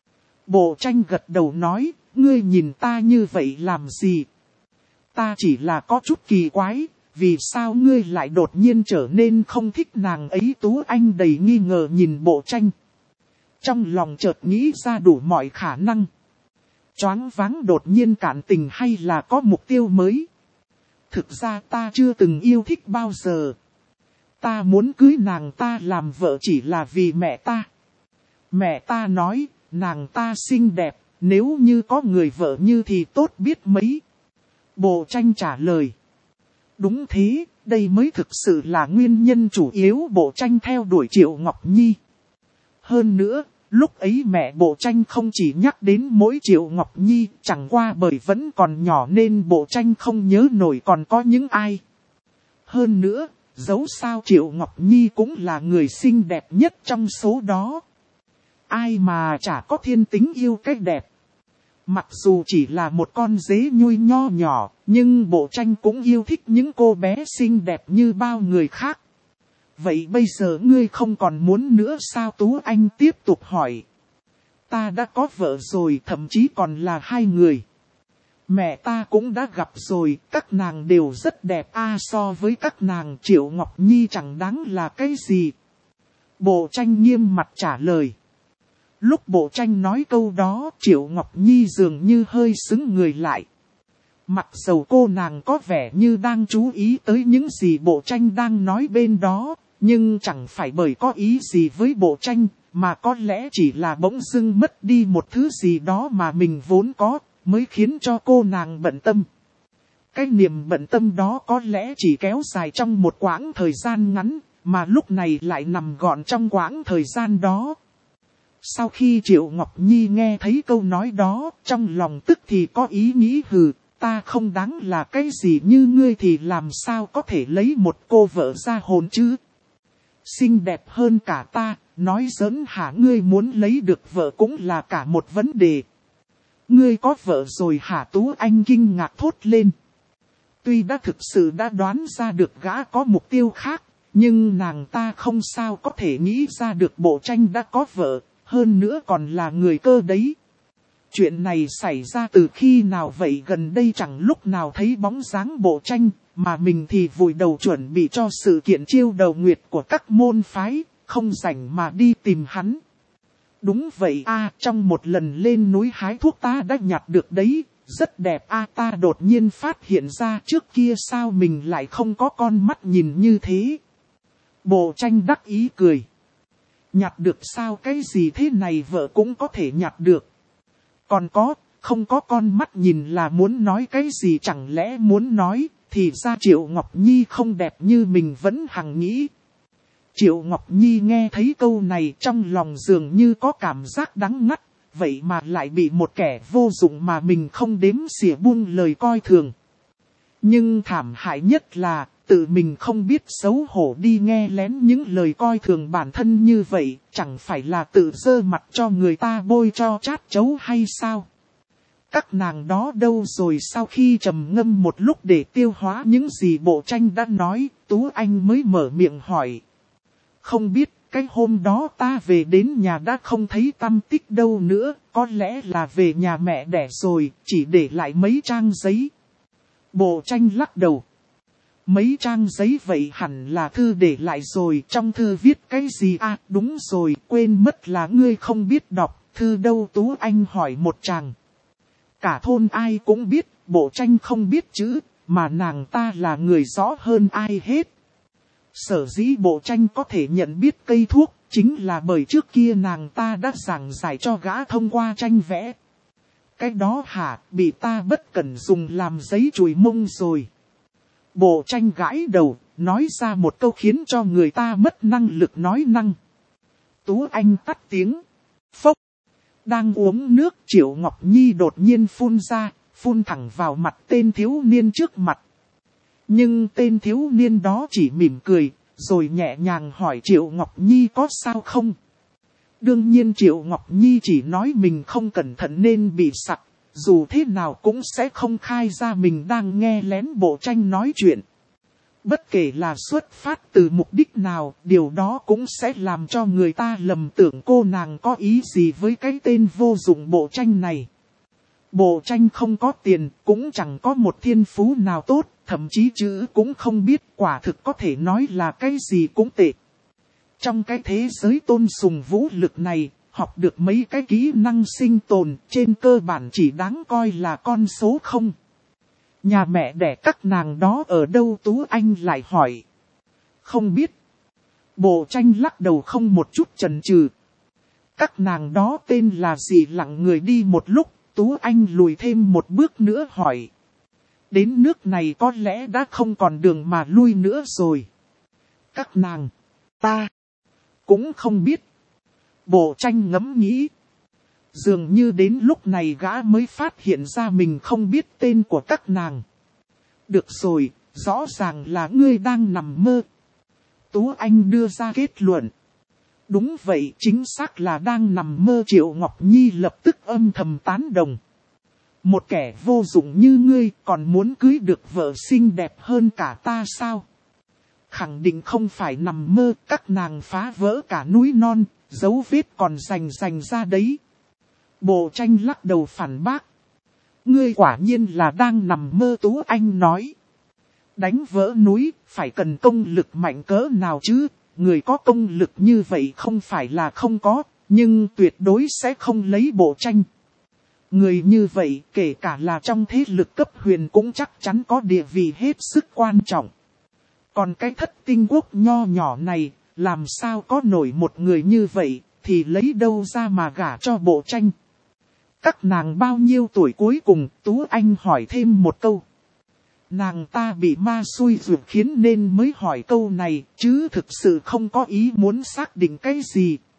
Bộ Tranh gật đầu nói, ngươi nhìn ta như vậy làm gì? Ta chỉ là có chút kỳ quái, vì sao ngươi lại đột nhiên trở nên không thích nàng ấy? Tú Anh đầy nghi ngờ nhìn Bộ Tranh. Trong lòng chợt nghĩ ra đủ mọi khả năng. Choáng váng đột nhiên cản tình hay là có mục tiêu mới? Thực ra ta chưa từng yêu thích bao giờ. Ta muốn cưới nàng ta làm vợ chỉ là vì mẹ ta. Mẹ ta nói, nàng ta xinh đẹp, nếu như có người vợ như thì tốt biết mấy. Bộ Tranh trả lời. Đúng thế, đây mới thực sự là nguyên nhân chủ yếu Bộ Tranh theo đuổi Triệu Ngọc Nhi. Hơn nữa, lúc ấy mẹ Bộ Tranh không chỉ nhắc đến mỗi Triệu Ngọc Nhi, chẳng qua bởi vẫn còn nhỏ nên Bộ Tranh không nhớ nổi còn có những ai. Hơn nữa, dẫu sao Triệu Ngọc Nhi cũng là người xinh đẹp nhất trong số đó. Ai mà chả có thiên tính yêu cái đẹp. Mặc dù chỉ là một con dế nhui nho nhỏ, nhưng Bộ Tranh cũng yêu thích những cô bé xinh đẹp như bao người khác. Vậy bây giờ ngươi không còn muốn nữa sao? Tú Anh tiếp tục hỏi. Ta đã có vợ rồi, thậm chí còn là hai người. Mẹ ta cũng đã gặp rồi, các nàng đều rất đẹp a, so với các nàng Triệu Ngọc Nhi chẳng đáng là cái gì. Bộ Tranh nghiêm mặt trả lời. Lúc Bộ Tranh nói câu đó, Triệu Ngọc Nhi dường như hơi sững người lại. Mặc dầu cô nàng có vẻ như đang chú ý tới những gì Bộ Tranh đang nói bên đó, nhưng chẳng phải bởi có ý gì với Bộ Tranh, mà có lẽ chỉ là bỗng dưng mất đi một thứ gì đó mà mình vốn có, mới khiến cho cô nàng bận tâm. Cái niềm bận tâm đó có lẽ chỉ kéo dài trong một quãng thời gian ngắn, mà lúc này lại nằm gọn trong quãng thời gian đó. Sau khi Triệu Ngọc Nhi nghe thấy câu nói đó, trong lòng tức thì có ý nghĩ hừ, ta không đáng là cái gì như ngươi thì làm sao có thể lấy một cô vợ ra hồn chứ? Xinh đẹp hơn cả ta, nói giỡn hả? Ngươi muốn lấy được vợ cũng là cả một vấn đề. Ngươi có vợ rồi hả? Tú Anh kinh ngạc thốt lên. Tuy đã thực sự đã đoán ra được gã có mục tiêu khác, nhưng nàng ta không sao có thể nghĩ ra được Bộ Tranh đã có vợ, hơn nữa còn là người cơ đấy. Chuyện này xảy ra từ khi nào vậy? Gần đây chẳng lúc nào thấy bóng dáng Bộ Tranh, mà mình thì vùi đầu chuẩn bị cho sự kiện chiêu đầu nguyệt của các môn phái, không rảnh mà đi tìm hắn. Đúng vậy a, trong một lần lên núi hái thuốc ta đã nhặt được đấy, rất đẹp a. Ta đột nhiên phát hiện ra trước kia sao mình lại không có con mắt nhìn như thế. Bộ Tranh đắc ý cười. Nhặt được sao? Cái gì thế này vợ cũng có thể nhặt được. Còn có, không có con mắt nhìn là muốn nói cái gì? Chẳng lẽ muốn nói, thì ra Triệu Ngọc Nhi không đẹp như mình vẫn hằng nghĩ. Triệu Ngọc Nhi nghe thấy câu này trong lòng dường như có cảm giác đắng ngắt, vậy mà lại bị một kẻ vô dụng mà mình không đếm xỉa buông lời coi thường. Nhưng thảm hại nhất là, tự mình không biết xấu hổ đi nghe lén những lời coi thường bản thân như vậy, chẳng phải là tự dơ mặt cho người ta bôi cho chát chấu hay sao? Các nàng đó đâu rồi? Sau khi trầm ngâm một lúc để tiêu hóa những gì Bộ Tranh đã nói, Tú Anh mới mở miệng hỏi. Không biết, cái hôm đó ta về đến nhà đã không thấy tăm tích đâu nữa, có lẽ là về nhà mẹ đẻ rồi, chỉ để lại mấy trang giấy. Bộ Tranh lắc đầu. Mấy trang giấy vậy hẳn là thư để lại rồi, trong thư viết cái gì à? Đúng rồi, quên mất là ngươi không biết đọc, thư đâu? Tú Anh hỏi một chàng. Cả thôn ai cũng biết, Bộ Tranh không biết chữ, mà nàng ta là người rõ hơn ai hết. Sở dĩ Bộ Tranh có thể nhận biết cây thuốc, chính là bởi trước kia nàng ta đã giảng giải cho gã thông qua tranh vẽ. Cái đó hả, bị ta bất cẩn dùng làm giấy chùi mông rồi. Bộ Tranh gãi đầu, nói ra một câu khiến cho người ta mất năng lực nói năng. Tú Anh tắt tiếng. Phốc. Đang uống nước, Triệu Ngọc Nhi đột nhiên phun ra, phun thẳng vào mặt tên thiếu niên trước mặt. Nhưng tên thiếu niên đó chỉ mỉm cười, rồi nhẹ nhàng hỏi Triệu Ngọc Nhi có sao không? Đương nhiên Triệu Ngọc Nhi chỉ nói mình không cẩn thận nên bị sặc, dù thế nào cũng sẽ không khai ra mình đang nghe lén Bộ Tranh nói chuyện. Bất kể là xuất phát từ mục đích nào, điều đó cũng sẽ làm cho người ta lầm tưởng cô nàng có ý gì với cái tên vô dụng Bộ Tranh này. Bộ Tranh không có tiền, cũng chẳng có một thiên phú nào tốt, thậm chí chữ cũng không biết, quả thực có thể nói là cái gì cũng tệ. Trong cái thế giới tôn sùng vũ lực này, học được mấy cái kỹ năng sinh tồn, trên cơ bản chỉ đáng coi là con số không. Nhà mẹ đẻ các nàng đó ở đâu? Tú Anh lại hỏi. Không biết. Bộ Tranh lắc đầu không một chút chần chừ. Các nàng đó tên là gì? Lặng người đi một lúc, Tú Anh lùi thêm một bước nữa hỏi. Đến nước này có lẽ đã không còn đường mà lui nữa rồi. Các nàng, ta cũng không biết. Bộ Tranh ngẫm nghĩ. Dường như đến lúc này gã mới phát hiện ra mình không biết tên của các nàng. Được rồi, rõ ràng là ngươi đang nằm mơ. Tú Anh đưa ra kết luận. Đúng vậy, chính xác là đang nằm mơ. Triệu Ngọc Nhi lập tức âm thầm tán đồng. Một kẻ vô dụng như ngươi còn muốn cưới được vợ xinh đẹp hơn cả ta sao? Khẳng định không phải nằm mơ, các nàng phá vỡ cả núi non, dấu vết còn rành rành ra đấy. Bộ Tranh lắc đầu phản bác. Ngươi quả nhiên là đang nằm mơ. Tú Anh nói. Đánh vỡ núi, phải cần công lực mạnh cỡ nào chứ? Người có công lực như vậy không phải là không có, nhưng tuyệt đối sẽ không lấy Bộ Tranh. Người như vậy, kể cả là trong thế lực cấp huyền cũng chắc chắn có địa vị hết sức quan trọng. Còn cái Thất Tinh Quốc nho nhỏ này, làm sao có nổi một người như vậy, thì lấy đâu ra mà gả cho Bộ Tranh? Các nàng bao nhiêu tuổi cuối cùng? Tú Anh hỏi thêm một câu. Nàng ta bị ma xui ruột khiến nên mới hỏi câu này, chứ thực sự không có ý muốn xác định cái gì.